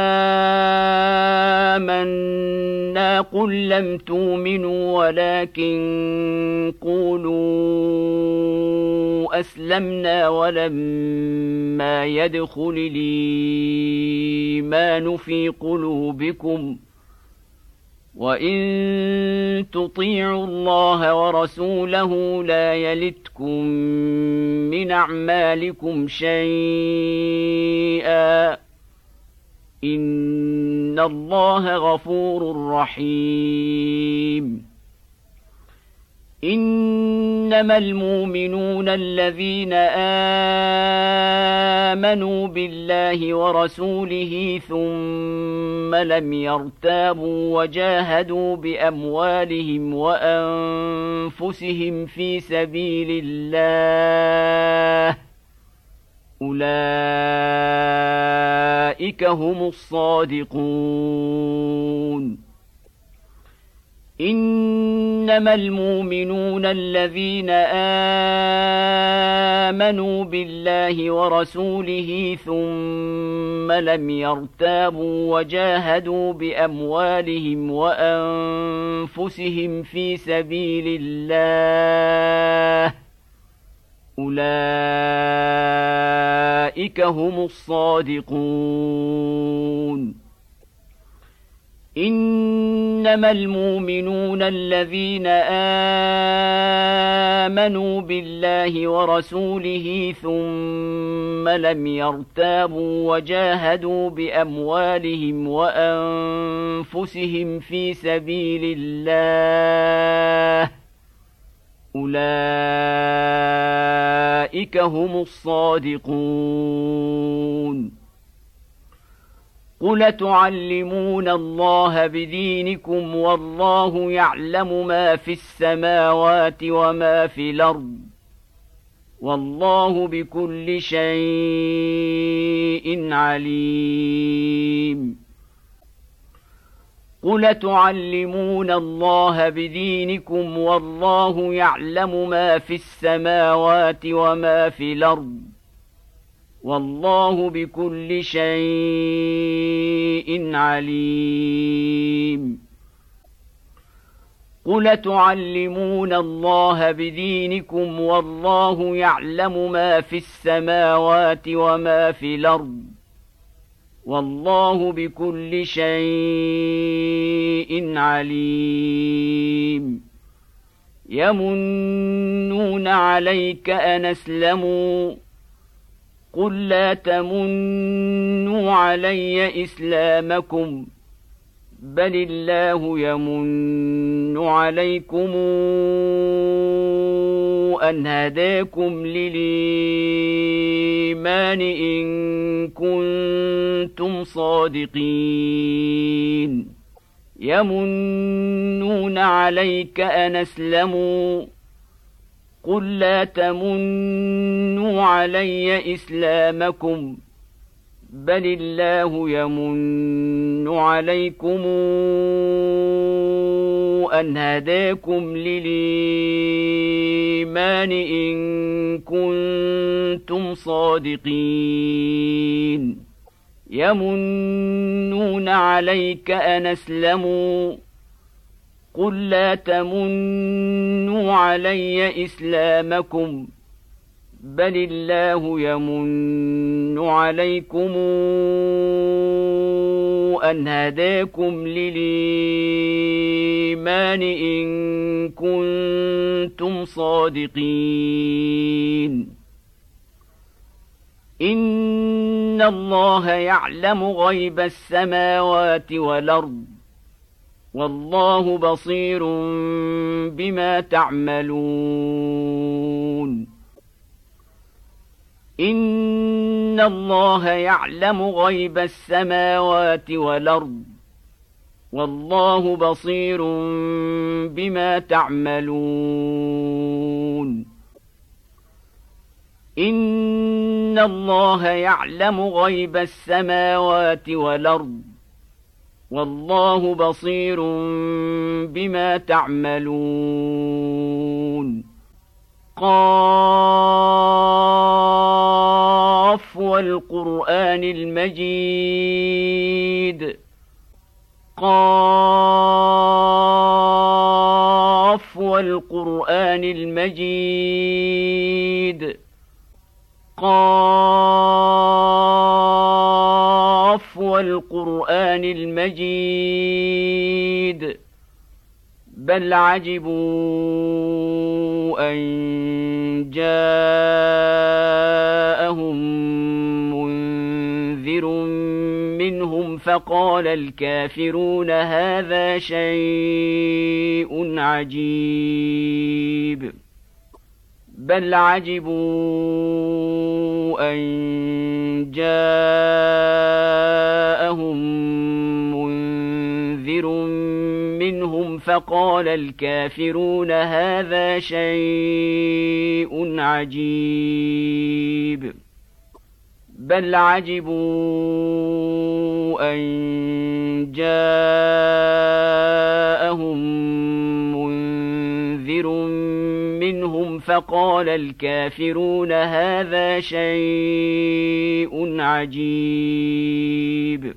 آمنا قل لم تؤمنوا ولكن قولوا أسلمنا ولما يدخل الإيمان في قلوبكم وإن تطيعوا الله ورسوله لا يلتكم من أعمالكم شيئا إن الله غفور رحيم. إنما المؤمنون الذين آمنوا بالله ورسوله ثم لم يرتابوا وجاهدوا بأموالهم وأنفسهم في سبيل الله أولئك هم الصادقون. إنما المؤمنون الذين آمنوا بالله ورسوله ثم لم يرتابوا وجاهدوا بأموالهم وأنفسهم في سبيل الله أولئك هم الصادقون. إنما المؤمنون الذين آمنوا بالله ورسوله ثم لم يرتابوا وجاهدوا بأموالهم وأنفسهم في سبيل الله أولئك هم الصادقون. قل تعلمون الله بدينكم والله يعلم ما في السماوات وما في الأرض والله بكل شيء عليم. قل تعلمون الله بدينكم والله يعلم ما في السماوات وما في الأرض والله بكل شيء عليم. قل تعلمون الله بدينكم والله يعلم ما في السماوات وما في الأرض والله بكل شيء عليم. يمنون عليك أن أسلموا قل لا تمنوا علي إسلامكم بل الله يمن عليكم أن هداكم للإيمان إن كنتم صادقين. يمنون عليك أن أسلموا قل لا تمنوا علي إسلامكم بل الله يمن عليكم أن هداكم للإيمان إن كنتم صادقين. يمنون عليك أن أسلموا قل لا تمنوا علي إسلامكم بل الله يمن عليكم أن هداكم للإيمان إن كنتم صادقين. إن الله يعلم غيب السماوات والأرض والله بصير بما تعملون إن الله يعلم غيب السماوات والأرض والله بصير بما تعملون إن الله يعلم غيب السماوات والأرض والله بصير بما تعملون قاف والقرآن المجيد قاف والقرآن المجيد قاف والقرآن المجيد بل عجبوا أن جاءهم منذر منهم فقال الكافرون هذا شيء عجيب بل عجبوا أن جاءهم منذر منهم فقال الكافرون هذا شيء عجيب بل عجبوا أن جاءهم منذر منهم فقال الكافرون هذا شيء عجيب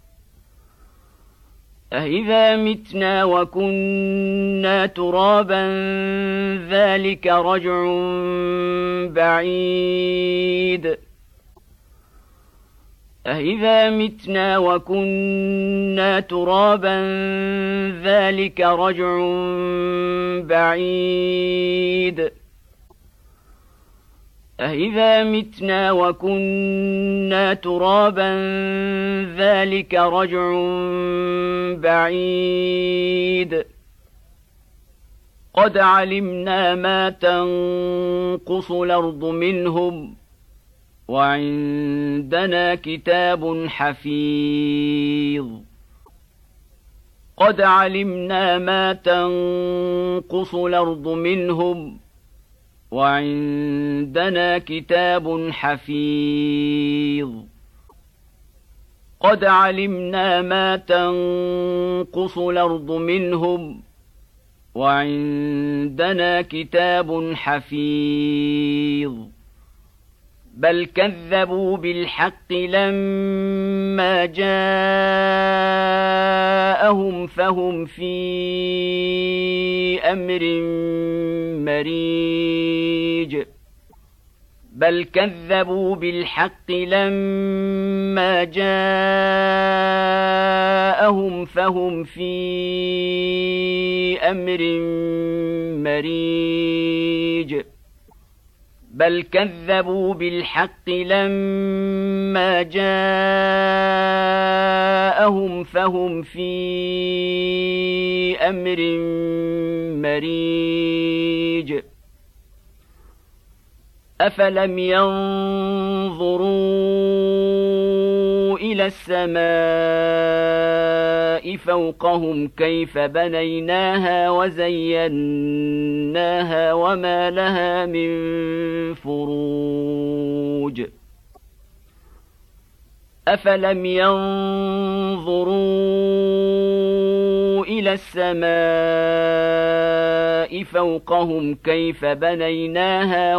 أإذا متنا وكنا ترابا ذلك رجع بعيد أإذا متنا وكنا ترابا ذلك رجع بعيد أإذا متنا وكنا ترابا ذلك رجع بعيد قد علمنا ما تنقص الأرض منهم وعندنا كتاب حفيظ قد علمنا ما تنقص الأرض منهم وعندنا كتاب حفيظ قد علمنا ما تنقص الأرض منهم وعندنا كتاب حفيظ بل كذبوا بالحق لما جاءهم فهم في أمر مريج بل كذبوا بالحق لما جاءهم فهم في أمر مريج بل كذبوا بالحق لما جاءهم فهم في أمر مريج أفلم ينظروا إلى السماء فوقهم كيف بنيناها وزيناها وما لها من فروج أفلم ينظروا إلى السماء فوقهم كيف بنيناها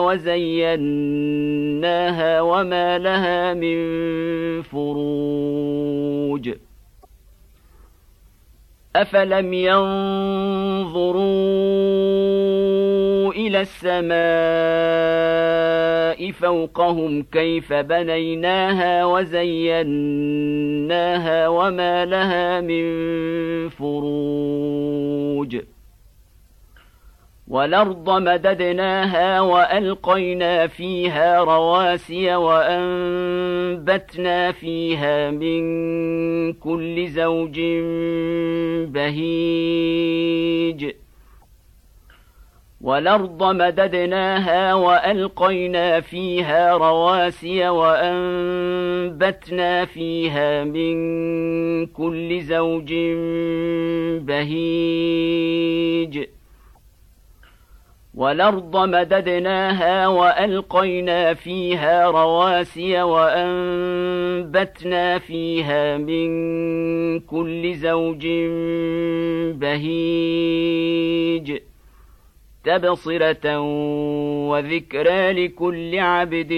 وزيناها وما لها من فروج أفلم ينظروا إلى السماء فوقهم كيف بنيناها وزيناها وما لها من فروج والأرض مددناها وألقينا فيها رواسي وأنبتنا فيها من كل زوج بهيج والأرض مددناها وألقينا فيها رواسي وأنبتنا فيها من كل زوج بهيج والأرض مددناها وألقينا فيها رواسي وأنبتنا فيها من كل زوج بهيج تبصرة وذكرى لكل عبد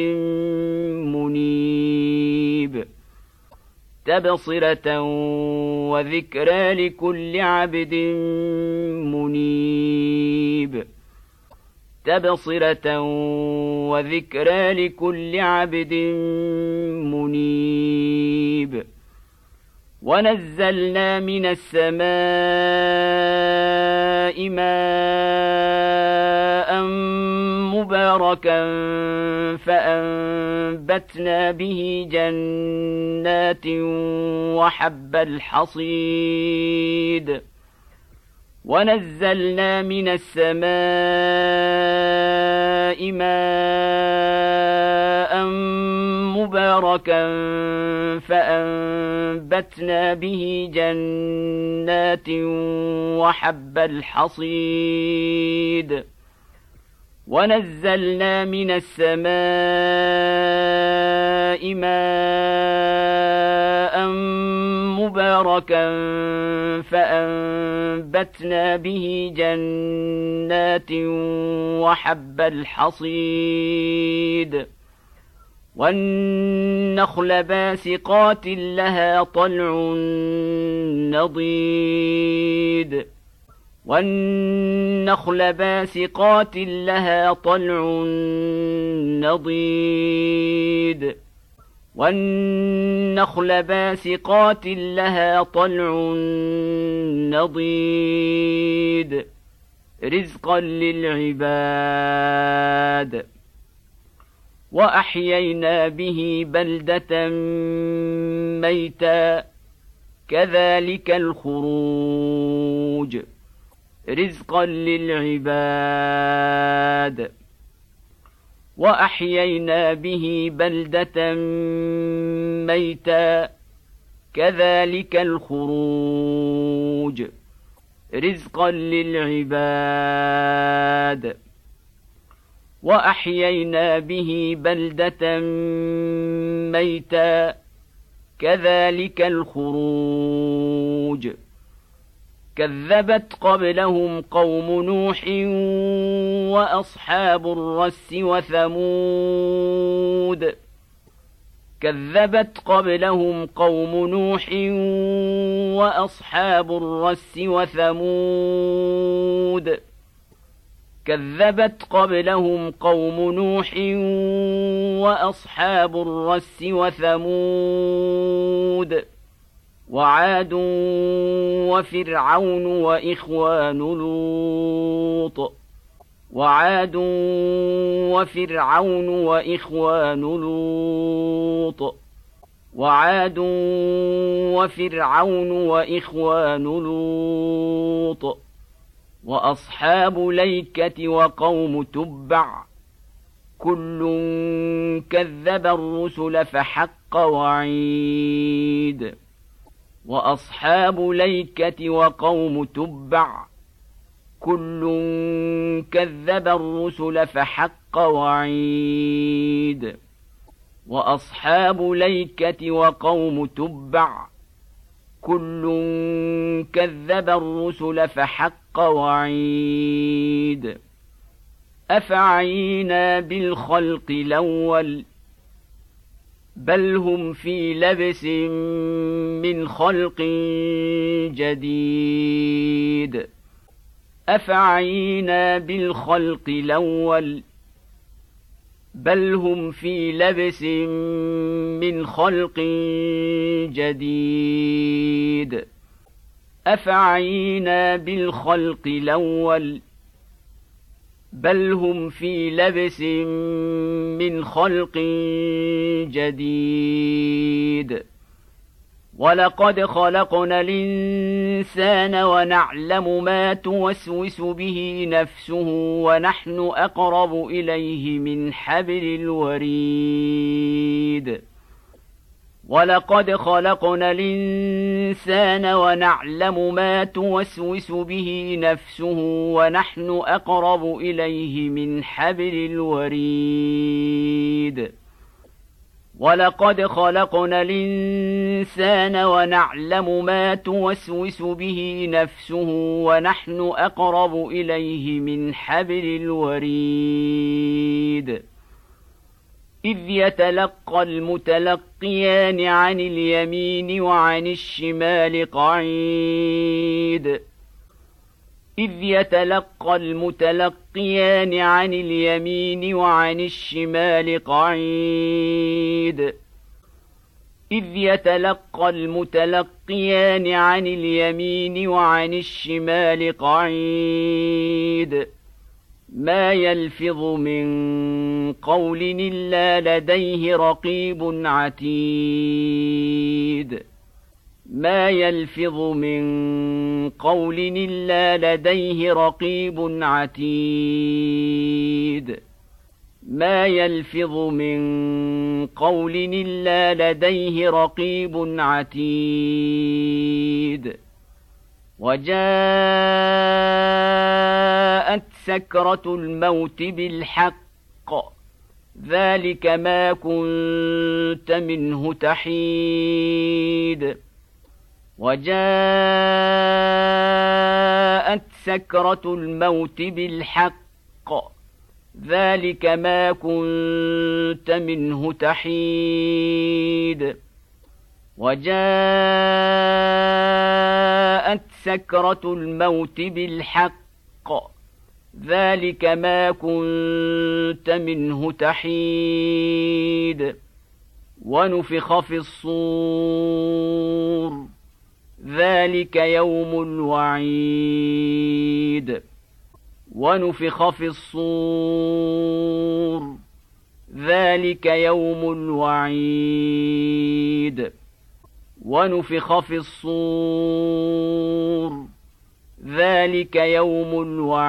منيب تبصرة وذكرى لكل عبد منيب تبصرة وذكرى لكل عبد منيب ونزلنا من السماء ماء مباركا فأنبتنا به جنات وحب الحصيد ونزلنا من السماء ماء مباركا فأنبتنا به جنات وحب الحصيد ونزلنا من السماء ماء مباركا فأنبتنا به جنات وحب الحصيد والنخل باسقات لها طلع نضيد والنخل باسقات لها طلع نضيد والنخل باسقات لها طلع نضيد رزقا للعباد وأحيينا به بلدة ميتا كذلك الخروج رزقا للعباد وأحيينا به بلدة ميتا كذلك الخروج رزقا للعباد وأحيينا به بلدة ميتا كذلك الخروج كذبت قبلهم قوم نوح وأصحاب الرس وثمود كذبت قبلهم قوم نوح وأصحاب الرس وثمود كذبت قبلهم قوم نوح وأصحاب الرس وثمود وعاد وفرعون وإخوان لوط وعاد وفرعون وإخوان لوط وعاد وفرعون وإخوان لوط وأصحاب ليكة وقوم تبع كل كذب الرسل فحق وعيد وأصحاب ليكة وقوم تبع كل كذب الرسل فحق وعيد وأصحاب ليكة وقوم تبع كل كذب الرسل فحق وعيد أفعينا بالخلق الأول بل هم في لبس من خلق جديد أفعينا بالخلق الأول بل هم في لبس من خلق جديد أفعينا بالخلق الأول بل هم في لبس من خلق جديد ولقد خلقنا الإنسان ونعلم ما توسوس به نفسه ونحن أقرب إليه من حبل الوريد ولقد خلقنا الإنسان ونعلم ما توسوس به نفسه ونحن أقرب إليه من حبل الوريد ولقد خلقنا الإنسان ونعلم ما توسوس به نفسه ونحن أقرب إليه من حبل الوريد إذ يتلقى المتلقيان عن اليمين وعن الشمال قعيد إذ يتلقى المتلقيان عن اليمين وعن الشمال قعيد إذ يتلقى المتلقيان عن اليمين وعن الشمال قعيد ما يلفظ من قول إلا لديه رقيب عتيد ما يلفظ من قول إلا لديه رقيب عتيد ما يلفظ من قول إلا لديه رقيب عتيد وجاءت سكرة الموت بالحق ذلك ما كنت منه تحيد وجاءت سكرة الموت بالحق ذلك ما كنت منه تحيد وجاءت سكرة الموت بالحق ذلك ما كنت منه تحيد ونفخ في الصور ذلك يوم الوعيد ونفخ في الصور ذلك يوم الوعيد ونفخ في الصور ذلك يوم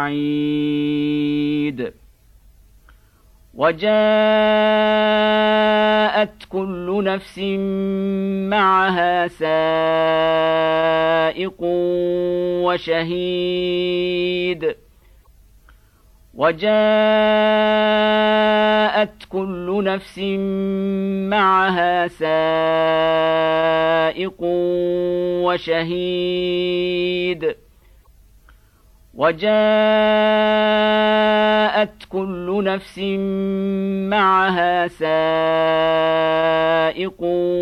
الوعيد وجاءت كل نفس معها سائق وشهيد وجاءت كل نفس معها سائق وشهيد وجاءت كل نفس معها سائق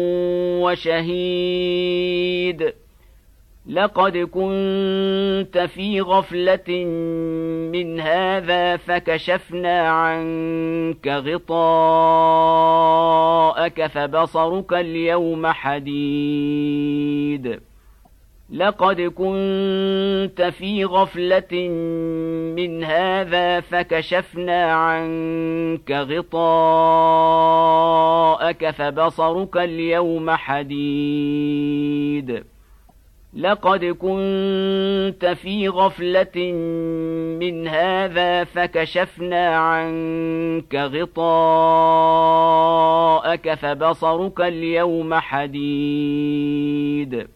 وشهيد لقد كنت في غفلة من هذا فكشفنا عنك غطاءك فبصرك اليوم حديد لقد كنت في غفلة من هذا فكشفنا عنك غطاءك فبصرك اليوم حديد لقد كنت في غفلة من هذا فكشفنا عنك غطاءك فبصرك اليوم حديد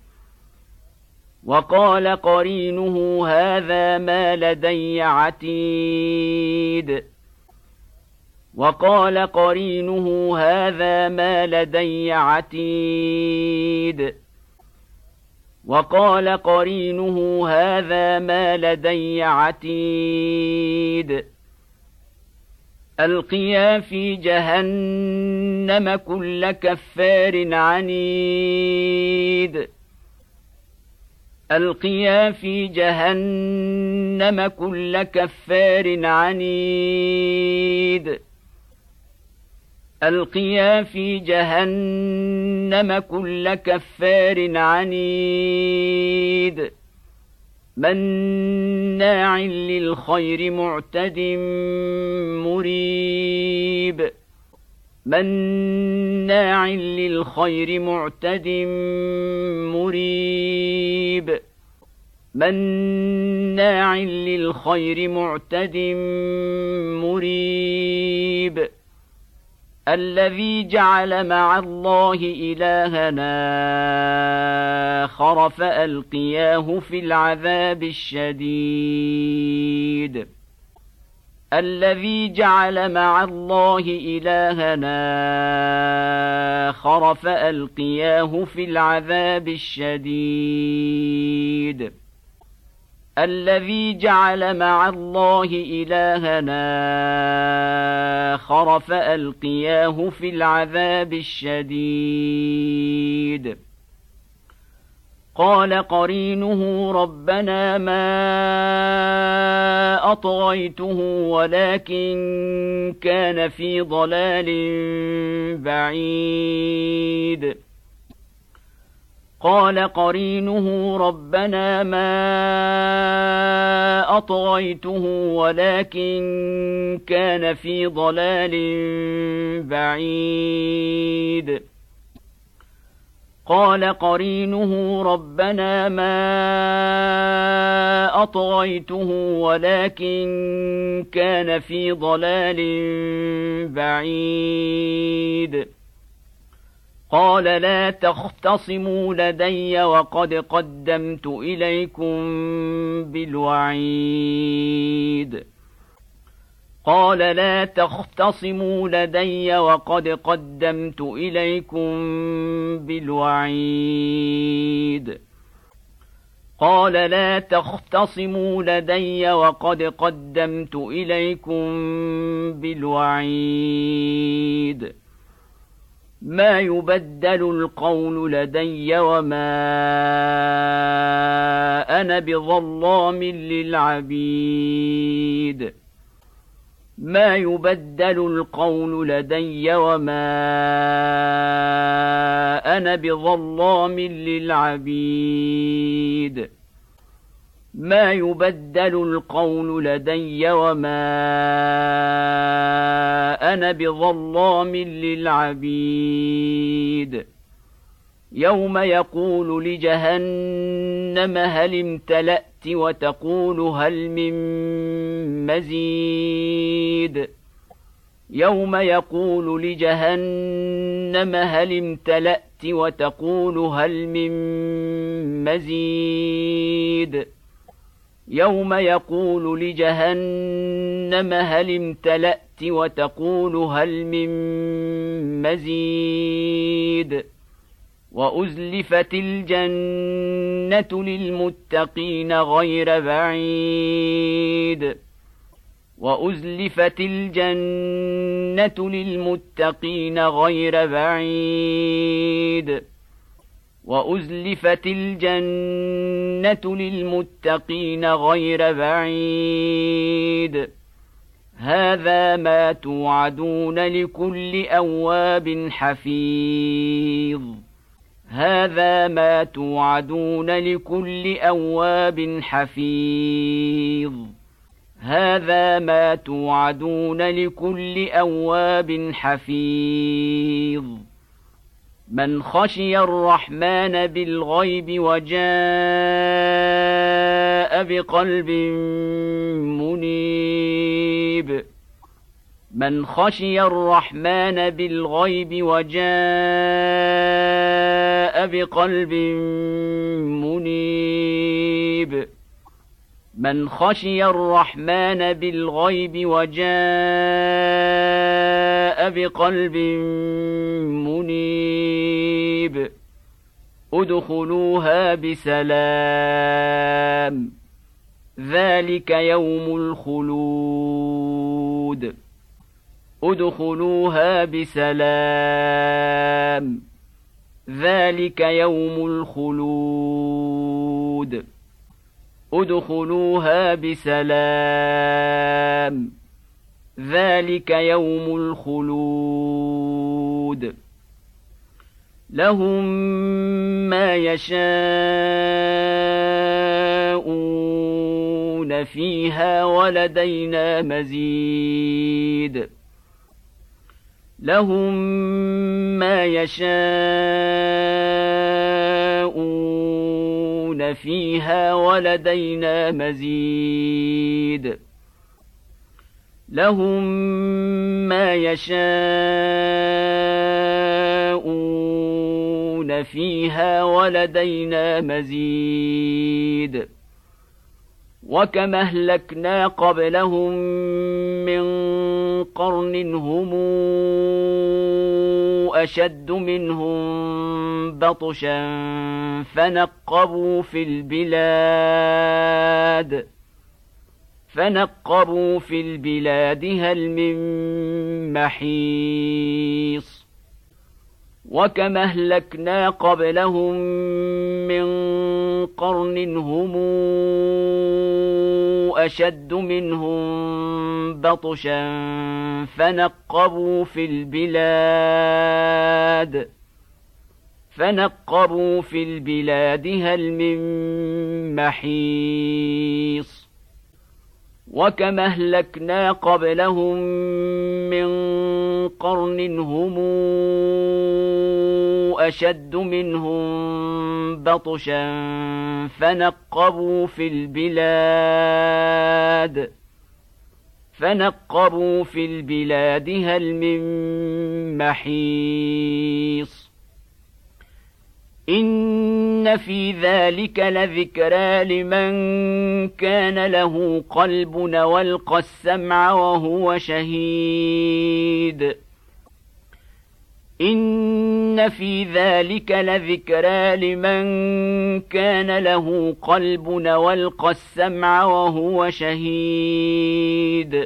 وقال قرينه هذا ما لدي عتيد وقال قرينه هذا ما لدي عتيد وقال قرينه هذا ما لدي عتيد ألقيا في جهنم كل كفار عنيد ألقيا في جهنم كل كفار عنيد ألقيا في جهنم كل كفار عنيد مناع للخير معتد مريب مناع للخير معتد مريب مناع للخير معتد مريب الذي جعل مع الله إلهنا آخر فألقياه في العذاب الشديد الذي جعل مع الله إلهنا آخر فألقياه في العذاب الشديد الذي جعل مع الله إلهنا آخر فألقياه في العذاب الشديد قال قرينه ربنا ما أطغيته ولكن كان في ضلال بعيد قال قرينه ربنا ما أطغيته ولكن كان في ضلال بعيد قال قرينه ربنا ما أطغيته ولكن كان في ضلال بعيد قال لا تختصموا لدي وقد قدمت إليكم بالوعيد قال لا تختصموا لدي وقد قدمت إليكم بالوعيد قال لا تختصموا لدي وقد قدمت إليكم بالوعيد ما يبدل القول لدي وما أنا بظلام للعبيد ما يبدل القول لدي وما أنا بظلام للعبيد ما يبدل القول لدي وما أنا بظلام للعبيد يوم يقول لجهنم هل امتلأت وتقول هل من مزيد يوم يقول لجهنم هل امتلأت وتقول هل من مزيد يوم يقول لجهنم هل امتلأت وتقول هل من مزيد وأزلفت الجنة للمتقين غير بعيد وأزلفت الجنة للمتقين غير بعيد وأزلفت الجنة للمتقين غير بعيد هذا ما توعدون لكل أواب حفيظ هذا ما توعدون لكل أواب حفيظ هذا ما توعدون لكل أواب حفيظ من خشي الرحمن بالغيب وجاء بقلب منيب من خشي الرحمن بالغيب وجاء بقلب منيب من خشي الرحمن بالغيب وجاء بقلب منيب ادخلوها بسلام ذلك يوم الخلود ادخلوها بسلام ذلك يوم الخلود ادخلوها بسلام ذلك يوم الخلود لهم ما يشاءون يشاءون فيها ولدينا مزيد لهم ما يشاءون فيها ولدينا مزيد لهم ما يشاءون فيها ولدينا مزيد وكم أهلكنا قبلهم من قرن هم أشد منهم بطشا فنقبوا في البلاد فنقبوا في البلاد هل من محيص وكم أهلكنا قبلهم من قرن هم أشد منهم بطشا فنقبوا في البلاد فنقبوا في البلاد هل من محيص وكم أهلكنا قبلهم من قرن هم أشد منهم بطشا فنقبوا في البلاد فنقبوا في البلاد هل من محيص إن في ذلك لذكرى لمن كان له قلب والقى السمع وهو شهيد إن في ذلك لذكرى لمن كان له قلب والقى السمع وهو شهيد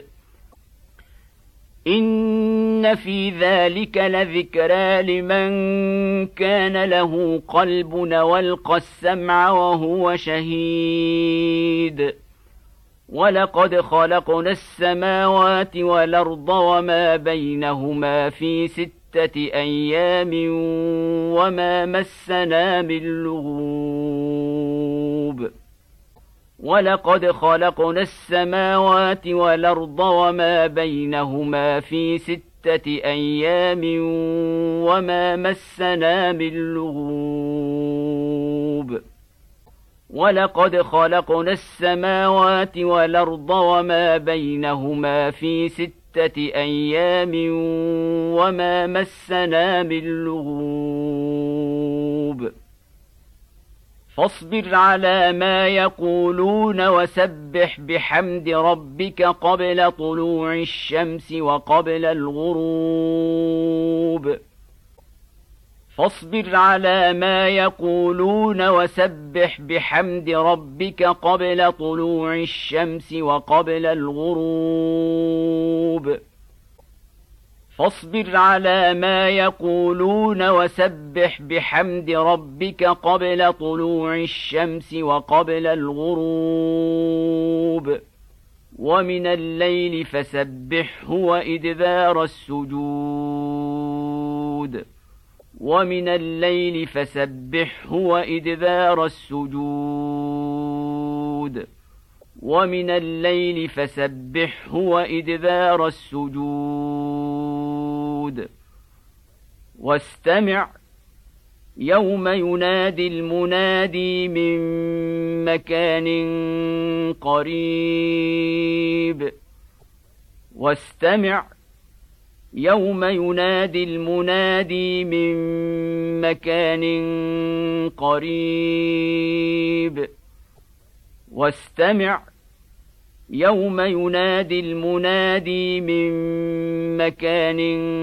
إن في ذلك لذكرى لمن كان له قلب والقى السمع وهو شهيد ولقد خلقنا السماوات والأرض وما بينهما في ستة أيام وما مسنا من لغوب ولقد خلقنا السماوات والأرض وما بينهما في ستة أيام وما مسنا من لغوب ولقد خلقنا السماوات والأرض وما بينهما في ستة أيام وما مسنا من لغوب فاصبر على ما يقولون وسبح بحمد ربك قبل طلوع الشمس وقبل الغروب فاصبر على ما يقولون وسبح بحمد ربك قبل طلوع الشمس وقبل الغروب فاصبر على ما يقولون وسبح بحمد ربك قبل طلوع الشمس وقبل الغروب ومن الليل فسبحه وإدبار السجود ومن الليل فسبحه وإدبار السجود ومن الليل فسبحه وإدبار السجود واستمع يوم ينادي المنادي من مكان قريب واستمع يوم ينادي المنادي من مكان قريب واستمع يوم ينادي المنادي من مكان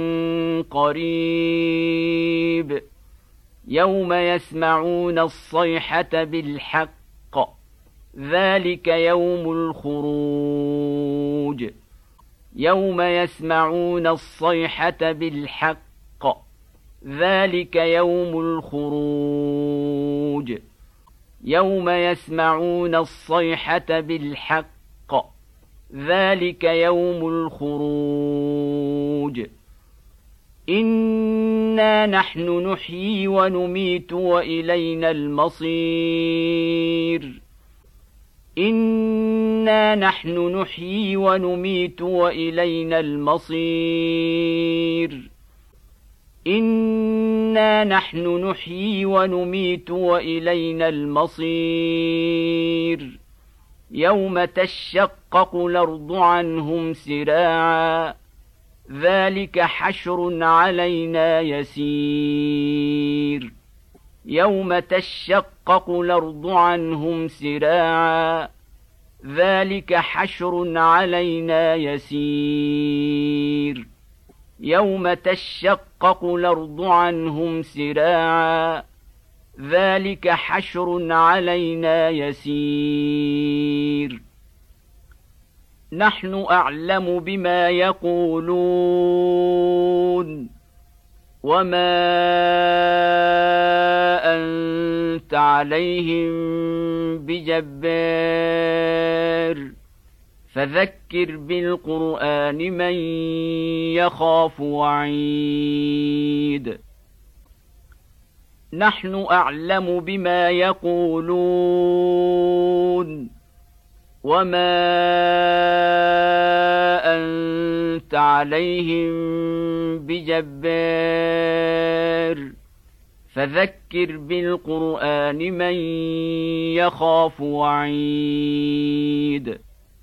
قريب يوم يسمعون الصيحة بالحق ذلك يوم الخروج يوم يسمعون الصيحة بالحق ذلك يوم الخروج يوم يسمعون الصيحة بالحق ذلك يوم الخروج إنا نحن نحيي ونميت وإلينا المصير إنا نحن نحيي ونميت وإلينا المصير إنا نحن نحيي ونميت وإلينا المصير يوم تشقق الأرض عنهم سراعا ذلك حشر علينا يسير يوم تشقق الأرض عنهم سراعا ذلك حشر علينا يسير يوم تشقق الأرض عنهم سراعا ذلك حشر علينا يسير نحن أعلم بما يقولون وما أنت عليهم بجبار فذكر بالقرآن من يخاف وعيد نحن أعلم بما يقولون وما أنت عليهم بجبار فذكر بالقرآن من يخاف وعيد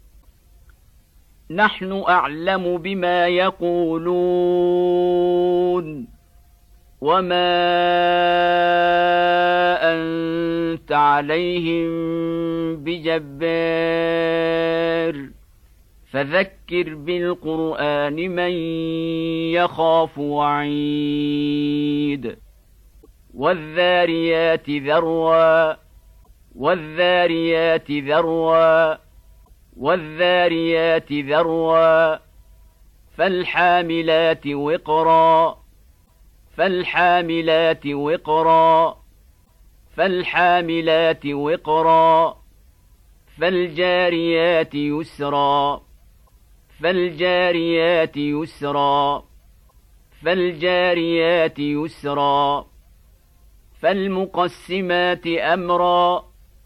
نحن أعلم بما يقولون وما أنت عليهم بجبار فذكر بالقرآن من يخاف وعيد والذاريات ذروا والذاريات ذروا والذاريات ذروا فالحاملات وقرا فالحاملات وقرا فالحاملات وقرا فالجاريات يسرا فالجاريات يسرا فالجاريات يسرا فالمقسمات أمرا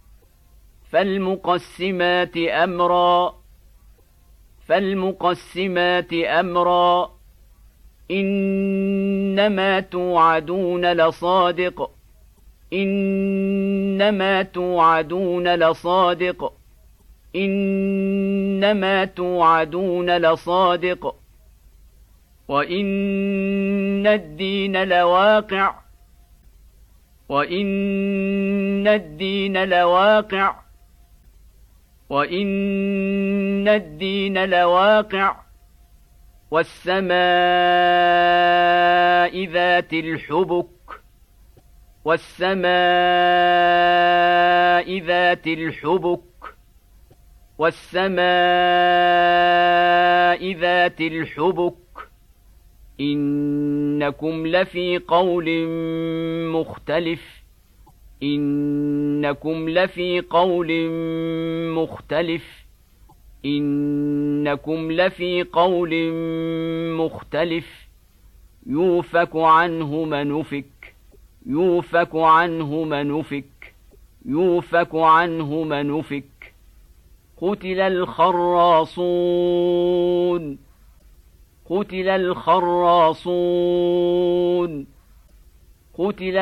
فالمقسمات أمرا فالمقسمات أمرا إنما توعدون لصادق إنما توعدون لصادق إنما توعدون لصادق وإن الدين لواقع وإن الدين لواقع وإن الدين لواقع والسماء ذات الحبك والسماء ذات الحبك والسماء ذات الحبك إنكم لفي قول مختلف إنكم لفي قول مختلف إنكم لفي قول مختلف يوفك عنه من أفك يوفك عنه من أفك يوفك عنه من أفك قتل الخراصون قتل الخراصون قتل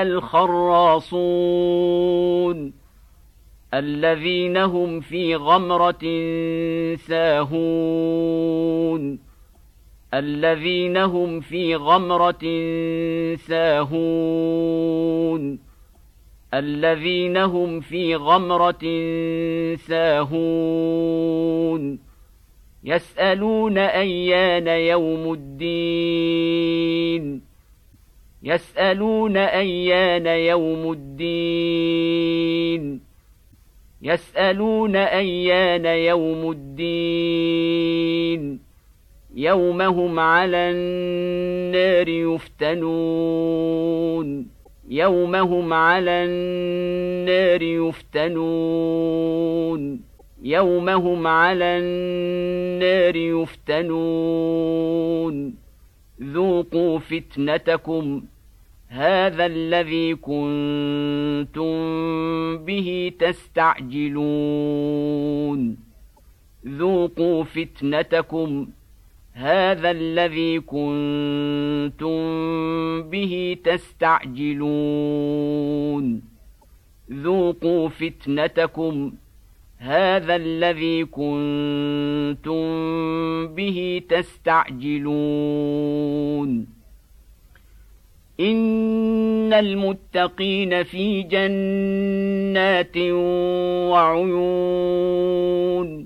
الخراصون الذين هم في غمرة ساهون الذين هم في غمرة ساهون الذين هم في غمرة ساهون يسألون أيان يوم الدين يسألون أيان يوم الدين يسألون أيان يوم الدين يوم هم على النار يفتنون يوم هم على النار يفتنون يوم هم على النار يفتنون ذوقوا فتنتكم هذا الذي كنتم به تستعجلون ذوقوا فتنتكم هذا الذي كنتم به تستعجلون ذوقوا فتنتكم هذا الذي كنتم به تستعجلون إن المتقين في جنات وعيون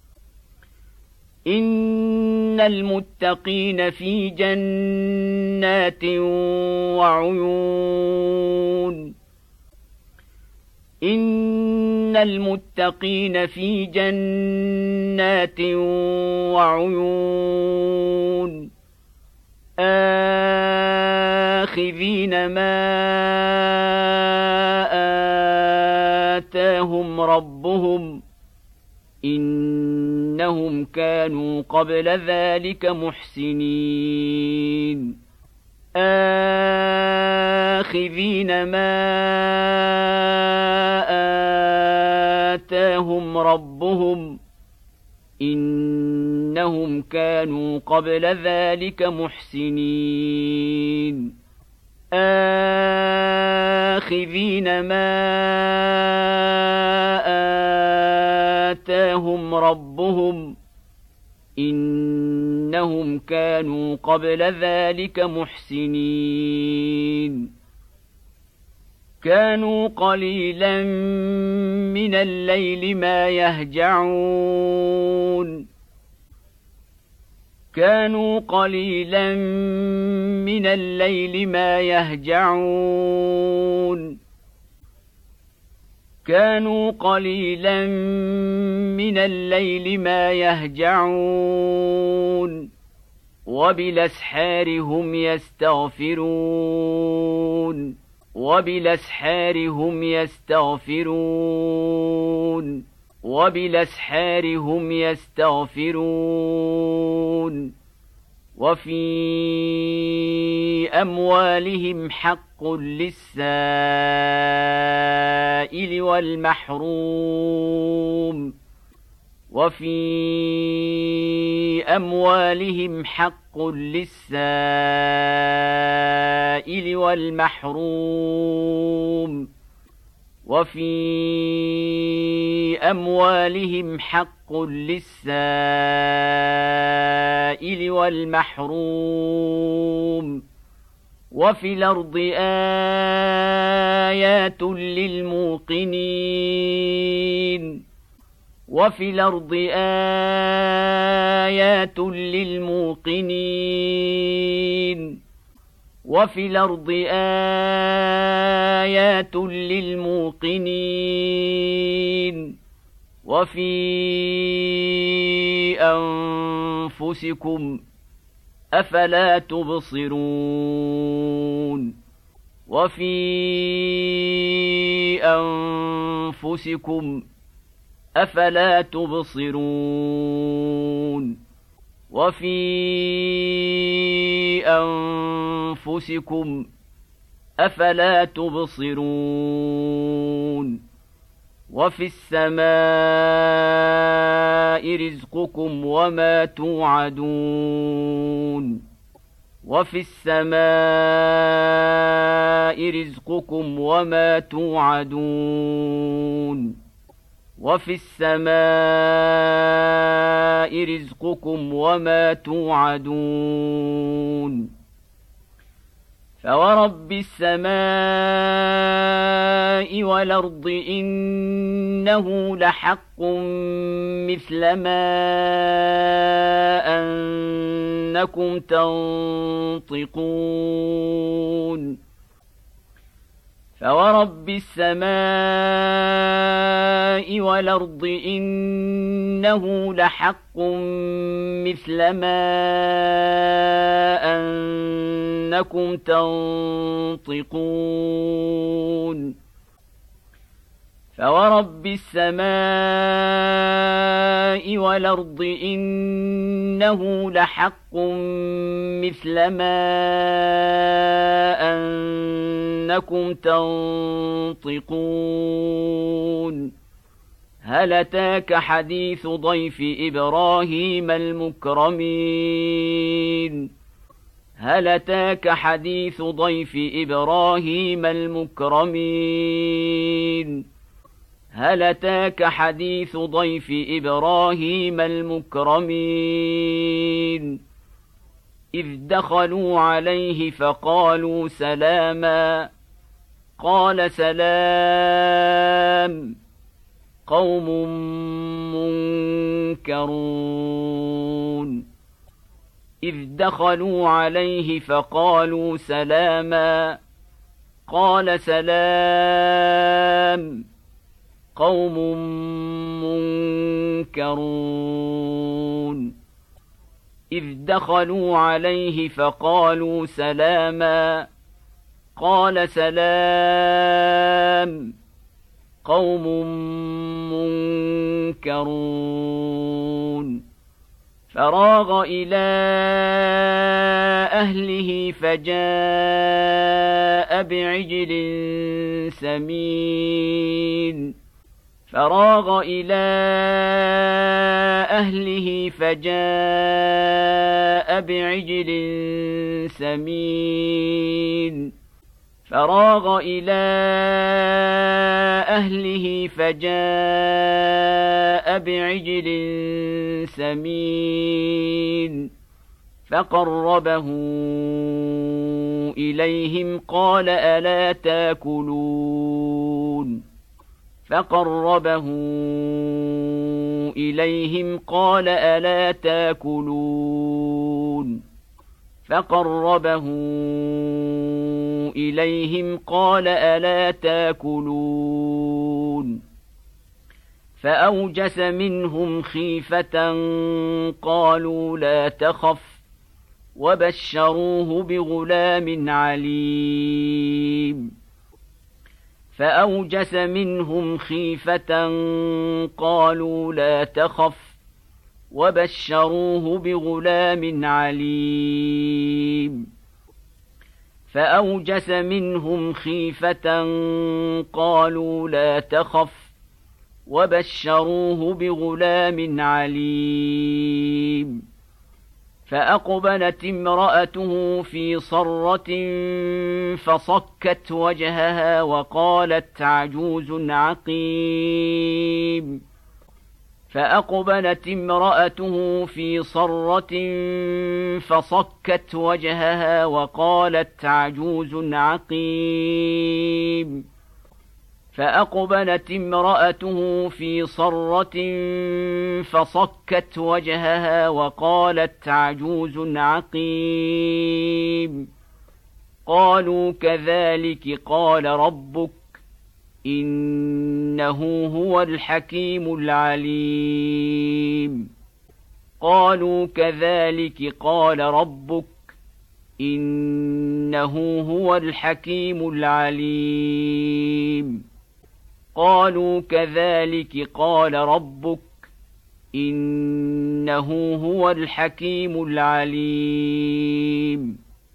إن المتقين في جنات وعيون إن المتقين في جنات وعيون آخذين ما آتاهم ربهم إنهم كانوا قبل ذلك محسنين آخذين ما آتاهم ربهم إنهم كانوا قبل ذلك محسنين آخذين ما آتاهم ربهم إنهم كانوا قبل ذلك محسنين كانوا قليلا من الليل ما يهجعون كانوا قليلا من الليل ما يهجعون كانوا قليلا من الليل ما يهجعون وبالأسحار هم يستغفرون وبالأسحار هم يستغفرون وبالأسحار هم يستغفرون وفي أموالهم حق للسائل والمحروم وفي أموالهم حق للسائل والمحروم وفي أموالهم حق للسائل والمحروم وفي الأرض آيات للموقنين وفي الأرض آيات للموقنين وفي الأرض آيات للموقنين وفي أنفسكم أفلا تبصرون وفي أنفسكم أفلا تبصرون وفي أنفسكم أفلا تبصرون وفي السماء رزقكم وما توعدون وفي السماء رزقكم وما توعدون وفي السماء رزقكم وما توعدون فورب السماء والأرض إنه لحق مثل ما أنكم تنطقون فورب السماء والأرض إنه لحق مثل ما أنكم تنطقون فورب السماء والأرض إنه لحق مثل ما أنكم لعلكم تنطقون هل أتاك حديث ضيف إبراهيم المكرمين هل أتاك حديث ضيف إبراهيم المكرمين هل أتاك حديث ضيف إبراهيم المكرمين إذ دخلوا عليه فقالوا سلاما قال سلام قوم منكرون إذ دخلوا عليه فقالوا سلاما قال سلام قوم منكرون إذ دخلوا عليه فقالوا سلاما قال سلام قوم منكرون فراغ إلى أهله فجاء بعجل سمين فراغ إلى أهله فجاء بعجل سمين فراغ إلى أهله فجاء بعجل سمين فقربه إليهم قال ألا تاكلون فقربه إليهم قال ألا تاكلون فقربه إليهم قال ألا تاكلون فأوجس منهم خيفة قالوا لا تخف وبشروه بغلام عليم فأوجس منهم خيفة قالوا لا تخف وبشروه بغلام عليم فأوجس منهم خيفة قالوا لا تخف وبشروه بغلام عليم فأقبلت امرأته في صرة فصكت وجهها وقالت عجوز عقيم فأقبلت امرأته في صرة فصكت وجهها وقالت عجوز عقيم فأقبلت امرأته في صرة فصكت وجهها وقالت عجوز عقيم قالوا كذلك قال ربك إنه هو الحكيم العليم قالوا كذلك قال ربك إنه هو الحكيم العليم قالوا كذلك قال ربك إنه هو الحكيم العليم